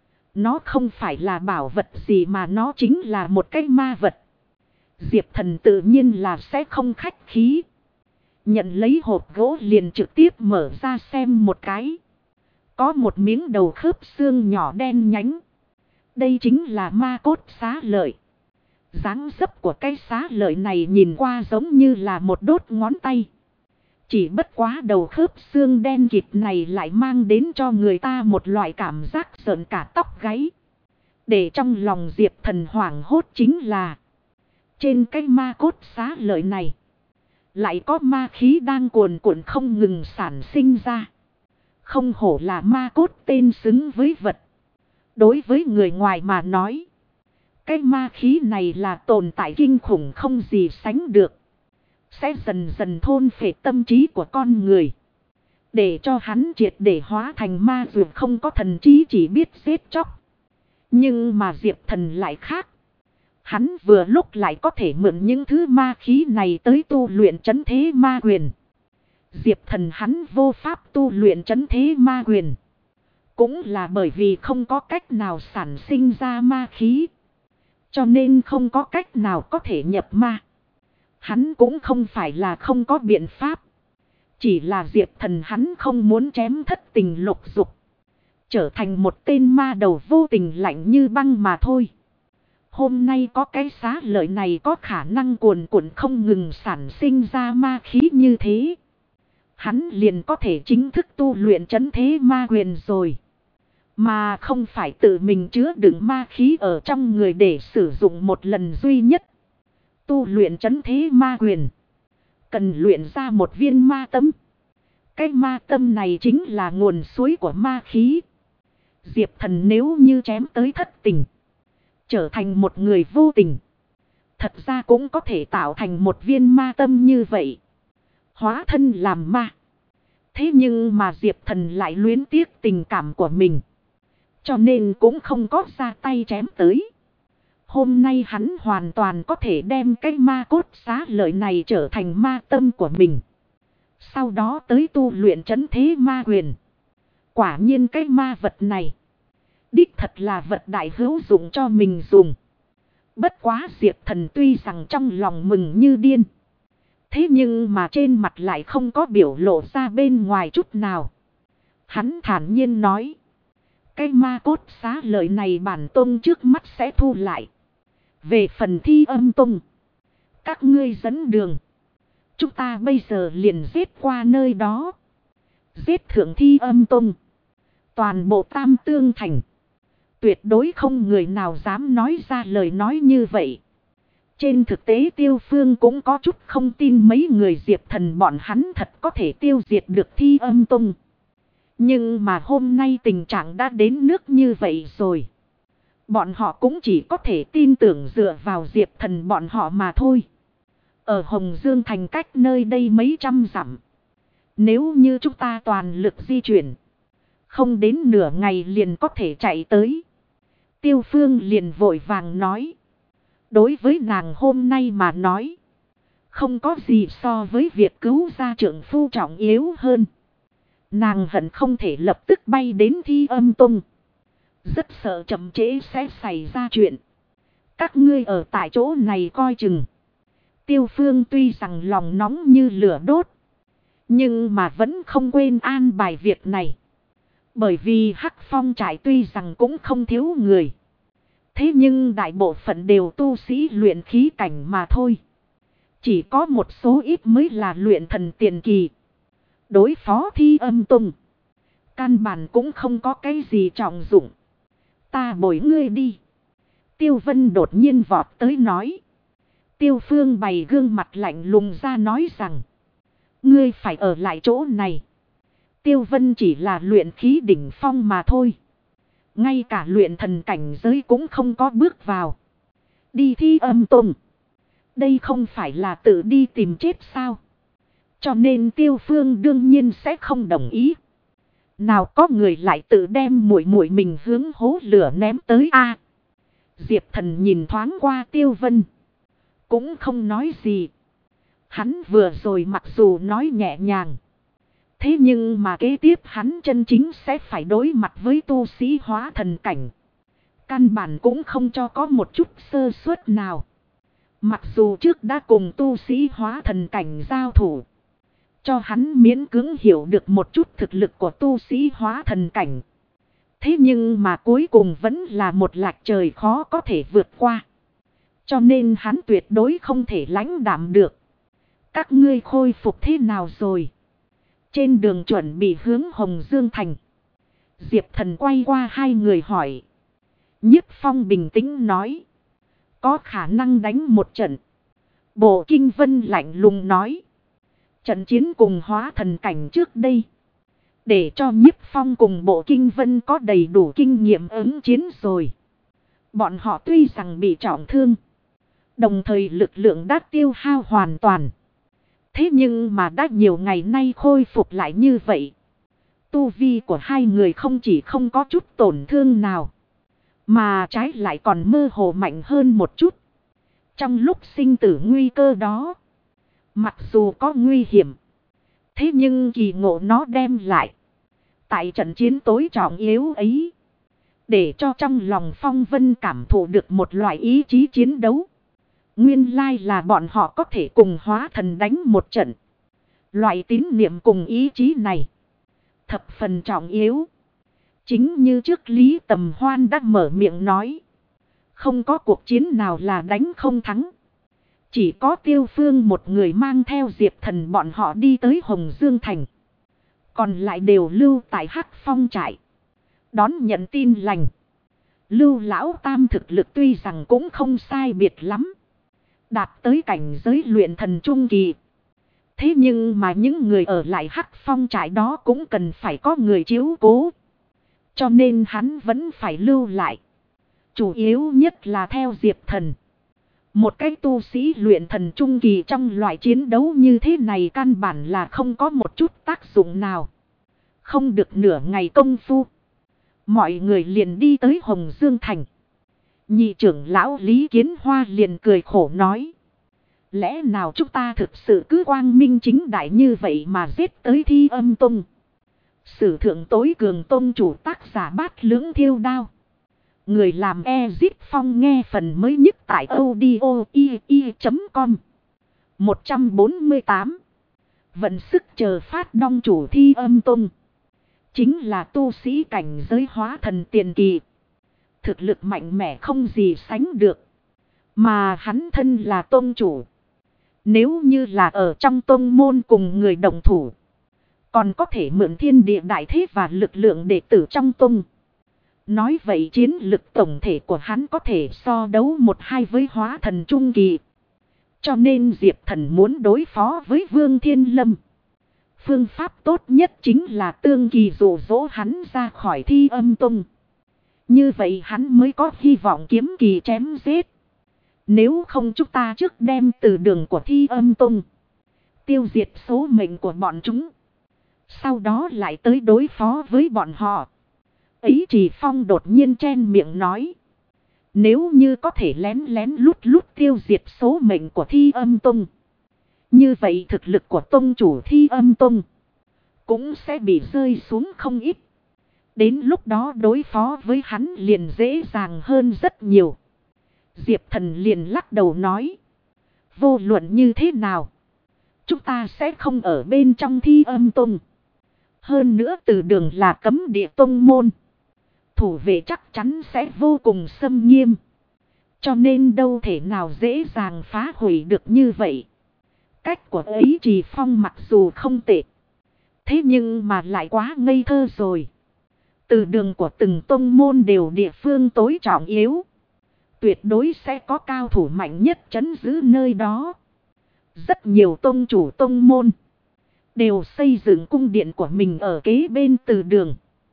Nó không phải là bảo vật gì mà nó chính là một cái ma vật. Diệp Thần tự nhiên là sẽ không khách khí. Nhận lấy hộp gỗ liền trực tiếp mở ra xem một cái. Có một miếng đầu khớp xương nhỏ đen nhánh. Đây chính là ma cốt xá lợi. Dáng dấp của cái xá lợi này nhìn qua giống như là một đốt ngón tay. Chỉ bất quá đầu khớp xương đen kịt này lại mang đến cho người ta một loại cảm giác sợn cả tóc gáy. Để trong lòng Diệp Thần hoảng hốt chính là trên cái ma cốt xá lợi này lại có ma khí đang cuồn cuộn không ngừng sản sinh ra. Không hổ là ma cốt tên xứng với vật. Đối với người ngoài mà nói, cái ma khí này là tồn tại kinh khủng không gì sánh được. Sẽ dần dần thôn phệ tâm trí của con người. Để cho hắn triệt để hóa thành ma dù không có thần trí chỉ biết giết chóc. Nhưng mà Diệp Thần lại khác. Hắn vừa lúc lại có thể mượn những thứ ma khí này tới tu luyện trấn thế ma quyền. Diệp Thần hắn vô pháp tu luyện trấn thế ma quyền. Cũng là bởi vì không có cách nào sản sinh ra ma khí. Cho nên không có cách nào có thể nhập ma. Hắn cũng không phải là không có biện pháp. Chỉ là Diệp Thần hắn không muốn chém thất tình lục dục. Trở thành một tên ma đầu vô tình lạnh như băng mà thôi. Hôm nay có cái xá lợi này có khả năng cuồn cuộn không ngừng sản sinh ra ma khí như thế. Hắn liền có thể chính thức tu luyện trấn thế ma quyền rồi. Mà không phải tự mình chứa đựng ma khí ở trong người để sử dụng một lần duy nhất. Tu luyện trấn thế ma quyền. Cần luyện ra một viên ma tâm. Cái ma tâm này chính là nguồn suối của ma khí. Diệp Thần nếu như chém tới thất tình. Trở thành một người vô tình. Thật ra cũng có thể tạo thành một viên ma tâm như vậy. Hóa thân làm ma. Thế nhưng mà Diệp Thần lại luyến tiếc tình cảm của mình. Cho nên cũng không có ra tay chém tới. Hôm nay hắn hoàn toàn có thể đem cái ma cốt xá lợi này trở thành ma tâm của mình. Sau đó tới tu luyện trấn thế ma quyền. Quả nhiên cái ma vật này. Đích thật là vật đại hữu dụng cho mình dùng. Bất quá Diệp Thần tuy rằng trong lòng mừng như điên. Thế nhưng mà trên mặt lại không có biểu lộ ra bên ngoài chút nào. Hắn thản nhiên nói. Cái ma cốt xá lợi này bản tông trước mắt sẽ thu lại. Về phần Thi Âm Tông. Các ngươi dẫn đường. Chúng ta bây giờ liền giết qua nơi đó. Giết thượng Thi Âm Tông. Toàn bộ Tam Tương Thành. Tuyệt đối không người nào dám nói ra lời nói như vậy. Trên thực tế Tiêu Phương cũng có chút không tin mấy người Diệp Thần bọn hắn thật có thể tiêu diệt được Thi Âm Tông. Nhưng mà hôm nay tình trạng đã đến nước như vậy rồi. Bọn họ cũng chỉ có thể tin tưởng dựa vào Diệp Thần bọn họ mà thôi. Ở Hồng Dương Thành cách nơi đây mấy trăm dặm. Nếu như chúng ta toàn lực di chuyển. Không đến nửa ngày liền có thể chạy tới. Tiêu Phương liền vội vàng nói. Đối với nàng hôm nay mà nói. Không có gì so với việc cứu gia trưởng phu trọng yếu hơn. Nàng hận không thể lập tức bay đến Thi Âm Tông. Rất sợ chậm trễ sẽ xảy ra chuyện. Các ngươi ở tại chỗ này coi chừng. Tiêu Phương tuy rằng lòng nóng như lửa đốt. Nhưng mà vẫn không quên an bài việc này. Bởi vì Hắc Phong trại tuy rằng cũng không thiếu người. Thế nhưng đại bộ phận đều tu sĩ luyện khí cảnh mà thôi. Chỉ có một số ít mới là luyện thần tiền kỳ. Đối phó Thi Âm Tông. Căn bản cũng không có cái gì trọng dụng. Ta bồi ngươi đi. Tiêu Vân đột nhiên vọt tới nói. Tiêu Phương bày gương mặt lạnh lùng ra nói rằng. Ngươi phải ở lại chỗ này. Tiêu Vân chỉ là luyện khí đỉnh phong mà thôi. Ngay cả luyện thần cảnh giới cũng không có bước vào. Đi Thi Âm Tông. Đây không phải là tự đi tìm chết sao? Cho nên Tiêu Phương đương nhiên sẽ không đồng ý. Nào có người lại tự đem muội muội mình hướng hố lửa ném tới a. Diệp Thần nhìn thoáng qua Tiêu Vân. Cũng không nói gì. Hắn vừa rồi mặc dù nói nhẹ nhàng. Thế nhưng mà kế tiếp hắn chân chính sẽ phải đối mặt với tu sĩ hóa thần cảnh. Căn bản cũng không cho có một chút sơ suất nào. Mặc dù trước đã cùng tu sĩ hóa thần cảnh giao thủ. Cho hắn miễn cưỡng hiểu được một chút thực lực của tu sĩ hóa thần cảnh. Thế nhưng mà cuối cùng vẫn là một lạch trời khó có thể vượt qua. Cho nên hắn tuyệt đối không thể lãnh đạm được. Các ngươi khôi phục thế nào rồi? Trên đường chuẩn bị hướng Hồng Dương Thành. Diệp Thần quay qua hai người hỏi. Nhiếp Phong bình tĩnh nói. Có khả năng đánh một trận. Bộ Kinh Vân lạnh lùng nói. Trận chiến cùng hóa thần cảnh trước đây. Để cho Nhiếp Phong cùng Bộ Kinh Vân có đầy đủ kinh nghiệm ứng chiến rồi. Bọn họ tuy rằng bị trọng thương. Đồng thời lực lượng đã tiêu hao hoàn toàn. Thế nhưng mà đã nhiều ngày nay khôi phục lại như vậy. Tu vi của hai người không chỉ không có chút tổn thương nào. Mà trái lại còn mơ hồ mạnh hơn một chút. Trong lúc sinh tử nguy cơ đó. Mặc dù có nguy hiểm. Thế nhưng kỳ ngộ nó đem lại. Tại trận chiến tối trọng yếu ấy. Để cho trong lòng Phong Vân cảm thụ được một loại ý chí chiến đấu. Nguyên lai là bọn họ có thể cùng hóa thần đánh một trận. Loại tín niệm cùng ý chí này. Thập phần trọng yếu. Chính như trước Lý Tầm Hoan đã mở miệng nói. Không có cuộc chiến nào là đánh không thắng. Chỉ có Tiêu Phương một người mang theo Diệp Thần bọn họ đi tới Hồng Dương Thành. Còn lại đều lưu tại Hắc Phong trại. Đón nhận tin lành. Lưu Lão Tam thực lực tuy rằng cũng không sai biệt lắm. Đạt tới cảnh giới luyện thần trung kỳ. Thế nhưng mà những người ở lại Hắc Phong trại đó cũng cần phải có người chiếu cố. Cho nên hắn vẫn phải lưu lại. Chủ yếu nhất là theo Diệp Thần. Một cái tu sĩ luyện thần trung kỳ trong loại chiến đấu như thế này căn bản là không có một chút tác dụng nào. Không được nửa ngày công phu. Mọi người liền đi tới Hồng Dương Thành. Nhị trưởng lão Lý Kiến Hoa liền cười khổ nói. Lẽ nào chúng ta thực sự cứ quang minh chính đại như vậy mà giết tới Thi Âm Tông. Sử thượng tối cường tông chủ tác giả Bát Lưỡng Thiêu Đao. Người làm Ezip Phong nghe phần mới nhất tại audio.com 148. Vận sức chờ phát đong chủ Thi Âm Tông. Chính là tu sĩ cảnh giới hóa thần tiền kỳ. Thực lực mạnh mẽ không gì sánh được. Mà hắn thân là tông chủ. Nếu như là ở trong tông môn cùng người đồng thủ. Còn có thể mượn thiên địa đại thế và lực lượng đệ tử trong tông. Nói vậy chiến lực tổng thể của hắn có thể so đấu 1-2 với hóa thần trung kỳ. Cho nên Diệp Thần muốn đối phó với Vương Thiên Lâm. Phương pháp tốt nhất chính là tương kỳ dụ dỗ hắn ra khỏi Thi Âm Tông. Như vậy hắn mới có hy vọng kiếm kỳ chém giết. Nếu không chúng ta trước đem từ đường của Thi Âm Tông. Tiêu diệt số mệnh của bọn chúng. Sau đó lại tới đối phó với bọn họ. Ấy Chỉ Phong đột nhiên chen miệng nói. Nếu như có thể lén lén lút lút tiêu diệt số mệnh của Thi Âm Tông. Như vậy thực lực của tông chủ Thi Âm Tông cũng sẽ bị rơi xuống không ít. Đến lúc đó đối phó với hắn liền dễ dàng hơn rất nhiều. Diệp Thần liền lắc đầu nói. Vô luận như thế nào. Chúng ta sẽ không ở bên trong Thi Âm Tông. Hơn nữa từ đường là cấm địa tông môn. Thủ vệ chắc chắn sẽ vô cùng xâm nghiêm. Cho nên đâu thể nào dễ dàng phá hủy được như vậy. Cách của ấy Trì Phong mặc dù không tệ. Thế nhưng mà lại quá ngây thơ rồi. Từ đường của từng tông môn đều địa phương tối trọng yếu. Tuyệt đối sẽ có cao thủ mạnh nhất trấn giữ nơi đó. Rất nhiều tông chủ tông môn đều xây dựng cung điện của mình ở kế bên từ đường.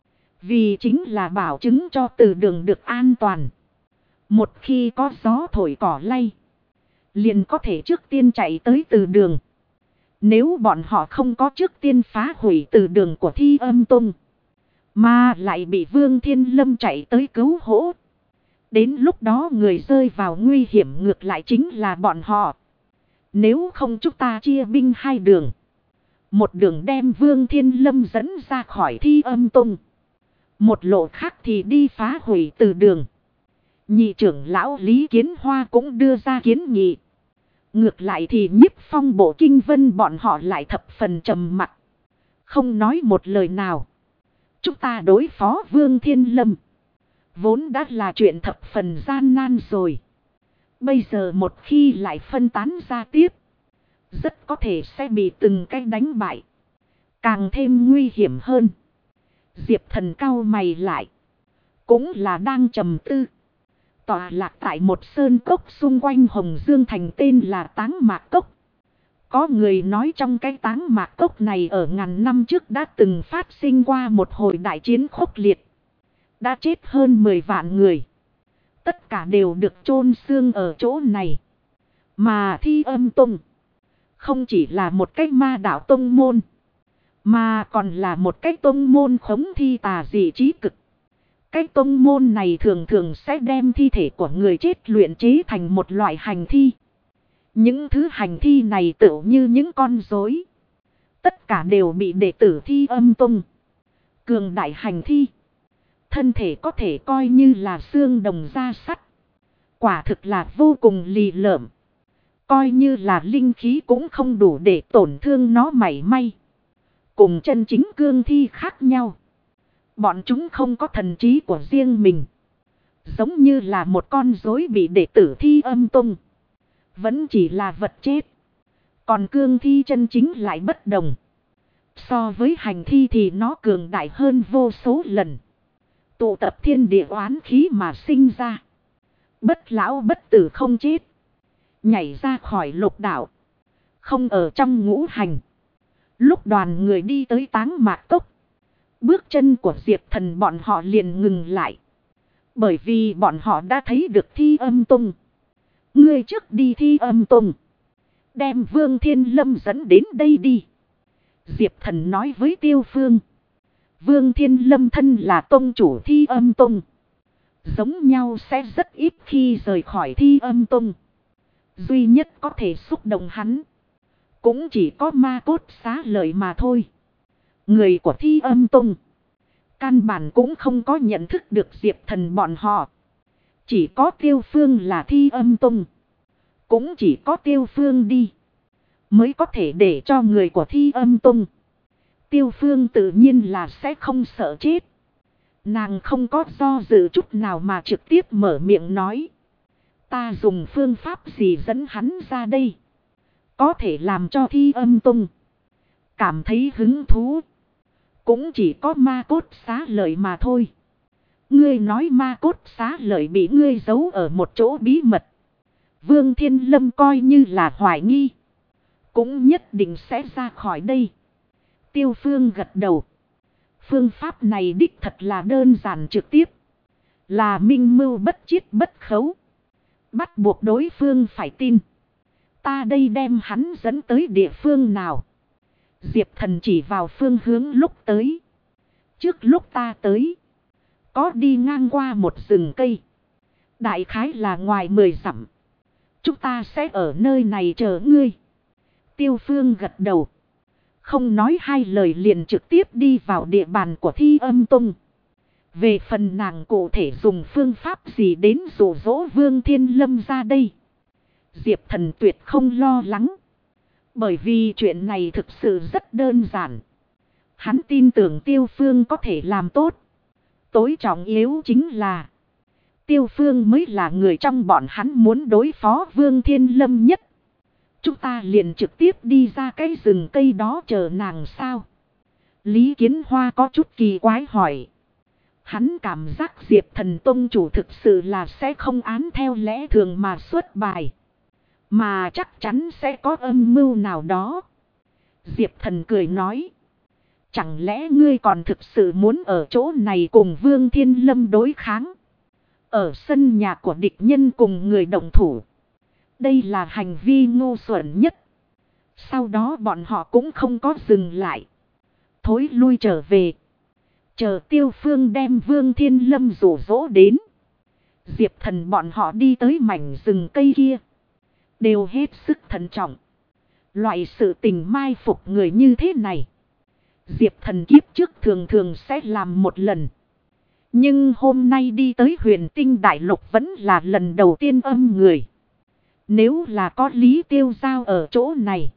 Vì chính là bảo chứng cho từ đường được an toàn. Một khi có gió thổi cỏ lay, liền có thể trước tiên chạy tới từ đường. Nếu bọn họ không có trước tiên phá hủy từ đường của Thi Âm Tông, mà lại bị Vương Thiên Lâm chạy tới cứu hỗ, đến lúc đó người rơi vào nguy hiểm ngược lại chính là bọn họ. Nếu không chúng ta chia binh hai đường. Một đường đem Vương Thiên Lâm dẫn ra khỏi Thi Âm Tông. Một lộ khác thì đi phá hủy từ đường. Nhị trưởng lão Lý Kiến Hoa cũng đưa ra kiến nghị. Ngược lại thì Nhiếp Phong Bộ Kinh Vân bọn họ lại thập phần trầm mặc, không nói một lời nào. Chúng ta đối phó Vương Thiên Lâm vốn đã là chuyện thập phần gian nan rồi. Bây giờ một khi lại phân tán ra tiếp, rất có thể sẽ bị từng cái đánh bại, càng thêm nguy hiểm hơn. Diệp Thần cau mày lại, cũng là đang trầm tư. Tọa lạc tại một sơn cốc xung quanh Hồng Dương Thành tên là Táng Mạc Cốc. Có người nói trong cái Táng Mạc Cốc này ở ngàn năm trước đã từng phát sinh qua một hồi đại chiến khốc liệt. Đã chết hơn 10 vạn người. Tất cả đều được chôn xương ở chỗ này. Mà Thi Âm Tông không chỉ là một cái ma đạo tông môn, mà còn là một cái tông môn khống thi tà dị trí cực. Cái tông môn này thường thường sẽ đem thi thể của người chết luyện chế thành một loại hành thi. Những thứ hành thi này tựu như những con rối. Tất cả đều bị đệ tử Thi Âm Tông cường đại hành thi. Thân thể có thể coi như là xương đồng da sắt. Quả thực là vô cùng lì lợm. Coi như là linh khí cũng không đủ để tổn thương nó mảy may. Cùng chân chính cương thi khác nhau. Bọn chúng không có thần trí của riêng mình. Giống như là một con rối bị đệ tử Thi Âm Tông. Vẫn chỉ là vật chết. Còn cương thi chân chính lại bất đồng. So với hành thi thì nó cường đại hơn vô số lần. Tụ tập thiên địa oán khí mà sinh ra. Bất lão bất tử không chết. Nhảy ra khỏi lục đạo. Không ở trong ngũ hành. Lúc đoàn người đi tới Táng Mạc Cốc, bước chân của Diệp Thần bọn họ liền ngừng lại. Bởi vì bọn họ đã thấy được Thi Âm Tông. Ngươi trước đi Thi Âm Tông, đem Vương Thiên Lâm dẫn đến đây đi. Diệp Thần nói với Tiêu Phương. Vương Thiên Lâm thân là tông chủ Thi Âm Tông. Giống nhau sẽ rất ít khi rời khỏi Thi Âm Tông. Duy nhất có thể xúc động hắn cũng chỉ có Ma Cốt Xá Lợi mà thôi. Người của Thi Âm Tông căn bản cũng không có nhận thức được Diệp Thần bọn họ. Chỉ có Tiêu Phương là Thi Âm Tông. Cũng chỉ có Tiêu Phương đi mới có thể để cho người của Thi Âm Tông. Tiêu Phương tự nhiên là sẽ không sợ chết. Nàng không có do dự chút nào mà trực tiếp mở miệng nói. Ta dùng phương pháp gì dẫn hắn ra đây? Có thể làm cho Thi Âm Tông cảm thấy hứng thú. Cũng chỉ có Ma Cốt Xá Lợi mà thôi. Ngươi nói Ma Cốt Xá Lợi bị ngươi giấu ở một chỗ bí mật. Vương Thiên Lâm coi như là hoài nghi, cũng nhất định sẽ ra khỏi đây. Tiêu Phương gật đầu. Phương pháp này đích thật là đơn giản trực tiếp. Là minh mưu bất chiết bất khấu. Bắt buộc đối phương phải tin. Ta đây đem hắn dẫn tới địa phương nào? Diệp Thần chỉ vào phương hướng lúc tới. Trước lúc ta tới, có đi ngang qua một rừng cây. Đại khái là ngoài 10 dặm. Chúng ta sẽ ở nơi này chờ ngươi. Tiêu Phương gật đầu. Không nói hai lời liền trực tiếp đi vào địa bàn của Thi Âm Tông. Về phần nàng cụ thể dùng phương pháp gì đến dụ dỗ Vương Thiên Lâm ra đây, Diệp Thần tuyệt không lo lắng. Bởi vì chuyện này thực sự rất đơn giản. Hắn tin tưởng Tiêu Phương có thể làm tốt. Tối trọng yếu chính là Tiêu Phương mới là người trong bọn hắn muốn đối phó Vương Thiên Lâm nhất. Chúng ta liền trực tiếp đi ra cái rừng cây đó chờ nàng sao? Lý Kiến Hoa có chút kỳ quái hỏi. Hắn cảm giác Diệp Thần tông chủ thực sự là sẽ không án theo lẽ thường mà xuất bài. Mà chắc chắn sẽ có âm mưu nào đó. Diệp Thần cười nói. Chẳng lẽ ngươi còn thực sự muốn ở chỗ này cùng Vương Thiên Lâm đối kháng? Ở sân nhà của địch nhân cùng người động thủ. Đây là hành vi ngu xuẩn nhất. Sau đó bọn họ cũng không có dừng lại. Thối lui trở về. Chờ Tiêu Phương đem Vương Thiên Lâm rủ rỗ đến. Diệp Thần bọn họ đi tới mảnh rừng cây kia. Đều hết sức thận trọng. Loại sự tình mai phục người như thế này. Diệp Thần kiếp trước thường thường sẽ làm một lần. Nhưng hôm nay đi tới Huyền Tinh Đại Lục vẫn là lần đầu tiên âm người. Nếu là có Lý Tiêu Giao ở chỗ này.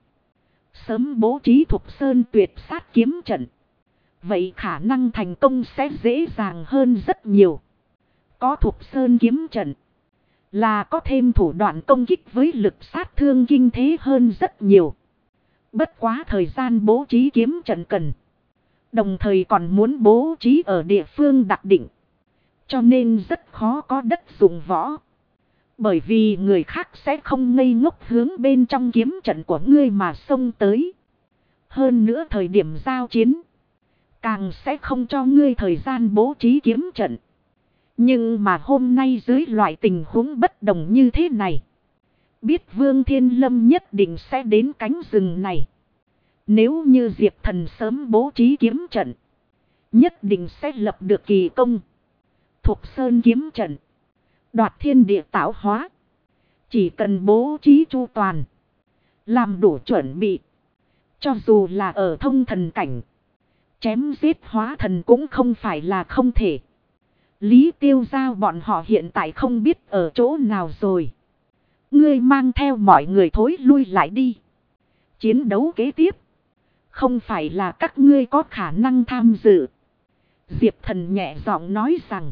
Sớm bố trí Thục Sơn tuyệt sát kiếm trận. Vậy khả năng thành công sẽ dễ dàng hơn rất nhiều. Có Thục Sơn kiếm trận. Là có thêm thủ đoạn công kích với lực sát thương kinh thế hơn rất nhiều. Bất quá thời gian bố trí kiếm trận cần. Đồng thời còn muốn bố trí ở địa phương đặc định. Cho nên rất khó có đất dụng võ. Bởi vì người khác sẽ không ngây ngốc hướng bên trong kiếm trận của ngươi mà xông tới. Hơn nữa thời điểm giao chiến. Càng sẽ không cho ngươi thời gian bố trí kiếm trận. Nhưng mà hôm nay dưới loại tình huống bất đồng như thế này. Biết Vương Thiên Lâm nhất định sẽ đến cánh rừng này. Nếu như Diệp Thần sớm bố trí kiếm trận. Nhất định sẽ lập được kỳ công. Thục Sơn kiếm trận. Đoạt thiên địa tạo hóa. Chỉ cần bố trí chu toàn. Làm đủ chuẩn bị. Cho dù là ở thông thần cảnh. Chém giết hóa thần cũng không phải là không thể. Lý Tiêu Giao bọn họ hiện tại không biết ở chỗ nào rồi. Ngươi mang theo mọi người thối lui lại đi. Chiến đấu kế tiếp. Không phải là các ngươi có khả năng tham dự. Diệp Thần nhẹ giọng nói rằng.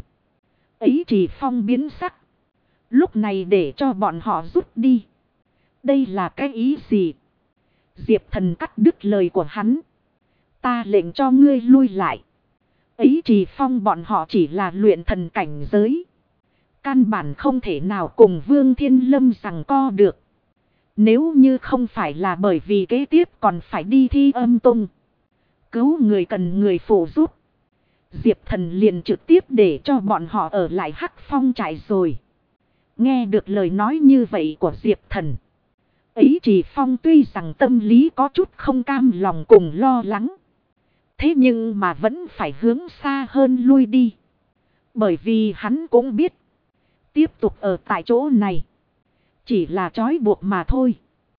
Ấy chỉ phong biến sắc. Lúc này để cho bọn họ rút đi. Đây là cái ý gì? Diệp Thần cắt đứt lời của hắn. Ta lệnh cho ngươi lui lại. Ấy chỉ phong bọn họ chỉ là luyện thần cảnh giới. Căn bản không thể nào cùng Vương Thiên Lâm giằng co được. Nếu như không phải là bởi vì kế tiếp còn phải đi Thi Âm Tông. Cứu người cần người phụ giúp. Diệp Thần liền trực tiếp để cho bọn họ ở lại Hắc Phong trại rồi. Nghe được lời nói như vậy của Diệp Thần. Ấy chỉ phong tuy rằng tâm lý có chút không cam lòng cùng lo lắng. Thế nhưng mà vẫn phải hướng xa hơn lui đi. Bởi vì hắn cũng biết. Tiếp tục ở tại chỗ này. Chỉ là trói buộc mà thôi.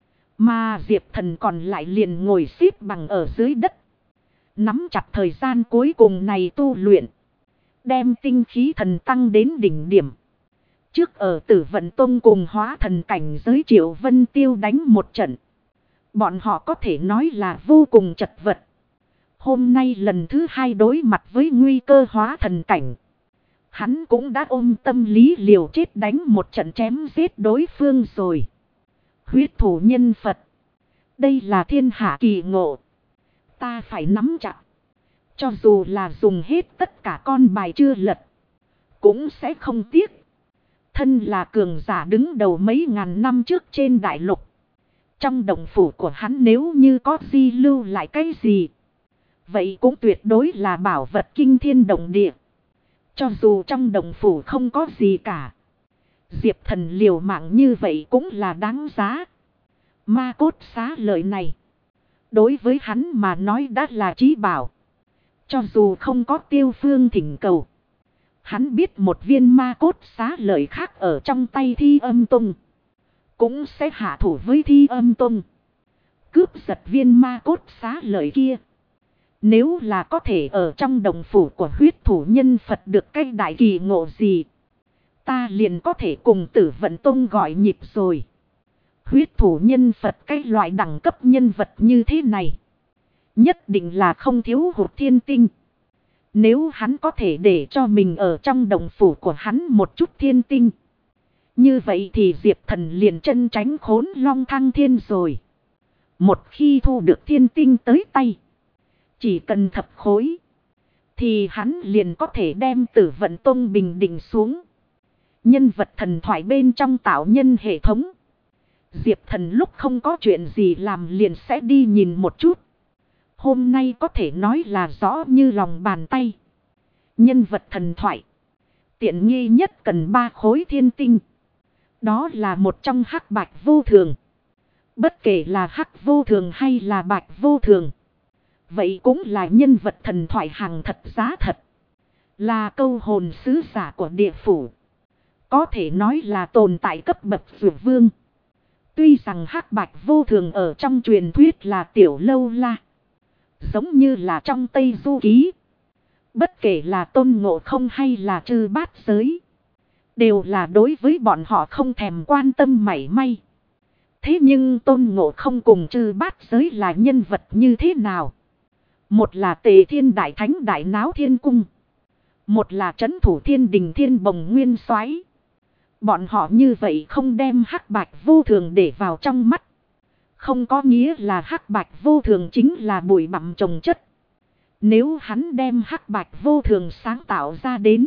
Mà Diệp Thần còn lại liền ngồi xếp bằng ở dưới đất. Nắm chặt thời gian cuối cùng này tu luyện. Đem tinh khí thần tăng đến đỉnh điểm. Trước ở Tử Vận Tông cùng hóa thần cảnh giới Triệu Vân Tiêu đánh một trận. Bọn họ có thể nói là vô cùng chật vật. Hôm nay lần thứ hai đối mặt với nguy cơ hóa thần cảnh. Hắn cũng đã ôm tâm lý liều chết đánh một trận chém giết đối phương rồi. Huyết thủ nhân Phật. Đây là thiên hạ kỳ ngộ. Ta phải nắm chặt. Cho dù là dùng hết tất cả con bài chưa lật. Cũng sẽ không tiếc. Thân là cường giả đứng đầu mấy ngàn năm trước trên đại lục. Trong đồng phủ của hắn nếu như có di lưu lại cái gì. Vậy cũng tuyệt đối là bảo vật kinh thiên động địa. Cho dù trong đồng phủ không có gì cả. Diệp Thần liều mạng như vậy cũng là đáng giá. Ma cốt xá lợi này. Đối với hắn mà nói đã là chí bảo. Cho dù không có Tiêu Phương thỉnh cầu. Hắn biết một viên ma cốt xá lợi khác ở trong tay Thi Âm Tông. Cũng sẽ hạ thủ với Thi Âm Tông. Cướp giật viên ma cốt xá lợi kia. Nếu là có thể ở trong đồng phủ của huyết thủ nhân Phật được cái đại kỳ ngộ gì. Ta liền có thể cùng Tử Vận Tông gọi nhịp rồi. Huyết thủ nhân Phật cái loại đẳng cấp nhân vật như thế này. Nhất định là không thiếu hụt thiên tinh. Nếu hắn có thể để cho mình ở trong đồng phủ của hắn một chút thiên tinh. Như vậy thì Diệp Thần liền chân tránh khốn long thăng thiên rồi. Một khi thu được thiên tinh tới tay. Chỉ cần thập khối. Thì hắn liền có thể đem Tử Vận Tông bình định xuống. Nhân vật thần thoại bên trong tạo nhân hệ thống. Diệp Thần lúc không có chuyện gì làm liền sẽ đi nhìn một chút. Hôm nay có thể nói là rõ như lòng bàn tay. Nhân vật thần thoại. Tiện nghi nhất cần 3 khối thiên tinh. Đó là một trong hắc bạch vô thường. Bất kể là hắc vô thường hay là bạch vô thường. Vậy cũng là nhân vật thần thoại hàng thật giá thật. Là câu hồn sứ giả của địa phủ. Có thể nói là tồn tại cấp bậc dược vương. Tuy rằng hắc bạch vô thường ở trong truyền thuyết là tiểu lâu la. Giống như là trong Tây Du Ký. Bất kể là Tôn Ngộ Không hay là Chư Bát Giới. Đều là đối với bọn họ không thèm quan tâm mảy may. Thế nhưng Tôn Ngộ Không cùng Chư Bát Giới là nhân vật như thế nào? Một là Tề Thiên Đại Thánh Đại Náo Thiên Cung. Một là Trấn Thủ Thiên Đình Thiên Bồng Nguyên Soái. Bọn họ như vậy không đem hắc bạch vô thường để vào trong mắt. Không có nghĩa là hắc bạch vô thường chính là bụi bặm trồng chất. Nếu hắn đem hắc bạch vô thường sáng tạo ra đến.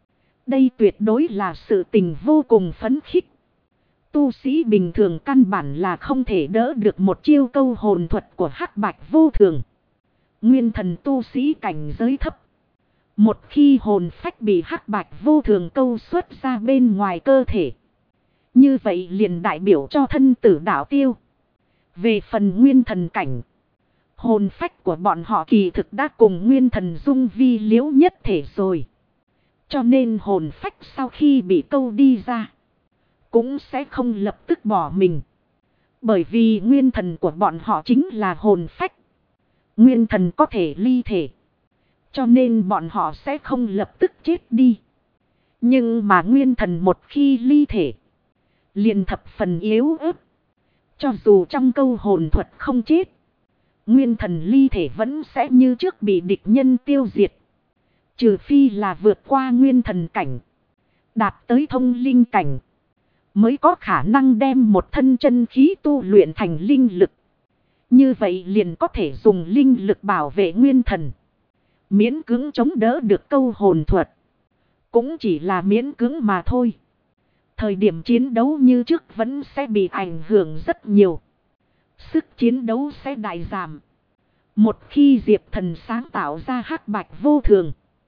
Đây tuyệt đối là sự tình vô cùng phấn khích. Tu sĩ bình thường căn bản là không thể đỡ được một chiêu câu hồn thuật của hắc bạch vô thường. Nguyên thần tu sĩ cảnh giới thấp. Một khi hồn phách bị hắc bạch vô thường câu xuất ra bên ngoài cơ thể. Như vậy liền đại biểu cho thân tử đạo tiêu. Về phần nguyên thần cảnh. Hồn phách của bọn họ kỳ thực đã cùng nguyên thần dung vi liễu nhất thể rồi. Cho nên hồn phách sau khi bị câu đi ra. Cũng sẽ không lập tức bỏ mình. Bởi vì nguyên thần của bọn họ chính là hồn phách. Nguyên thần có thể ly thể. Cho nên bọn họ sẽ không lập tức chết đi. Nhưng mà nguyên thần một khi ly thể. Liền thập phần yếu ớt. Cho dù trong câu hồn thuật không chết. Nguyên thần ly thể vẫn sẽ như trước bị địch nhân tiêu diệt. Trừ phi là vượt qua nguyên thần cảnh. Đạt tới thông linh cảnh. Mới có khả năng đem một thân chân khí tu luyện thành linh lực. Như vậy liền có thể dùng linh lực bảo vệ nguyên thần. Miễn cưỡng chống đỡ được câu hồn thuật. Cũng chỉ là miễn cưỡng mà thôi. Thời điểm chiến đấu như trước vẫn sẽ bị ảnh hưởng rất nhiều. Sức chiến đấu sẽ đại giảm. Một khi Diệp Thần sáng tạo ra hắc bạch vô thường.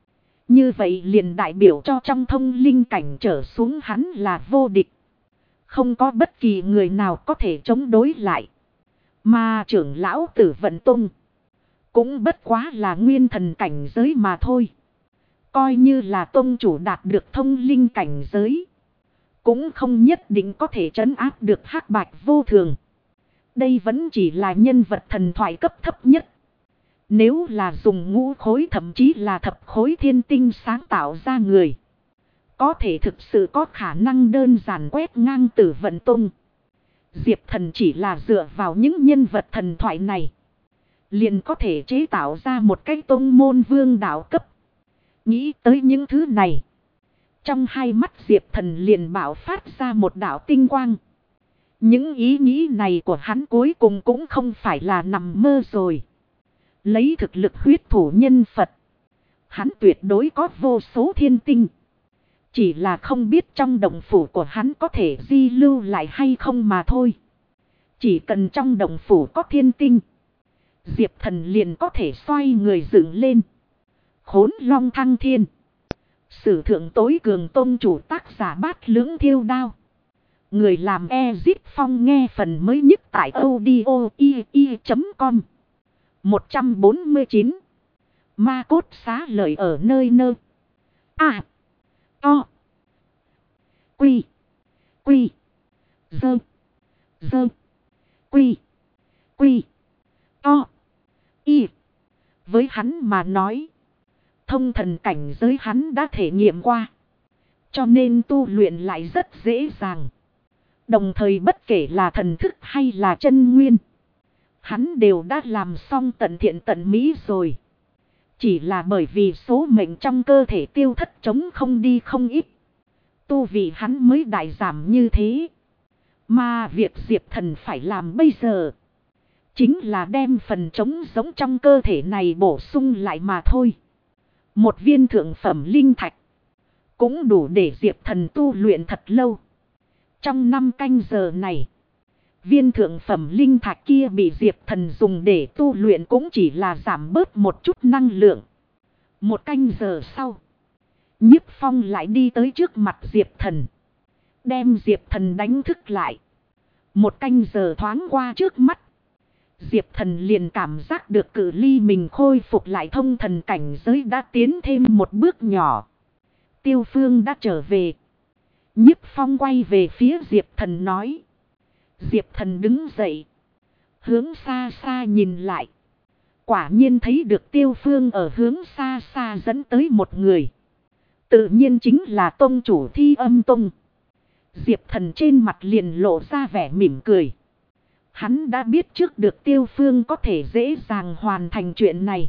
Như vậy liền đại biểu cho trong thông linh cảnh trở xuống hắn là vô địch. Không có bất kỳ người nào có thể chống đối lại. Mà trưởng lão Tử Vận Tông. Cũng bất quá là nguyên thần cảnh giới mà thôi. Coi như là tông chủ đạt được thông linh cảnh giới. Cũng không nhất định có thể trấn áp được hắc bạch vô thường. Đây vẫn chỉ là nhân vật thần thoại cấp thấp nhất. Nếu là dùng ngũ khối thậm chí là thập khối thiên tinh sáng tạo ra người. Có thể thực sự có khả năng đơn giản quét ngang Tử Vận Tông. Diệp Thần chỉ là dựa vào những nhân vật thần thoại này. Liền có thể chế tạo ra một cái tông môn vương đạo cấp. Nghĩ tới những thứ này. Trong hai mắt Diệp Thần liền bạo phát ra một đạo tinh quang. Những ý nghĩ này của hắn cuối cùng cũng không phải là nằm mơ rồi. Lấy thực lực huyết thủ nhân Phật. Hắn tuyệt đối có vô số thiên tinh. Chỉ là không biết trong động phủ của hắn có thể di lưu lại hay không mà thôi. Chỉ cần trong động phủ có thiên tinh. Diệp Thần liền có thể xoay người dựng lên. Khốn long thăng thiên. Sử thượng tối cường tôn chủ tác giả Bát Lưỡng Thiêu Đao. Người làm Ezip Phong nghe phần mới nhất tại audio.com. 149. Ma cốt xá lợi ở nơi nơ. À. To. Quy. Quy. Dơ. Dơ. Quy. Quy. To. Y. Với hắn mà nói. Thông thần cảnh giới hắn đã thể nghiệm qua. Cho nên tu luyện lại rất dễ dàng. Đồng thời bất kể là thần thức hay là chân nguyên. Hắn đều đã làm xong tận thiện tận mỹ rồi. Chỉ là bởi vì số mệnh trong cơ thể tiêu thất trống không đi không ít. Tu vị hắn mới đại giảm như thế. Mà việc Diệp Thần phải làm bây giờ. Chính là đem phần trống giống trong cơ thể này bổ sung lại mà thôi. Một viên thượng phẩm linh thạch. Cũng đủ để Diệp Thần tu luyện thật lâu. Trong 5 canh giờ này. Viên thượng phẩm linh thạch kia bị Diệp Thần dùng để tu luyện cũng chỉ là giảm bớt một chút năng lượng. Một canh giờ sau, Nhiếp Phong lại đi tới trước mặt Diệp Thần, đem Diệp Thần đánh thức lại. Một canh giờ thoáng qua trước mắt, Diệp Thần liền cảm giác được cự ly mình khôi phục lại thông thần cảnh giới đã tiến thêm một bước nhỏ. Tiêu Phương đã trở về. Nhiếp Phong quay về phía Diệp Thần nói. Diệp Thần đứng dậy, hướng xa xa nhìn lại. Quả nhiên thấy được Tiêu Phương ở hướng xa xa dẫn tới một người. Tự nhiên chính là tông chủ Thi Âm Tông. Diệp Thần trên mặt liền lộ ra vẻ mỉm cười. Hắn đã biết trước được Tiêu Phương có thể dễ dàng hoàn thành chuyện này.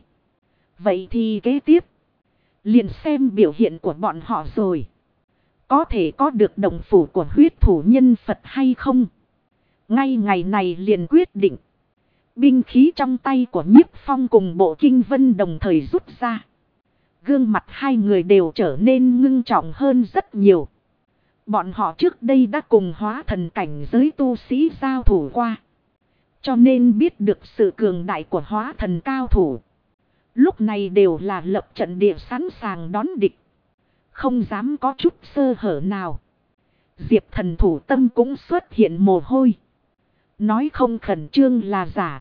Vậy thì kế tiếp, liền xem biểu hiện của bọn họ rồi. Có thể có được đồng phủ của huyết thủ nhân Phật hay không? Ngay ngày này liền quyết định. Binh khí trong tay của Nhiếp Phong cùng Bộ Kinh Vân đồng thời rút ra. Gương mặt hai người đều trở nên ngưng trọng hơn rất nhiều. Bọn họ trước đây đã cùng hóa thần cảnh giới tu sĩ giao thủ qua. Cho nên biết được sự cường đại của hóa thần cao thủ. Lúc này đều là lập trận địa sẵn sàng đón địch. Không dám có chút sơ hở nào. Diệp Thần thủ tâm cũng xuất hiện mồ hôi. Nói không khẩn trương là giả.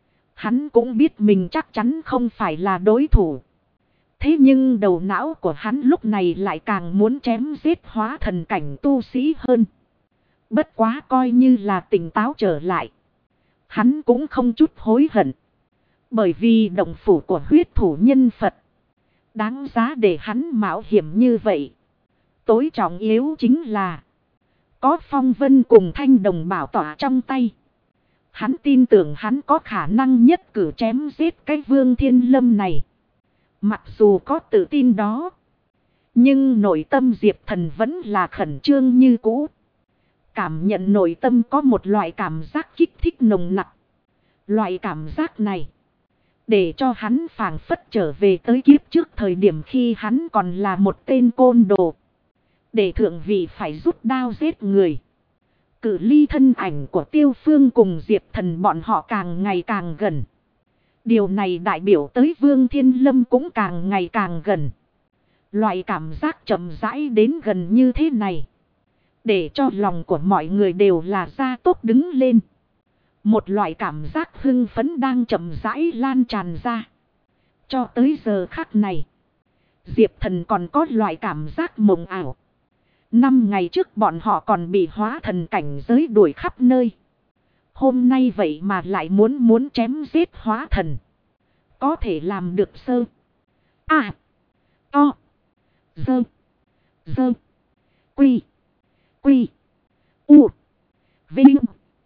Hắn cũng biết mình chắc chắn không phải là đối thủ. Thế nhưng đầu não của hắn lúc này lại càng muốn chém giết hóa thần cảnh tu sĩ hơn. Bất quá coi như là tỉnh táo trở lại. Hắn cũng không chút hối hận. Bởi vì động phủ của huyết thủ nhân Phật đáng giá để hắn mạo hiểm như vậy. Tối trọng yếu chính là có Phong Vân cùng Thanh Đồng bảo tỏa trong tay. Hắn tin tưởng hắn có khả năng nhất cử chém giết cái Vương Thiên Lâm này. Mặc dù có tự tin đó, nhưng nội tâm Diệp Thần vẫn là khẩn trương như cũ. Cảm nhận nội tâm có một loại cảm giác kích thích nồng nặc. Loại cảm giác này để cho hắn phảng phất trở về tới kiếp trước thời điểm khi hắn còn là một tên côn đồ. Để thượng vị phải rút đao giết người. Cự ly thân ảnh của Tiêu Phương cùng Diệp Thần bọn họ càng ngày càng gần. Điều này đại biểu tới Vương Thiên Lâm cũng càng ngày càng gần. Loại cảm giác chậm rãi đến gần như thế này, để cho lòng của mọi người đều là gia tốc đứng lên. Một loại cảm giác hưng phấn đang chậm rãi lan tràn ra. Cho tới giờ khắc này, Diệp Thần còn có loại cảm giác mộng ảo. 5 ngày trước bọn họ còn bị hóa thần cảnh giới đuổi khắp nơi. Hôm nay vậy mà lại muốn chém giết hóa thần. Có thể làm được sơ. To. Dơ. Quy. Vinh.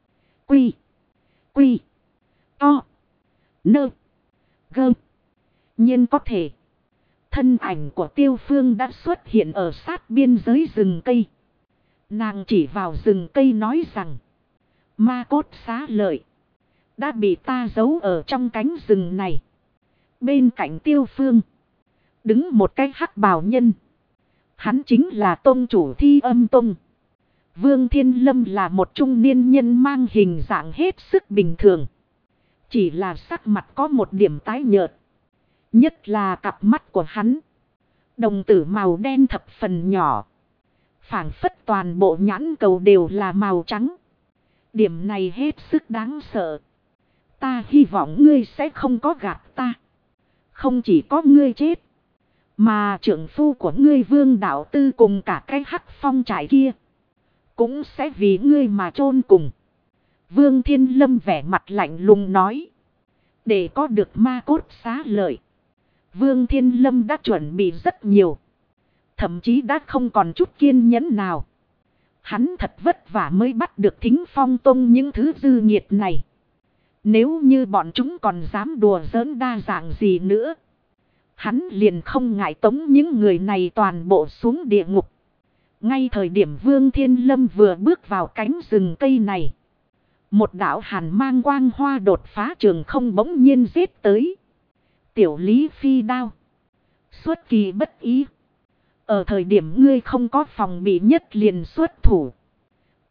Quy. To. Nơ. Gơ. Nhiên có thể. Thân ảnh của Tiêu Phương đã xuất hiện ở sát biên giới rừng cây. Nàng chỉ vào rừng cây nói rằng. Ma cốt xá lợi đã bị ta giấu ở trong cánh rừng này. Bên cạnh Tiêu Phương đứng một cái hắc bào nhân. Hắn chính là tông chủ Thi Âm Tông. Vương Thiên Lâm là một trung niên nhân mang hình dạng hết sức bình thường. Chỉ là sắc mặt có một điểm tái nhợt. Nhất là cặp mắt của hắn. Đồng tử màu đen thập phần nhỏ. Phảng phất toàn bộ nhãn cầu đều là màu trắng. Điểm này hết sức đáng sợ. Ta hy vọng ngươi sẽ không có gạt ta. Không chỉ có ngươi chết, mà trưởng phu của ngươi Vương Đạo Tư cùng cả cái Hắc Phong trại kia cũng sẽ vì ngươi mà chôn cùng. Vương Thiên Lâm vẻ mặt lạnh lùng nói. Để có được ma cốt xá lợi, Vương Thiên Lâm đã chuẩn bị rất nhiều. Thậm chí đã không còn chút kiên nhẫn nào. Hắn thật vất vả mới bắt được Thính Phong Tông những thứ dư nghiệt này. Nếu như bọn chúng còn dám đùa giỡn đa dạng gì nữa, hắn liền không ngại tống những người này toàn bộ xuống địa ngục. Ngay thời điểm Vương Thiên Lâm vừa bước vào cánh rừng cây này, một đạo hàn mang quang hoa đột phá trường không bỗng nhiên giết tới. Tiểu Lý phi đao. Xuất kỳ bất ý. Ở thời điểm ngươi không có phòng bị nhất liền xuất thủ.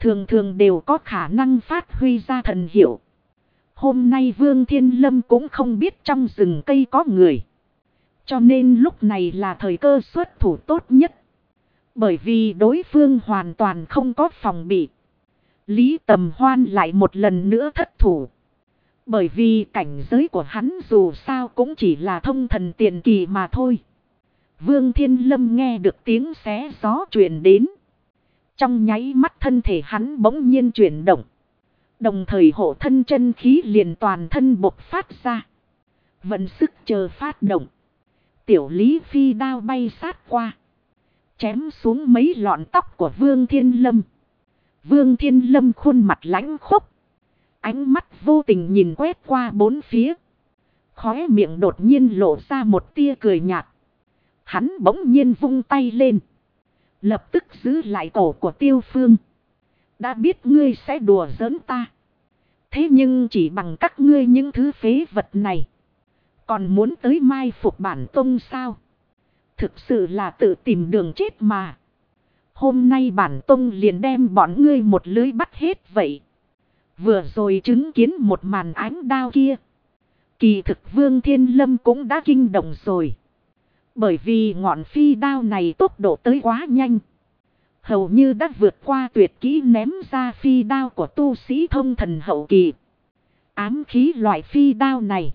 thường thường đều có khả năng phát huy ra thần hiệu. Hôm nay Vương Thiên Lâm cũng không biết trong rừng cây có người. Cho nên lúc này là thời cơ xuất thủ tốt nhất. Bởi vì đối phương hoàn toàn không có phòng bị. Lý Tầm Hoan lại một lần nữa thất thủ. Bởi vì cảnh giới của hắn dù sao cũng chỉ là thông thần tiền kỳ mà thôi. Vương Thiên Lâm nghe được tiếng xé gió truyền đến. Trong nháy mắt thân thể hắn bỗng nhiên chuyển động. Đồng thời hộ thân chân khí liền toàn thân bộc phát ra. Vận sức chờ phát động. Tiểu Lý phi đao bay sát qua. Chém xuống mấy lọn tóc của Vương Thiên Lâm. Vương Thiên Lâm khuôn mặt lãnh khốc. Ánh mắt vô tình nhìn quét qua bốn phía. Khóe miệng đột nhiên lộ ra một tia cười nhạt. Hắn bỗng nhiên vung tay lên. Lập tức giữ lại cổ của Tiêu Phương. Đã biết ngươi sẽ đùa giỡn ta. Thế nhưng chỉ bằng các ngươi những thứ phế vật này. Còn muốn tới mai phục bản tông sao? Thực sự là tự tìm đường chết mà. Hôm nay bản tông liền đem bọn ngươi một lưới bắt hết vậy. Vừa rồi chứng kiến một màn ánh đao kia. Kỳ thực Vương Thiên Lâm cũng đã kinh động rồi. Bởi vì ngọn phi đao này tốc độ tới quá nhanh. Hầu như đã vượt qua tuyệt kỹ ném ra phi đao của tu sĩ thông thần hậu kỳ. Ám khí loại phi đao này.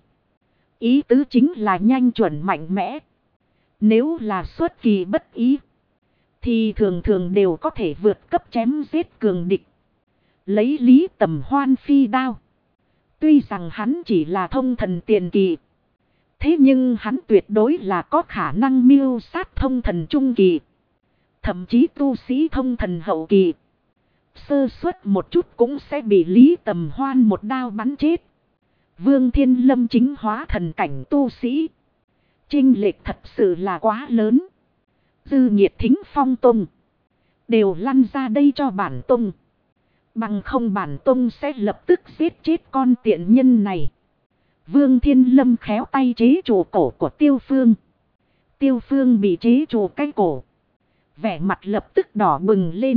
Ý tứ chính là nhanh chuẩn mạnh mẽ. Nếu là xuất kỳ bất ý. Thì thường thường đều có thể vượt cấp chém giết cường địch. Lấy Lý Tầm Hoan phi đao. Tuy rằng hắn chỉ là thông thần tiền kỳ. Thế nhưng hắn tuyệt đối là có khả năng mưu sát thông thần trung kỳ. Thậm chí tu sĩ thông thần hậu kỳ. Sơ suất một chút cũng sẽ bị Lý Tầm Hoan một đao bắn chết. Vương Thiên Lâm chính hóa thần cảnh tu sĩ. Chênh lệch thật sự là quá lớn. Dư Nhiệt Thính Phong Tông. Đều lăn ra đây cho bản tông. Bằng không bản tông sẽ lập tức giết chết con tiện nhân này. Vương Thiên Lâm khéo tay chế trụ cổ của Tiêu Phương. Tiêu Phương bị chế trụ cái cổ. Vẻ mặt lập tức đỏ bừng lên.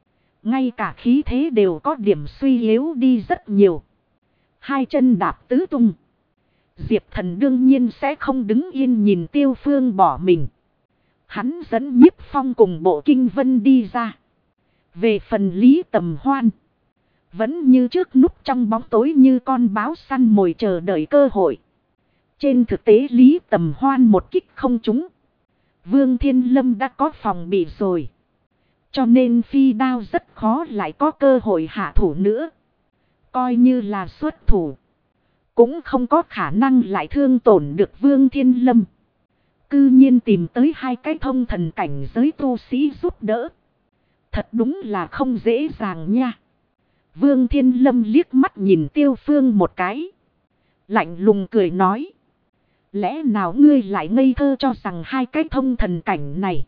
Ngay cả khí thế đều có điểm suy yếu đi rất nhiều. Hai chân đạp tứ tung. Diệp Thần đương nhiên sẽ không đứng yên nhìn Tiêu Phương bỏ mình. Hắn dẫn Nhiếp Phong cùng Bộ Kinh Vân đi ra. Về phần Lý Tầm Hoan. Vẫn như trước núp trong bóng tối như con báo săn mồi chờ đợi cơ hội. Trên thực tế Lý Tầm Hoan một kích không trúng. Vương Thiên Lâm đã có phòng bị rồi. Cho nên phi đao rất khó lại có cơ hội hạ thủ nữa. Coi như là xuất thủ. Cũng không có khả năng lại thương tổn được Vương Thiên Lâm. Cư nhiên tìm tới hai cái thông thần cảnh giới tu sĩ giúp đỡ. Thật đúng là không dễ dàng nha. Vương Thiên Lâm liếc mắt nhìn Tiêu Phương một cái. Lạnh lùng cười nói. Lẽ nào ngươi lại ngây thơ cho rằng hai cái thông thần cảnh này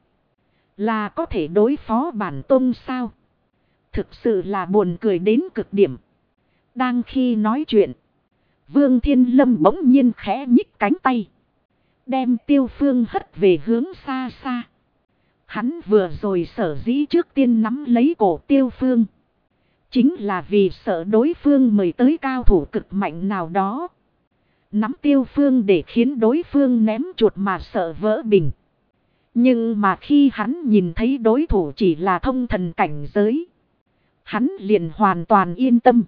là có thể đối phó bản tông sao? Thực sự là buồn cười đến cực điểm. Đang khi nói chuyện. Vương Thiên Lâm bỗng nhiên khẽ nhích cánh tay. Đem Tiêu Phương hất về hướng xa xa. Hắn vừa rồi sở dĩ trước tiên nắm lấy cổ Tiêu Phương. Chính là vì sợ đối phương mời tới cao thủ cực mạnh nào đó. Nắm Tiêu Phương để khiến đối phương ném chuột mà sợ vỡ bình. Nhưng mà khi hắn nhìn thấy đối thủ chỉ là thông thần cảnh giới. Hắn liền hoàn toàn yên tâm.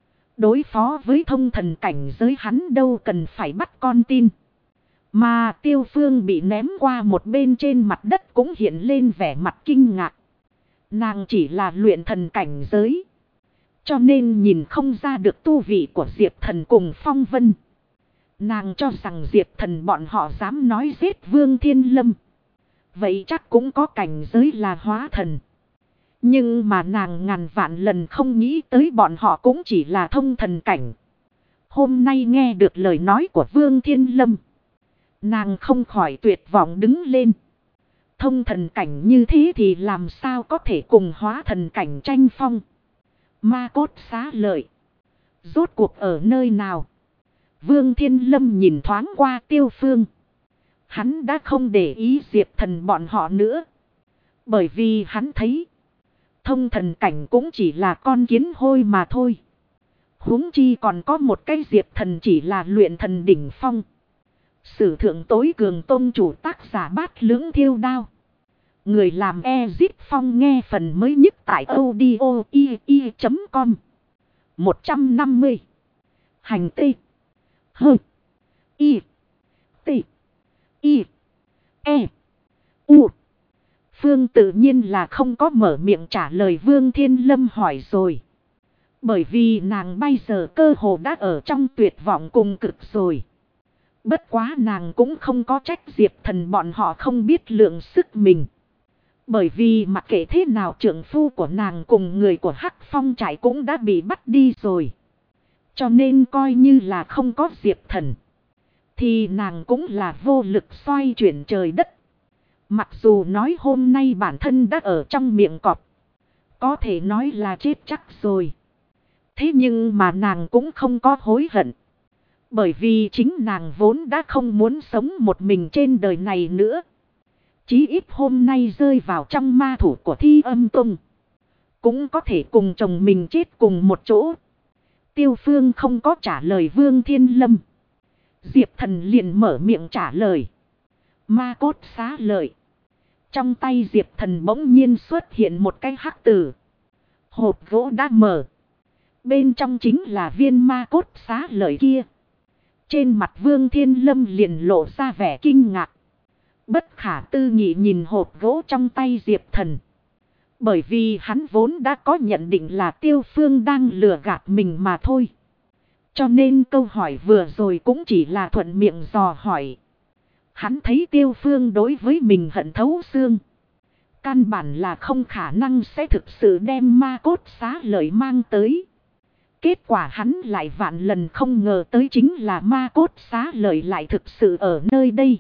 Đối phó với thông thần cảnh giới hắn đâu cần phải bắt con tin. Mà Tiêu Phương bị ném qua một bên trên mặt đất cũng hiện lên vẻ mặt kinh ngạc. Nàng chỉ là luyện thần cảnh giới. Cho nên nhìn không ra được tu vị của Diệp Thần cùng Phong Vân. Nàng cho rằng Diệp Thần bọn họ dám nói giết Vương Thiên Lâm. Vậy chắc cũng có cảnh giới là hóa thần. Nhưng mà nàng ngàn vạn lần không nghĩ tới bọn họ cũng chỉ là thông thần cảnh. Hôm nay nghe được lời nói của Vương Thiên Lâm. Nàng không khỏi tuyệt vọng đứng lên. Thông thần cảnh như thế thì làm sao có thể cùng hóa thần cảnh tranh phong. Ma cốt xá lợi. Rốt cuộc ở nơi nào? Vương Thiên Lâm nhìn thoáng qua Tiêu Phương. Hắn đã không để ý Diệp Thần bọn họ nữa. Bởi vì hắn thấy. Thông thần cảnh cũng chỉ là con kiến hôi mà thôi. Huống chi còn có một cái diệp thần chỉ là luyện thần đỉnh phong. Sử thượng tối cường tông chủ tác giả Bát Lưỡng Thiêu Đao. Người làm Ezip Phong nghe phần mới nhất tại audio.com. 150. Hành tê. Hơ. Y. Tê. Y. E. U. Phương tự nhiên là không có mở miệng trả lời Vương Thiên Lâm hỏi rồi. Bởi vì nàng bây giờ cơ hồ đã ở trong tuyệt vọng cùng cực rồi. Bất quá nàng cũng không có trách Diệp Thần bọn họ không biết lượng sức mình. Bởi vì mặc kệ thế nào trưởng phu của nàng cùng người của Hắc Phong trại cũng đã bị bắt đi rồi. Cho nên coi như là không có Diệp Thần. Thì nàng cũng là vô lực xoay chuyển trời đất. Mặc dù nói hôm nay bản thân đã ở trong miệng cọp. Có thể nói là chết chắc rồi. Thế nhưng mà nàng cũng không có hối hận. Bởi vì chính nàng vốn đã không muốn sống một mình trên đời này nữa. Chí ít hôm nay rơi vào trong ma thủ của Thi Âm Tông. Cũng có thể cùng chồng mình chết cùng một chỗ. Tiêu Phương không có trả lời Vương Thiên Lâm. Diệp Thần liền mở miệng trả lời. Ma cốt xá lợi. Trong tay Diệp Thần bỗng nhiên xuất hiện một cái hắc tử. Hộp gỗ đã mở. Bên trong chính là viên ma cốt xá lợi kia. Trên mặt Vương Thiên Lâm liền lộ ra vẻ kinh ngạc. Bất khả tư nghị nhìn hộp gỗ trong tay Diệp Thần. Bởi vì hắn vốn đã có nhận định là Tiêu Phương đang lừa gạt mình mà thôi. Cho nên câu hỏi vừa rồi cũng chỉ là thuận miệng dò hỏi. Hắn thấy Tiêu Phương đối với mình hận thấu xương. Căn bản là không khả năng sẽ thực sự đem ma cốt xá lợi mang tới. Kết quả hắn lại vạn lần không ngờ tới chính là ma cốt xá lợi lại thực sự ở nơi đây.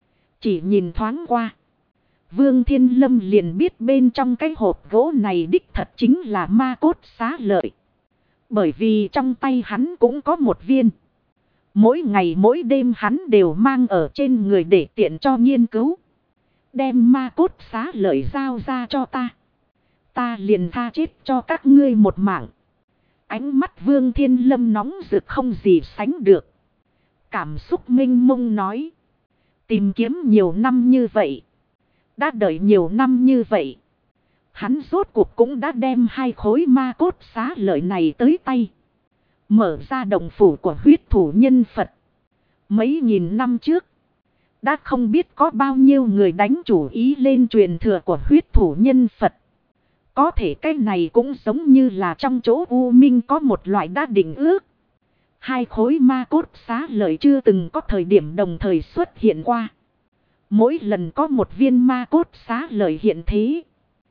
Chỉ nhìn thoáng qua. Vương Thiên Lâm liền biết bên trong cái hộp gỗ này đích thật chính là ma cốt xá lợi. Bởi vì trong tay hắn cũng có một viên. Mỗi ngày mỗi đêm hắn đều mang ở trên người để tiện cho nghiên cứu. Đem ma cốt xá lợi giao ra cho ta. Ta liền tha chết cho các ngươi một mạng. Ánh mắt Vương Thiên Lâm nóng rực không gì sánh được. Cảm xúc mênh mông nói. Tìm kiếm nhiều năm như vậy. Đã đợi nhiều năm như vậy. Hắn rốt cuộc cũng đã đem hai khối ma cốt xá lợi này tới tay. Mở ra động phủ của huyết thủ nhân Phật. Mấy nghìn năm trước. Đã không biết có bao nhiêu người đánh chủ ý lên truyền thừa của huyết thủ nhân Phật. Có thể cái này cũng giống như là trong chỗ U Minh có một loại đã định ước. Hai khối ma cốt xá lợi chưa từng có thời điểm đồng thời xuất hiện qua. Mỗi lần có một viên ma cốt xá lợi hiện thế.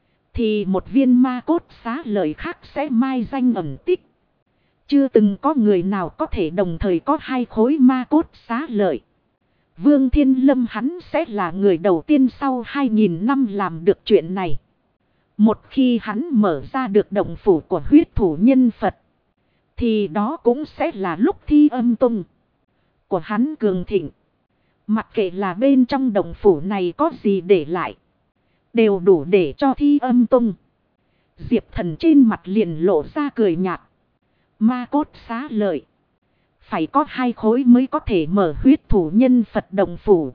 Thì một viên ma cốt xá lợi khác sẽ mai danh ẩn tích. Chưa từng có người nào có thể đồng thời có hai khối ma cốt xá lợi. Vương Thiên Lâm hắn sẽ là người đầu tiên sau 2000 năm làm được chuyện này. Một khi hắn mở ra được động phủ của huyết thủ nhân Phật. Thì đó cũng sẽ là lúc Thi Âm Tông của hắn cường thịnh. Mặc kệ là bên trong động phủ này có gì để lại. Đều đủ để cho Thi Âm Tông. Diệp Thần trên mặt liền lộ ra cười nhạt. Ma cốt xá lợi. Phải có hai khối mới có thể mở huyết thủ nhân Phật động phủ.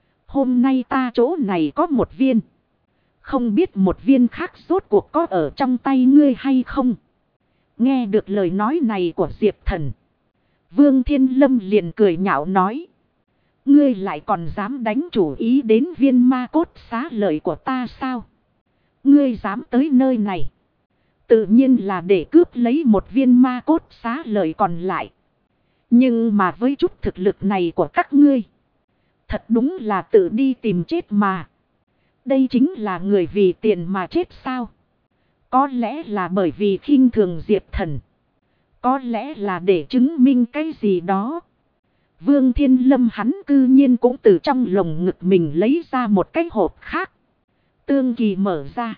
Hôm nay ta chỗ này có một viên. Không biết một viên khác rốt cuộc có ở trong tay ngươi hay không. Nghe được lời nói này của Diệp Thần. Vương Thiên Lâm liền cười nhạo nói. Ngươi lại còn dám đánh chủ ý đến viên ma cốt xá lợi của ta sao? Ngươi dám tới nơi này. Tự nhiên là để cướp lấy một viên ma cốt xá lợi còn lại. Nhưng mà với chút thực lực này của các ngươi. Thật đúng là tự đi tìm chết mà. Đây chính là người vì tiền mà chết sao? Có lẽ là bởi vì khinh thường Diệp Thần. Có lẽ là để chứng minh cái gì đó. Vương Thiên Lâm hắn cư nhiên cũng từ trong lồng ngực mình lấy ra một cái hộp khác. Tương kỳ mở ra.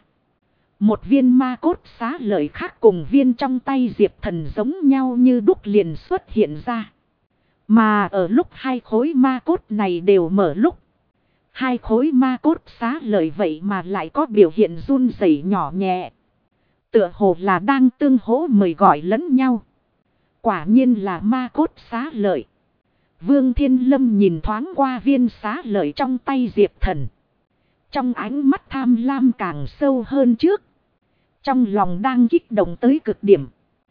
Một viên ma cốt xá lợi khác cùng viên trong tay Diệp Thần giống nhau như đúc liền xuất hiện ra. Mà ở lúc hai khối ma cốt này đều mở lúc. Hai khối ma cốt xá lợi vậy mà lại có biểu hiện run rẩy nhỏ nhẹ. Tựa hồ là đang tương hỗ mời gọi lẫn nhau. Quả nhiên là ma cốt xá lợi. Vương Thiên Lâm nhìn thoáng qua viên xá lợi trong tay Diệp Thần. Trong ánh mắt tham lam càng sâu hơn trước. Trong lòng đang kích động tới cực điểm.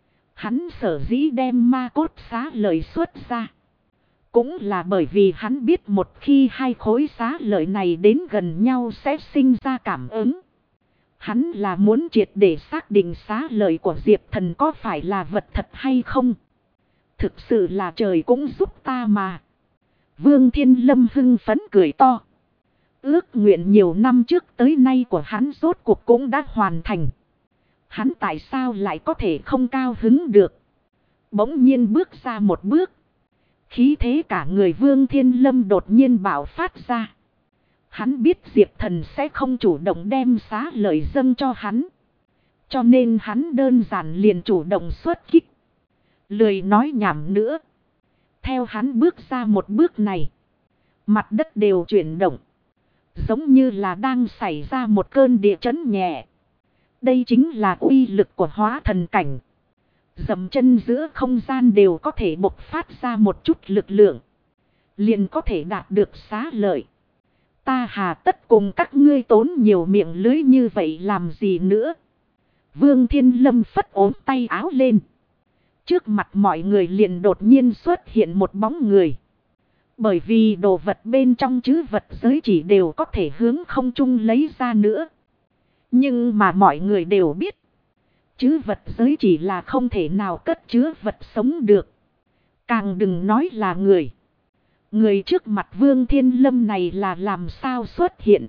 Hắn sở dĩ đem ma cốt xá lợi xuất ra. Cũng là bởi vì hắn biết một khi hai khối xá lợi này đến gần nhau sẽ sinh ra cảm ứng. Hắn là muốn triệt để xác định xá lợi của Diệp Thần có phải là vật thật hay không. Thực sự là trời cũng giúp ta mà. Vương Thiên Lâm hưng phấn cười to. Ước nguyện nhiều năm trước tới nay của hắn rốt cuộc cũng đã hoàn thành. Hắn tại sao lại có thể không cao hứng được. Bỗng nhiên bước ra một bước. Khí thế cả người Vương Thiên Lâm đột nhiên bạo phát ra. Hắn biết Diệp Thần sẽ không chủ động đem xá lợi dâng cho hắn. Cho nên hắn đơn giản liền chủ động xuất kích. Lười nói nhảm nữa. Theo hắn bước ra một bước này. Mặt đất đều chuyển động. Giống như là đang xảy ra một cơn địa chấn nhẹ. Đây chính là uy lực của hóa thần cảnh. Dậm chân giữa không gian đều có thể bộc phát ra một chút lực lượng. Liền có thể đạt được xá lợi. Ta hà tất cùng các ngươi tốn nhiều miệng lưới như vậy làm gì nữa. Vương Thiên Lâm phất ốm tay áo lên. Trước mặt mọi người liền đột nhiên xuất hiện một bóng người. Bởi vì đồ vật bên trong trữ vật giới chỉ đều có thể hướng không trung lấy ra nữa. Nhưng mà mọi người đều biết. Trữ vật giới chỉ là không thể nào cất chứa vật sống được. Càng đừng nói là người. Người trước mặt Vương Thiên Lâm này là làm sao xuất hiện.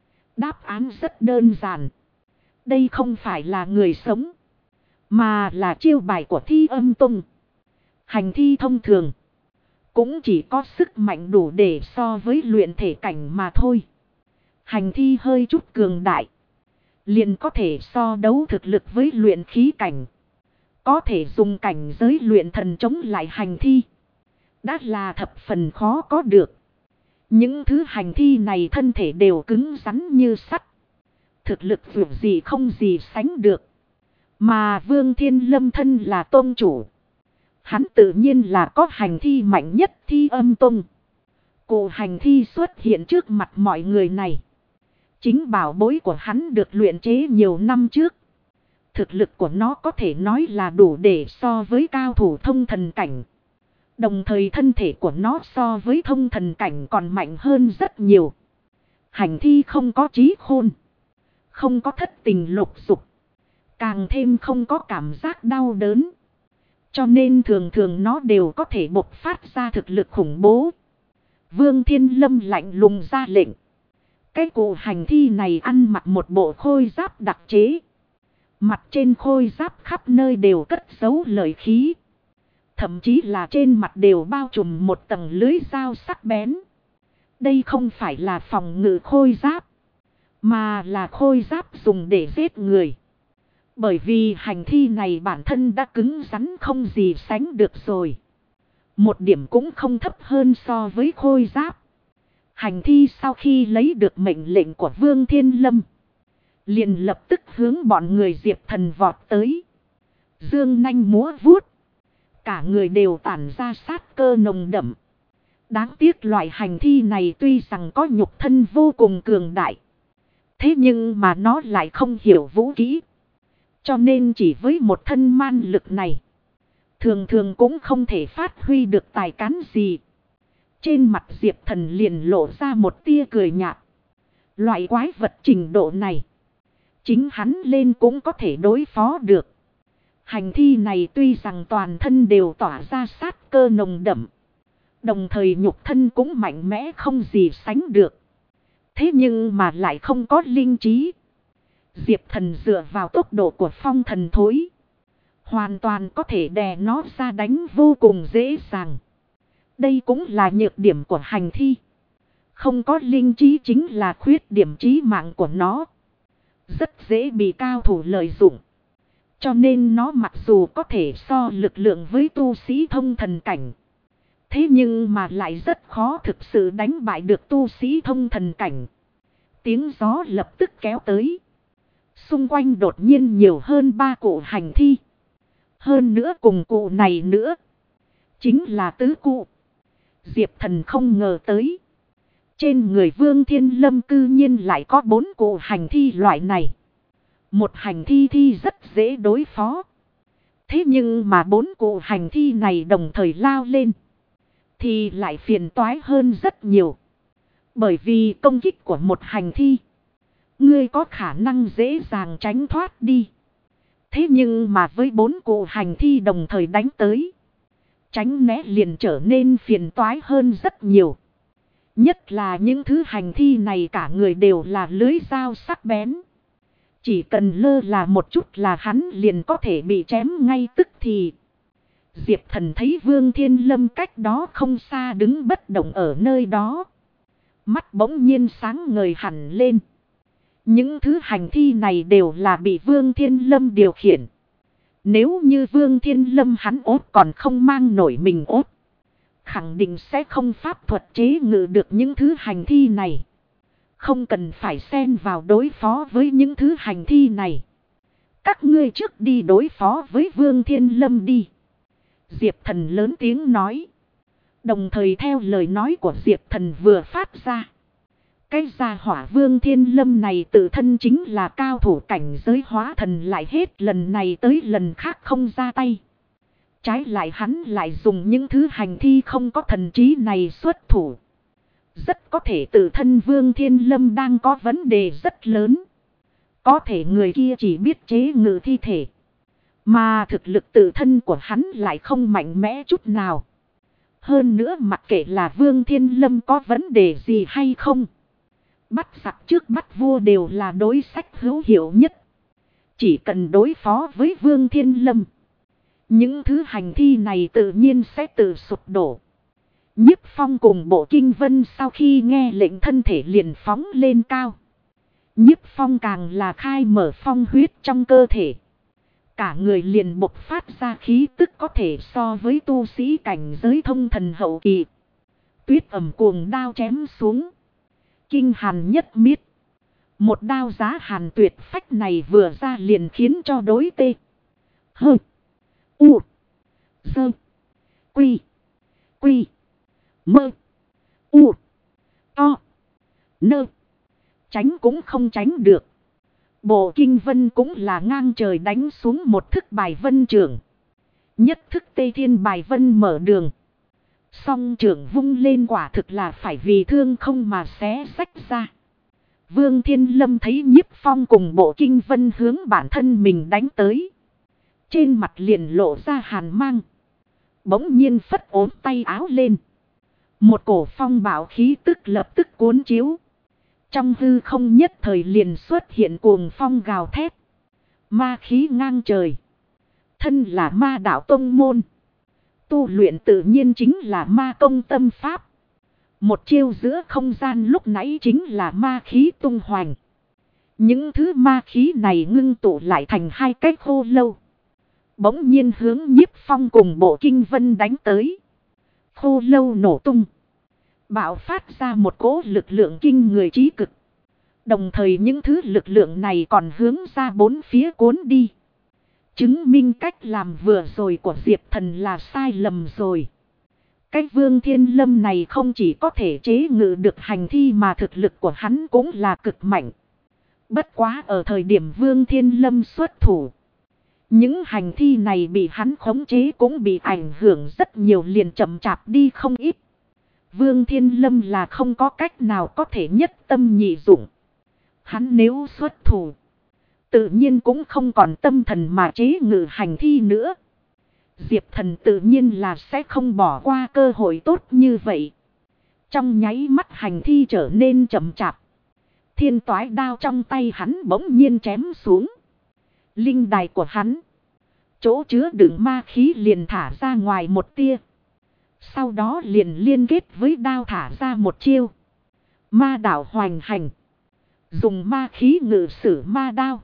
Đáp án rất đơn giản. Đây không phải là người sống. Mà là chiêu bài của Thi Âm Tông. Hành thi thông thường. Cũng chỉ có sức mạnh đủ để so với luyện thể cảnh mà thôi. Hành thi hơi chút cường đại. Liền có thể so đấu thực lực với luyện khí cảnh. Có thể dùng cảnh giới luyện thần chống lại hành thi. Đã là thập phần khó có được. Những thứ hành thi này thân thể đều cứng rắn như sắt. Thực lực vượt gì không gì sánh được. Mà Vương Thiên Lâm thân là tôn chủ. Hắn tự nhiên là có hành thi mạnh nhất Thi Âm Tông. Cổ hành thi xuất hiện trước mặt mọi người này. Chính bảo bối của hắn được luyện chế nhiều năm trước. Thực lực của nó có thể nói là đủ để so với cao thủ thông thần cảnh. Đồng thời thân thể của nó so với thông thần cảnh còn mạnh hơn rất nhiều. Hành thi không có trí khôn. Không có thất tình lục dục. Càng thêm không có cảm giác đau đớn. Cho nên thường thường nó đều có thể bộc phát ra thực lực khủng bố. Vương Thiên Lâm lạnh lùng ra lệnh. Cái cụ hành thi này ăn mặc một bộ khôi giáp đặc chế. Mặt trên khôi giáp khắp nơi đều cất giấu lợi khí. Thậm chí là trên mặt đều bao trùm một tầng lưới dao sắc bén. Đây không phải là phòng ngự khôi giáp. Mà là khôi giáp dùng để giết người. Bởi vì hành thi này bản thân đã cứng rắn không gì sánh được rồi. Một điểm cũng không thấp hơn so với khôi giáp. Hành thi sau khi lấy được mệnh lệnh của Vương Thiên Lâm. Liền lập tức hướng bọn người Diệp Thần vọt tới. Dương nanh múa vuốt. Cả người đều tản ra sát cơ nồng đậm. Đáng tiếc loại hành thi này tuy rằng có nhục thân vô cùng cường đại. Thế nhưng mà nó lại không hiểu vũ kỹ. Cho nên chỉ với một thân man lực này. Thường thường cũng không thể phát huy được tài cán gì. Trên mặt Diệp Thần liền lộ ra một tia cười nhạt. Loại quái vật trình độ này. Chính hắn lên cũng có thể đối phó được. Hành thi này tuy rằng toàn thân đều tỏa ra sát cơ nồng đậm. Đồng thời nhục thân cũng mạnh mẽ không gì sánh được. Thế nhưng mà lại không có linh trí. Diệp Thần dựa vào tốc độ của phong thần thối. Hoàn toàn có thể đè nó ra đánh vô cùng dễ dàng. Đây cũng là nhược điểm của hành thi. Không có linh trí chính là khuyết điểm trí mạng của nó. Rất dễ bị cao thủ lợi dụng. Cho nên nó mặc dù có thể so lực lượng với tu sĩ thông thần cảnh. Thế nhưng mà lại rất khó thực sự đánh bại được tu sĩ thông thần cảnh. Tiếng gió lập tức kéo tới. Xung quanh đột nhiên nhiều hơn 3 cụ hành thi. Hơn nữa cùng cụ này nữa. Chính là tứ cụ. Diệp Thần không ngờ tới. Trên người Vương Thiên Lâm cư nhiên lại có 4 cụ hành thi loại này. Một hành thi rất dễ đối phó. Thế nhưng mà 4 cụ hành thi này đồng thời lao lên. Thì lại phiền toái hơn rất nhiều. Bởi vì công kích của một hành thi. Ngươi có khả năng dễ dàng tránh thoát đi. Thế nhưng mà với 4 cụ hành thi đồng thời đánh tới. Tránh né liền trở nên phiền toái hơn rất nhiều. Nhất là những thứ hành thi này cả người đều là lưới dao sắc bén. Chỉ cần lơ là một chút là hắn liền có thể bị chém ngay tức thì. Diệp Thần thấy Vương Thiên Lâm cách đó không xa đứng bất động ở nơi đó. Mắt bỗng nhiên sáng ngời hẳn lên. Những thứ hành thi này đều là bị Vương Thiên Lâm điều khiển. Nếu như Vương Thiên Lâm hắn ốt còn không mang nổi mình ốt. Khẳng định sẽ không pháp thuật chế ngự được những thứ hành thi này. Không cần phải xen vào đối phó với những thứ hành thi này. Các ngươi trước đi đối phó với Vương Thiên Lâm đi. Diệp Thần lớn tiếng nói. Đồng thời theo lời nói của Diệp Thần vừa phát ra. Cái gia hỏa Vương Thiên Lâm này tự thân chính là cao thủ cảnh giới hóa thần, lại hết lần này tới lần khác không ra tay. Trái lại hắn lại dùng những thứ hành thi không có thần trí này xuất thủ. Rất có thể tự thân Vương Thiên Lâm đang có vấn đề rất lớn. Có thể người kia chỉ biết chế ngự thi thể. Mà thực lực tự thân của hắn lại không mạnh mẽ chút nào. Hơn nữa mặc kệ là Vương Thiên Lâm có vấn đề gì hay không. Bắt giặc trước bắt vua đều là đối sách hữu hiệu nhất. Chỉ cần đối phó với Vương Thiên Lâm. Những thứ hành thi này tự nhiên sẽ tự sụp đổ. Nhiếp Phong cùng Bộ Kinh Vân sau khi nghe lệnh thân thể liền phóng lên cao. Nhiếp Phong càng là khai mở phong huyết trong cơ thể. Cả người liền bộc phát ra khí tức có thể so với tu sĩ cảnh giới thông thần hậu kỳ. Tuyết ẩm cuồng đao chém xuống. Kinh hàn nhất miết. Một đao giá hàn tuyệt phách này vừa ra liền khiến cho đối tê. Hơ. U. Sơ. Quy. Quy. Mơ. U. To. Nơ. Tránh cũng không tránh được. Bộ Kinh Vân cũng là ngang trời đánh xuống một thức bài vân trưởng. Nhất thức Tây Thiên bài vân mở đường. Song trưởng vung lên quả thực là phải vì thương không mà xé rách ra. Vương Thiên Lâm thấy Nhiếp Phong cùng Bộ Kinh Vân hướng bản thân mình đánh tới. Trên mặt liền lộ ra hàn mang. Bỗng nhiên phất ốm tay áo lên. Một cổ phong bạo khí tức lập tức cuốn chiếu. Trong hư không nhất thời liền xuất hiện cuồng phong gào thét. Ma khí ngang trời. Thân là ma đạo tông môn. Tu luyện tự nhiên chính là ma công tâm pháp. Một chiêu giữa không gian lúc nãy chính là ma khí tung hoành. Những thứ ma khí này ngưng tụ lại thành hai cái khô lâu. Bỗng nhiên hướng Nhiếp Phong cùng Bộ Kinh Vân đánh tới. Khô lâu nổ tung. Bạo phát ra một cỗ lực lượng kinh người trí cực. Đồng thời những thứ lực lượng này còn hướng ra bốn phía cuốn đi. Chứng minh cách làm vừa rồi của Diệp Thần là sai lầm rồi. Cái Vương Thiên Lâm này không chỉ có thể chế ngự được hành thi mà thực lực của hắn cũng là cực mạnh. Bất quá ở thời điểm Vương Thiên Lâm xuất thủ. Những hành thi này bị hắn khống chế cũng bị ảnh hưởng rất nhiều, liền chậm chạp đi không ít. Vương Thiên Lâm là không có cách nào có thể nhất tâm nhị dụng. Hắn nếu xuất thủ, tự nhiên cũng không còn tâm thần mà chế ngự hành thi nữa. Diệp Thần tự nhiên là sẽ không bỏ qua cơ hội tốt như vậy. Trong nháy mắt hành thi trở nên chậm chạp. Thiên toái đao trong tay hắn bỗng nhiên chém xuống. Linh đài của hắn, chỗ chứa đựng ma khí liền thả ra ngoài một tia. Sau đó liền liên kết với đao thả ra một chiêu. Ma đạo hoành hành. Dùng ma khí ngự sử ma đao.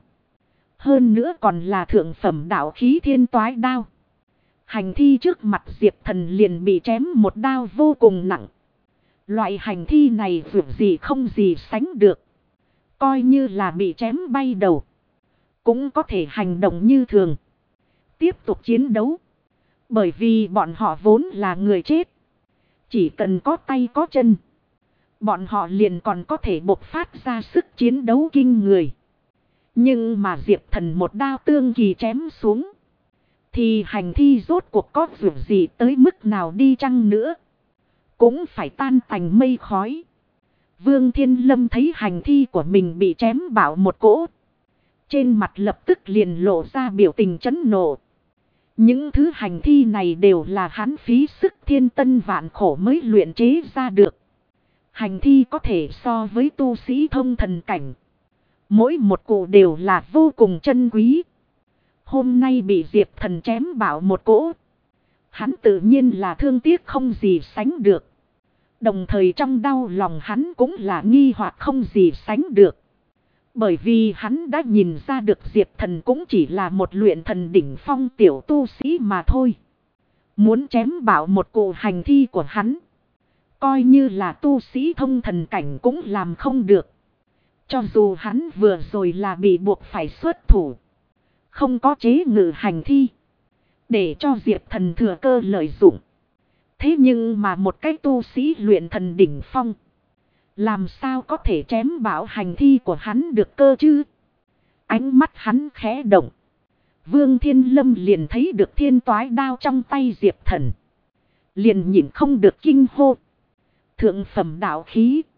Hơn nữa còn là thượng phẩm đạo khí thiên toái đao. Hành thi trước mặt Diệp Thần liền bị chém một đao vô cùng nặng. Loại hành thi này vượt gì không gì sánh được. Coi như là bị chém bay đầu. cũng có thể hành động như thường. Tiếp tục chiến đấu. Bởi vì bọn họ vốn là người chết. Chỉ cần có tay có chân. Bọn họ liền còn có thể bộc phát ra sức chiến đấu kinh người. Nhưng mà Diệp Thần một đao tương kỳ chém xuống. Thì hành thi rốt cuộc có việc gì tới mức nào đi chăng nữa. Cũng phải tan tành mây khói. Vương Thiên Lâm thấy hành thi của mình bị chém bảo một cỗ. Trên mặt lập tức liền lộ ra biểu tình chấn nộ. Những thứ hành thi này đều là hắn phí sức thiên tân vạn khổ mới luyện chế ra được. Hành thi có thể so với tu sĩ thông thần cảnh. Mỗi một cụ đều là vô cùng chân quý. Hôm nay bị Diệp Thần chém bảo một cỗ. Hắn tự nhiên là thương tiếc không gì sánh được. Đồng thời trong đau lòng hắn cũng là nghi hoặc không gì sánh được. Bởi vì hắn đã nhìn ra được Diệp Thần cũng chỉ là một luyện thần đỉnh phong tiểu tu sĩ mà thôi. Muốn chém bảo một cụ hành thi của hắn. Coi như là tu sĩ thông thần cảnh cũng làm không được. Cho dù hắn vừa rồi là bị buộc phải xuất thủ. Không có chế ngự hành thi. Để cho Diệp Thần thừa cơ lợi dụng. Thế nhưng mà một cái tu sĩ luyện thần đỉnh phong. Làm sao có thể chém bảo hành thi của hắn được cơ chứ? Ánh mắt hắn khẽ động. Vương Thiên Lâm liền thấy được thiên toái đao trong tay Diệp Thần. Liền nhịn không được kinh hô. Thượng phẩm đạo khí.